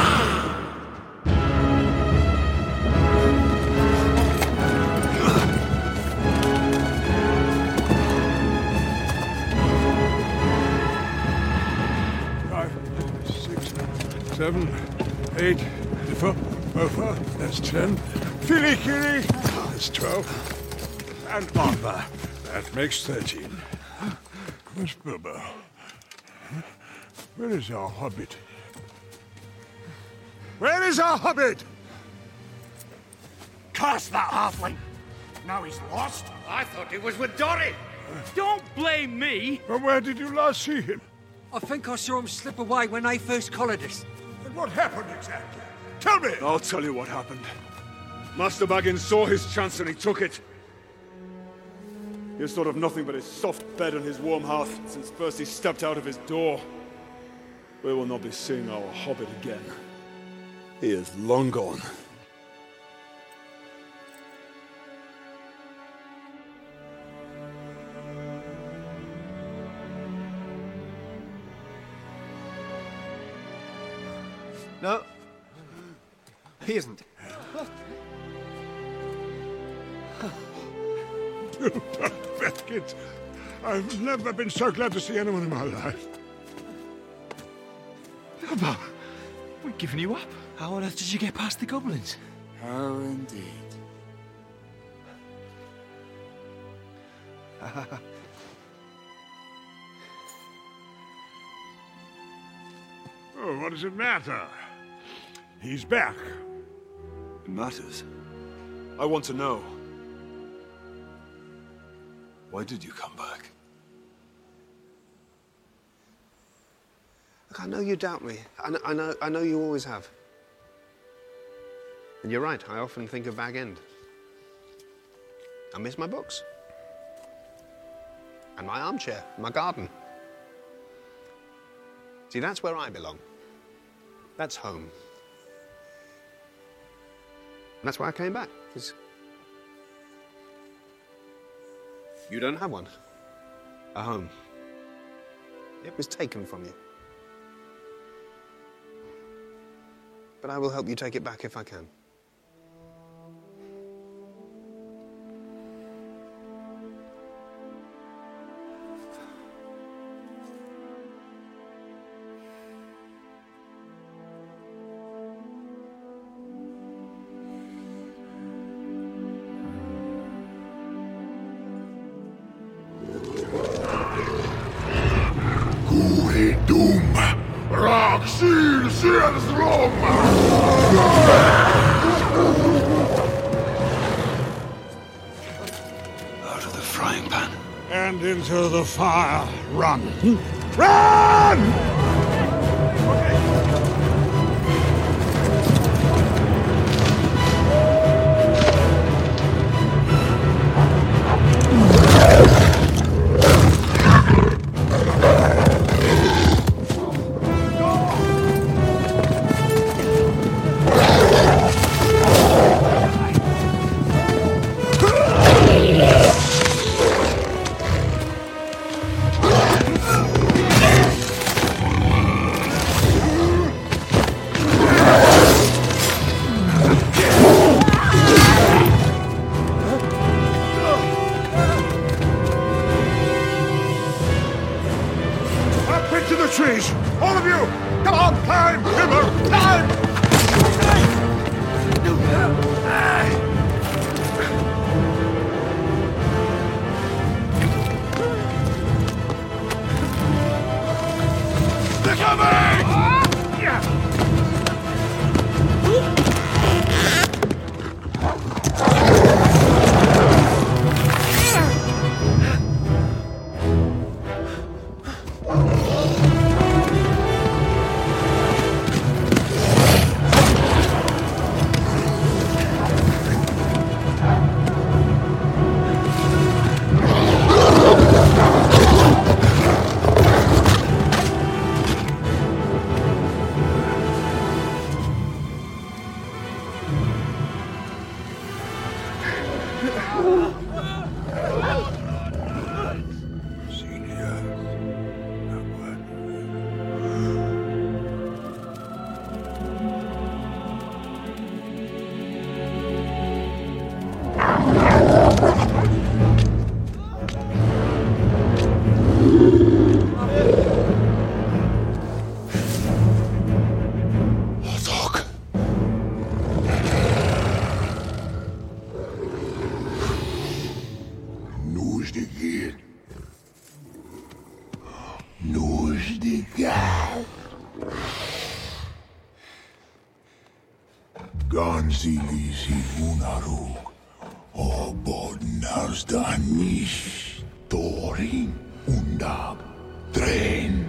Speaker 18: Seven, 8, 4, that's 10. Filikiri, that's 12. And Barber, that makes 13. Where's Bilbo? Where is our hobbit? Where is our hobbit?
Speaker 8: Curse that halfling! Now he's lost.
Speaker 3: I thought he was with Dory.
Speaker 8: Don't blame me.
Speaker 18: But where did you last see him?
Speaker 20: I think I saw him slip away when I first collared us.
Speaker 18: And what happened exactly? Tell me!
Speaker 12: I'll tell you what happened. Master Baggins saw his chance and he took it. He has thought of nothing but his soft bed and his warm hearth since first he stepped out of his door. We will not be seeing our hobbit again. He is long gone.
Speaker 11: No, he isn't.
Speaker 18: Beckett, I've never been so glad to see anyone in my life.
Speaker 4: Bilbo, we've given you up. How on earth did you get past the goblins?
Speaker 15: How indeed.
Speaker 18: Oh, what does it matter?
Speaker 5: He's back.
Speaker 12: It matters. I want to know. Why did you come back?
Speaker 11: Look, I know you doubt me. I know you always have. And you're right, I often think of Bag End. I miss my books. And my armchair, my garden. See, that's where I belong. That's home. And that's why I came back, because you don't have one. A home. It was taken from you. But I will help you take it back if I can.
Speaker 2: Out of the frying pan.
Speaker 5: And into the fire. Run! Run! Trees! All of you! Come on, climb! Timber! Climb! They're coming!
Speaker 18: Ganzilis Unaru, o bodnars danish, Thorin, undab, Drain.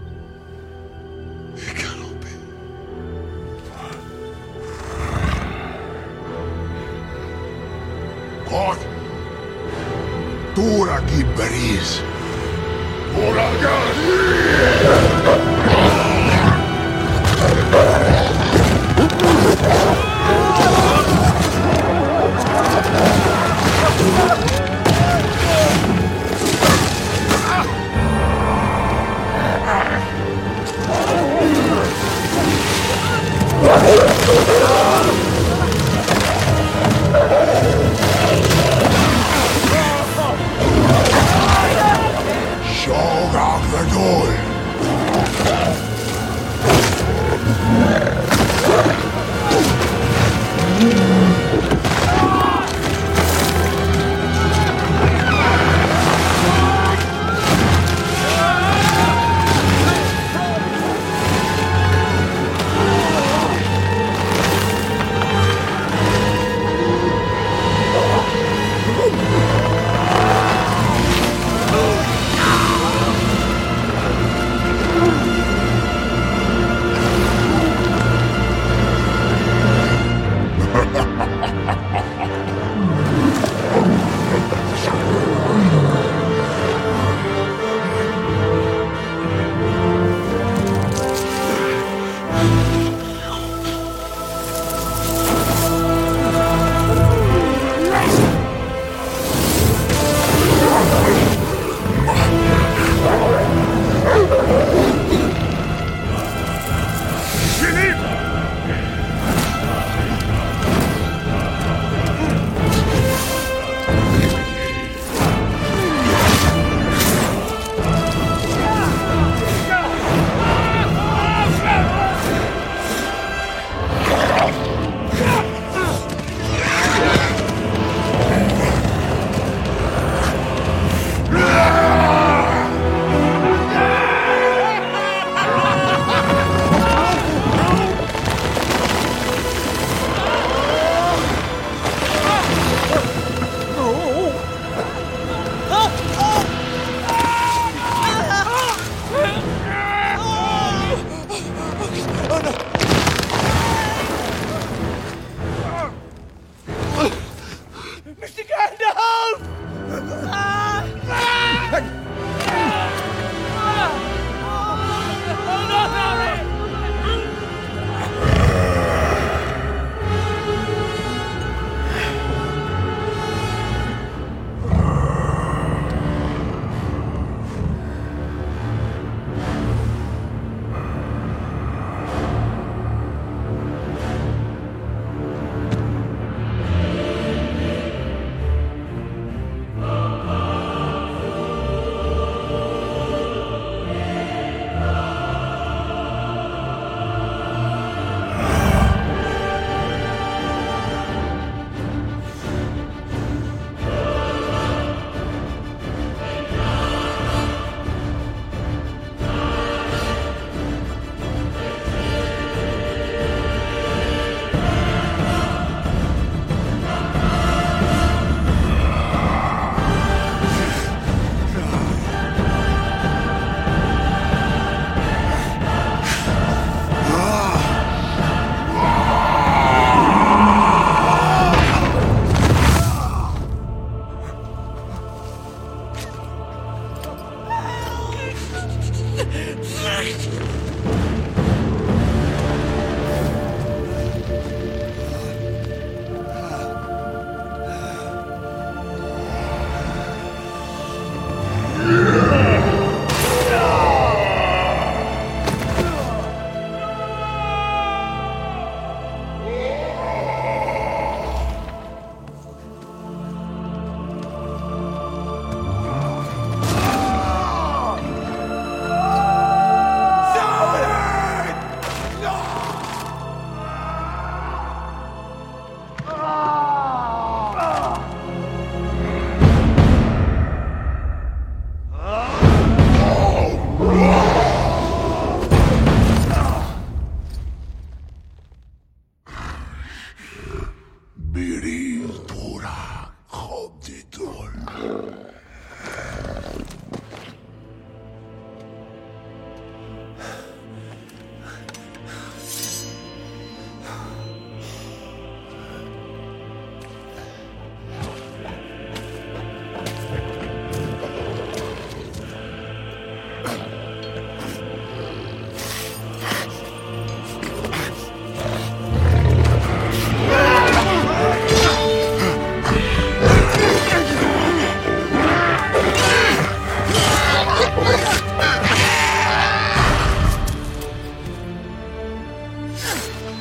Speaker 18: It cannot be. God, Tora Gibberis, Shoga Gadol.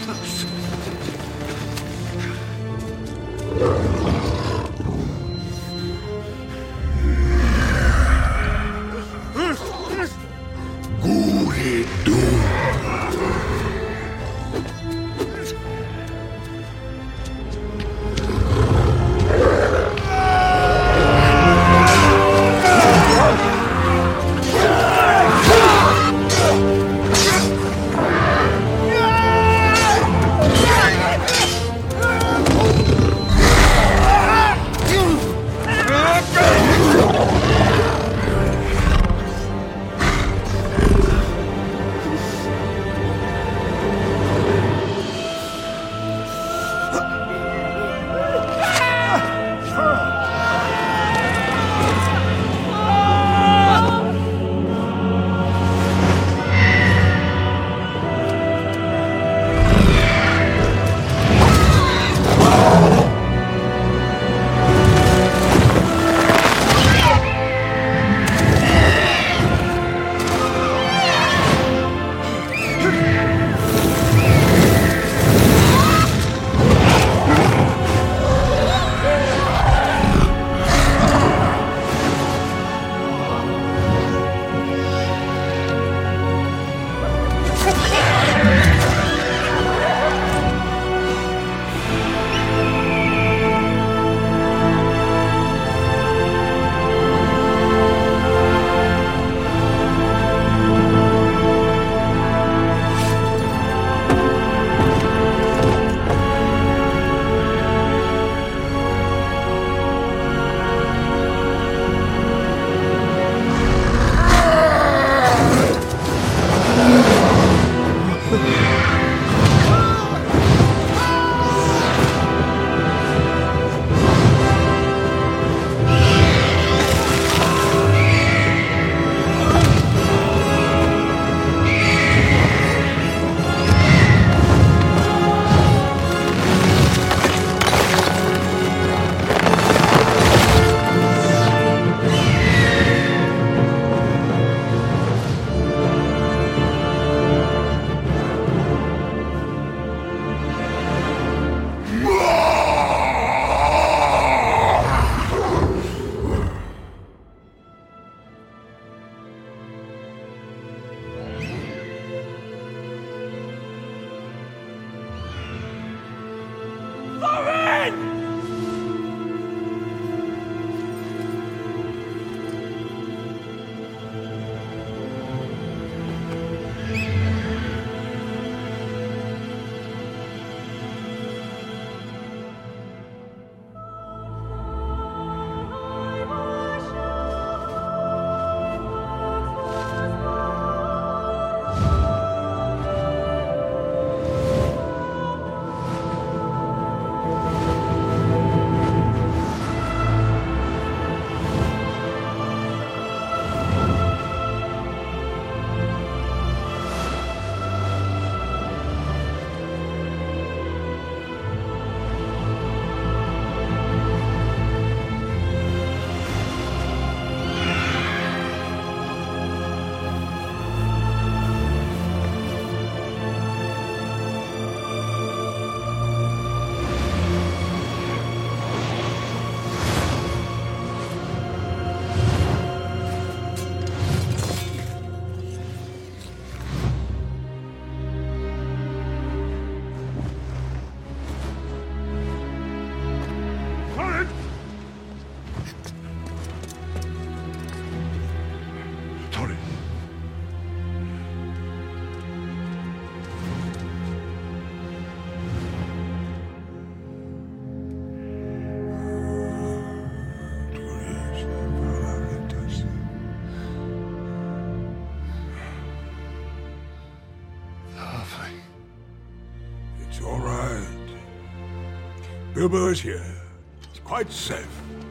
Speaker 5: Bilbo is here. It's quite safe.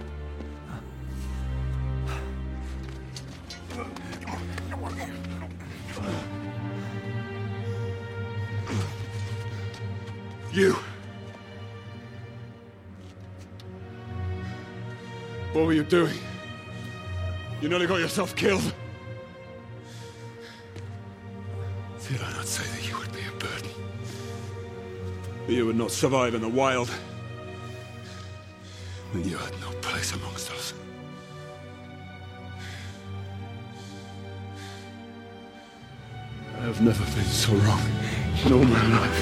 Speaker 12: You! What were you doing? You nearly got yourself killed. Did I not say that you would be a burden? You would not survive in the wild. You had no place amongst us. I have never been so wrong in all my life.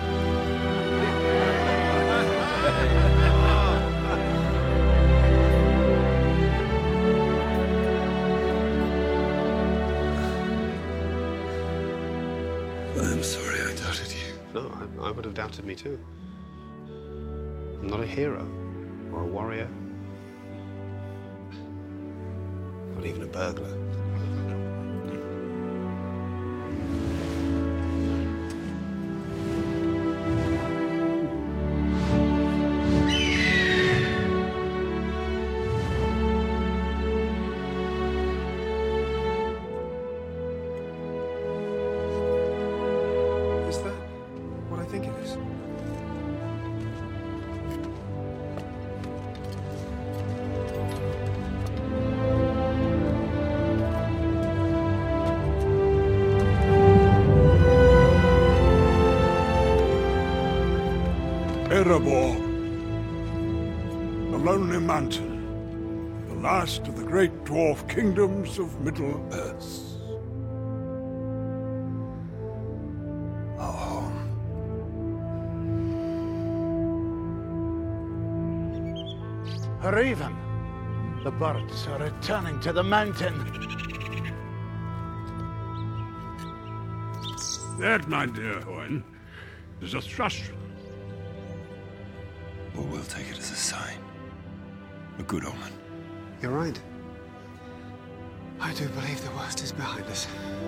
Speaker 12: I'm sorry I doubted you.
Speaker 11: No, I would have doubted me too. I'm not a hero, or a warrior, not even a burglar. Is that what I think it is?
Speaker 5: Erebor, the Lonely Mountain, the last of the great dwarf kingdoms of Middle-earth. Our home.
Speaker 1: Raven, the birds are returning to the mountain.
Speaker 5: That, my dear Owen, is a thrush.
Speaker 12: But we'll take it as a sign. A good omen.
Speaker 11: You're right. I do believe the worst is behind us.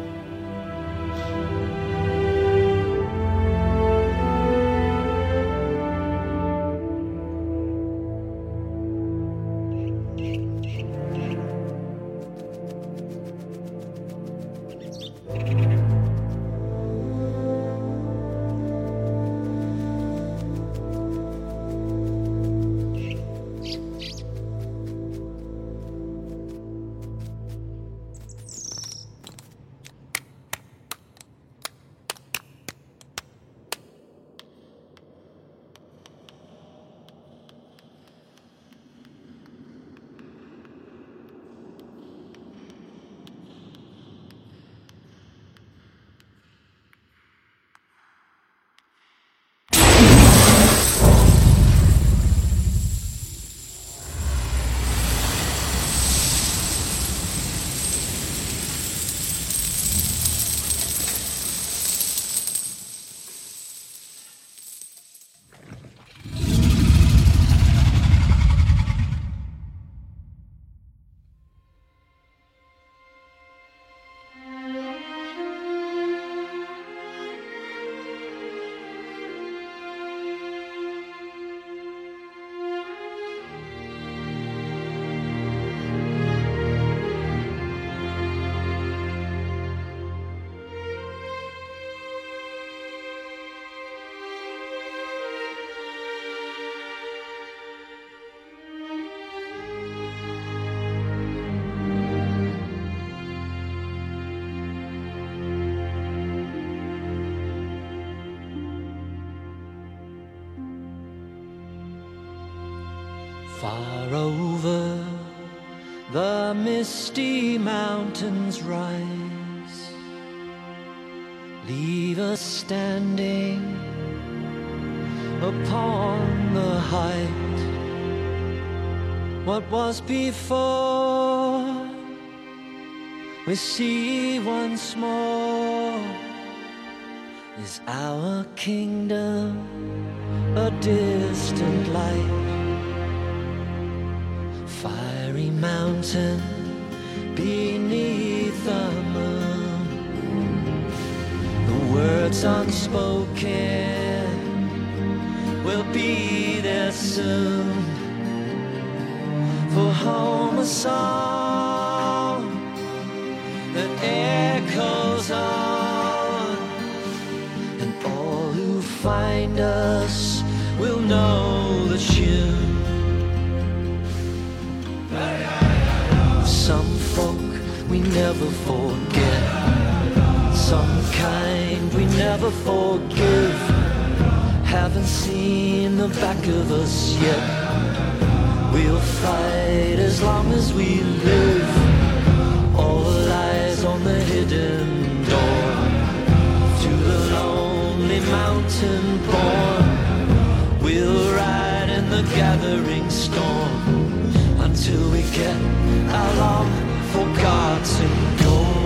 Speaker 14: Far over the misty mountains rise, leave us standing upon the height. What was before, we see once more. Is our kingdom a distant light? Fiery mountain beneath the moon, the words unspoken will be there soon. For home a song that echoes on, and all who find us will know the tune. Some folk we never forget, some kind we never forgive. Haven't
Speaker 19: haven't seen the back of us yet. We'll fight as long as we live. All eyes on the hidden door to the lonely mountain born. We'll ride in the gathering storm until we get our long forgotten goal.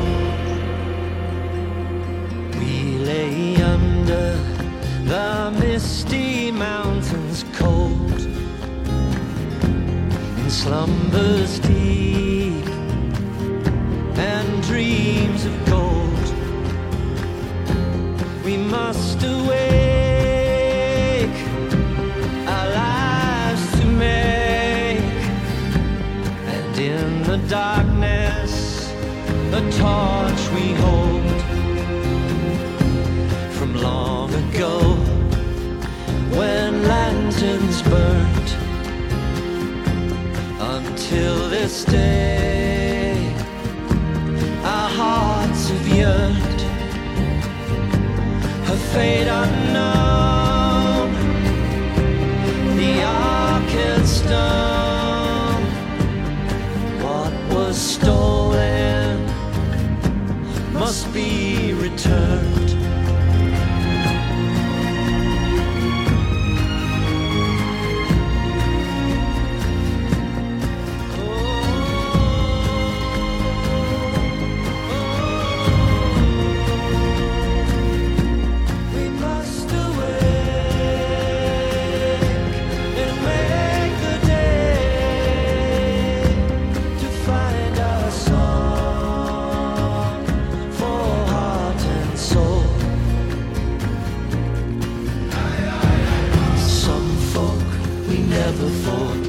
Speaker 19: We lay under the misty mountains cold, in slumbers deep and dreams of gold. We must awake, our lives to make, and in the darkness the torch we hold from long ago, when lanterns burnt. Until this day our hearts have yearned, her fate unknown, the Arcade stone. What was stolen must be returned. Never forget.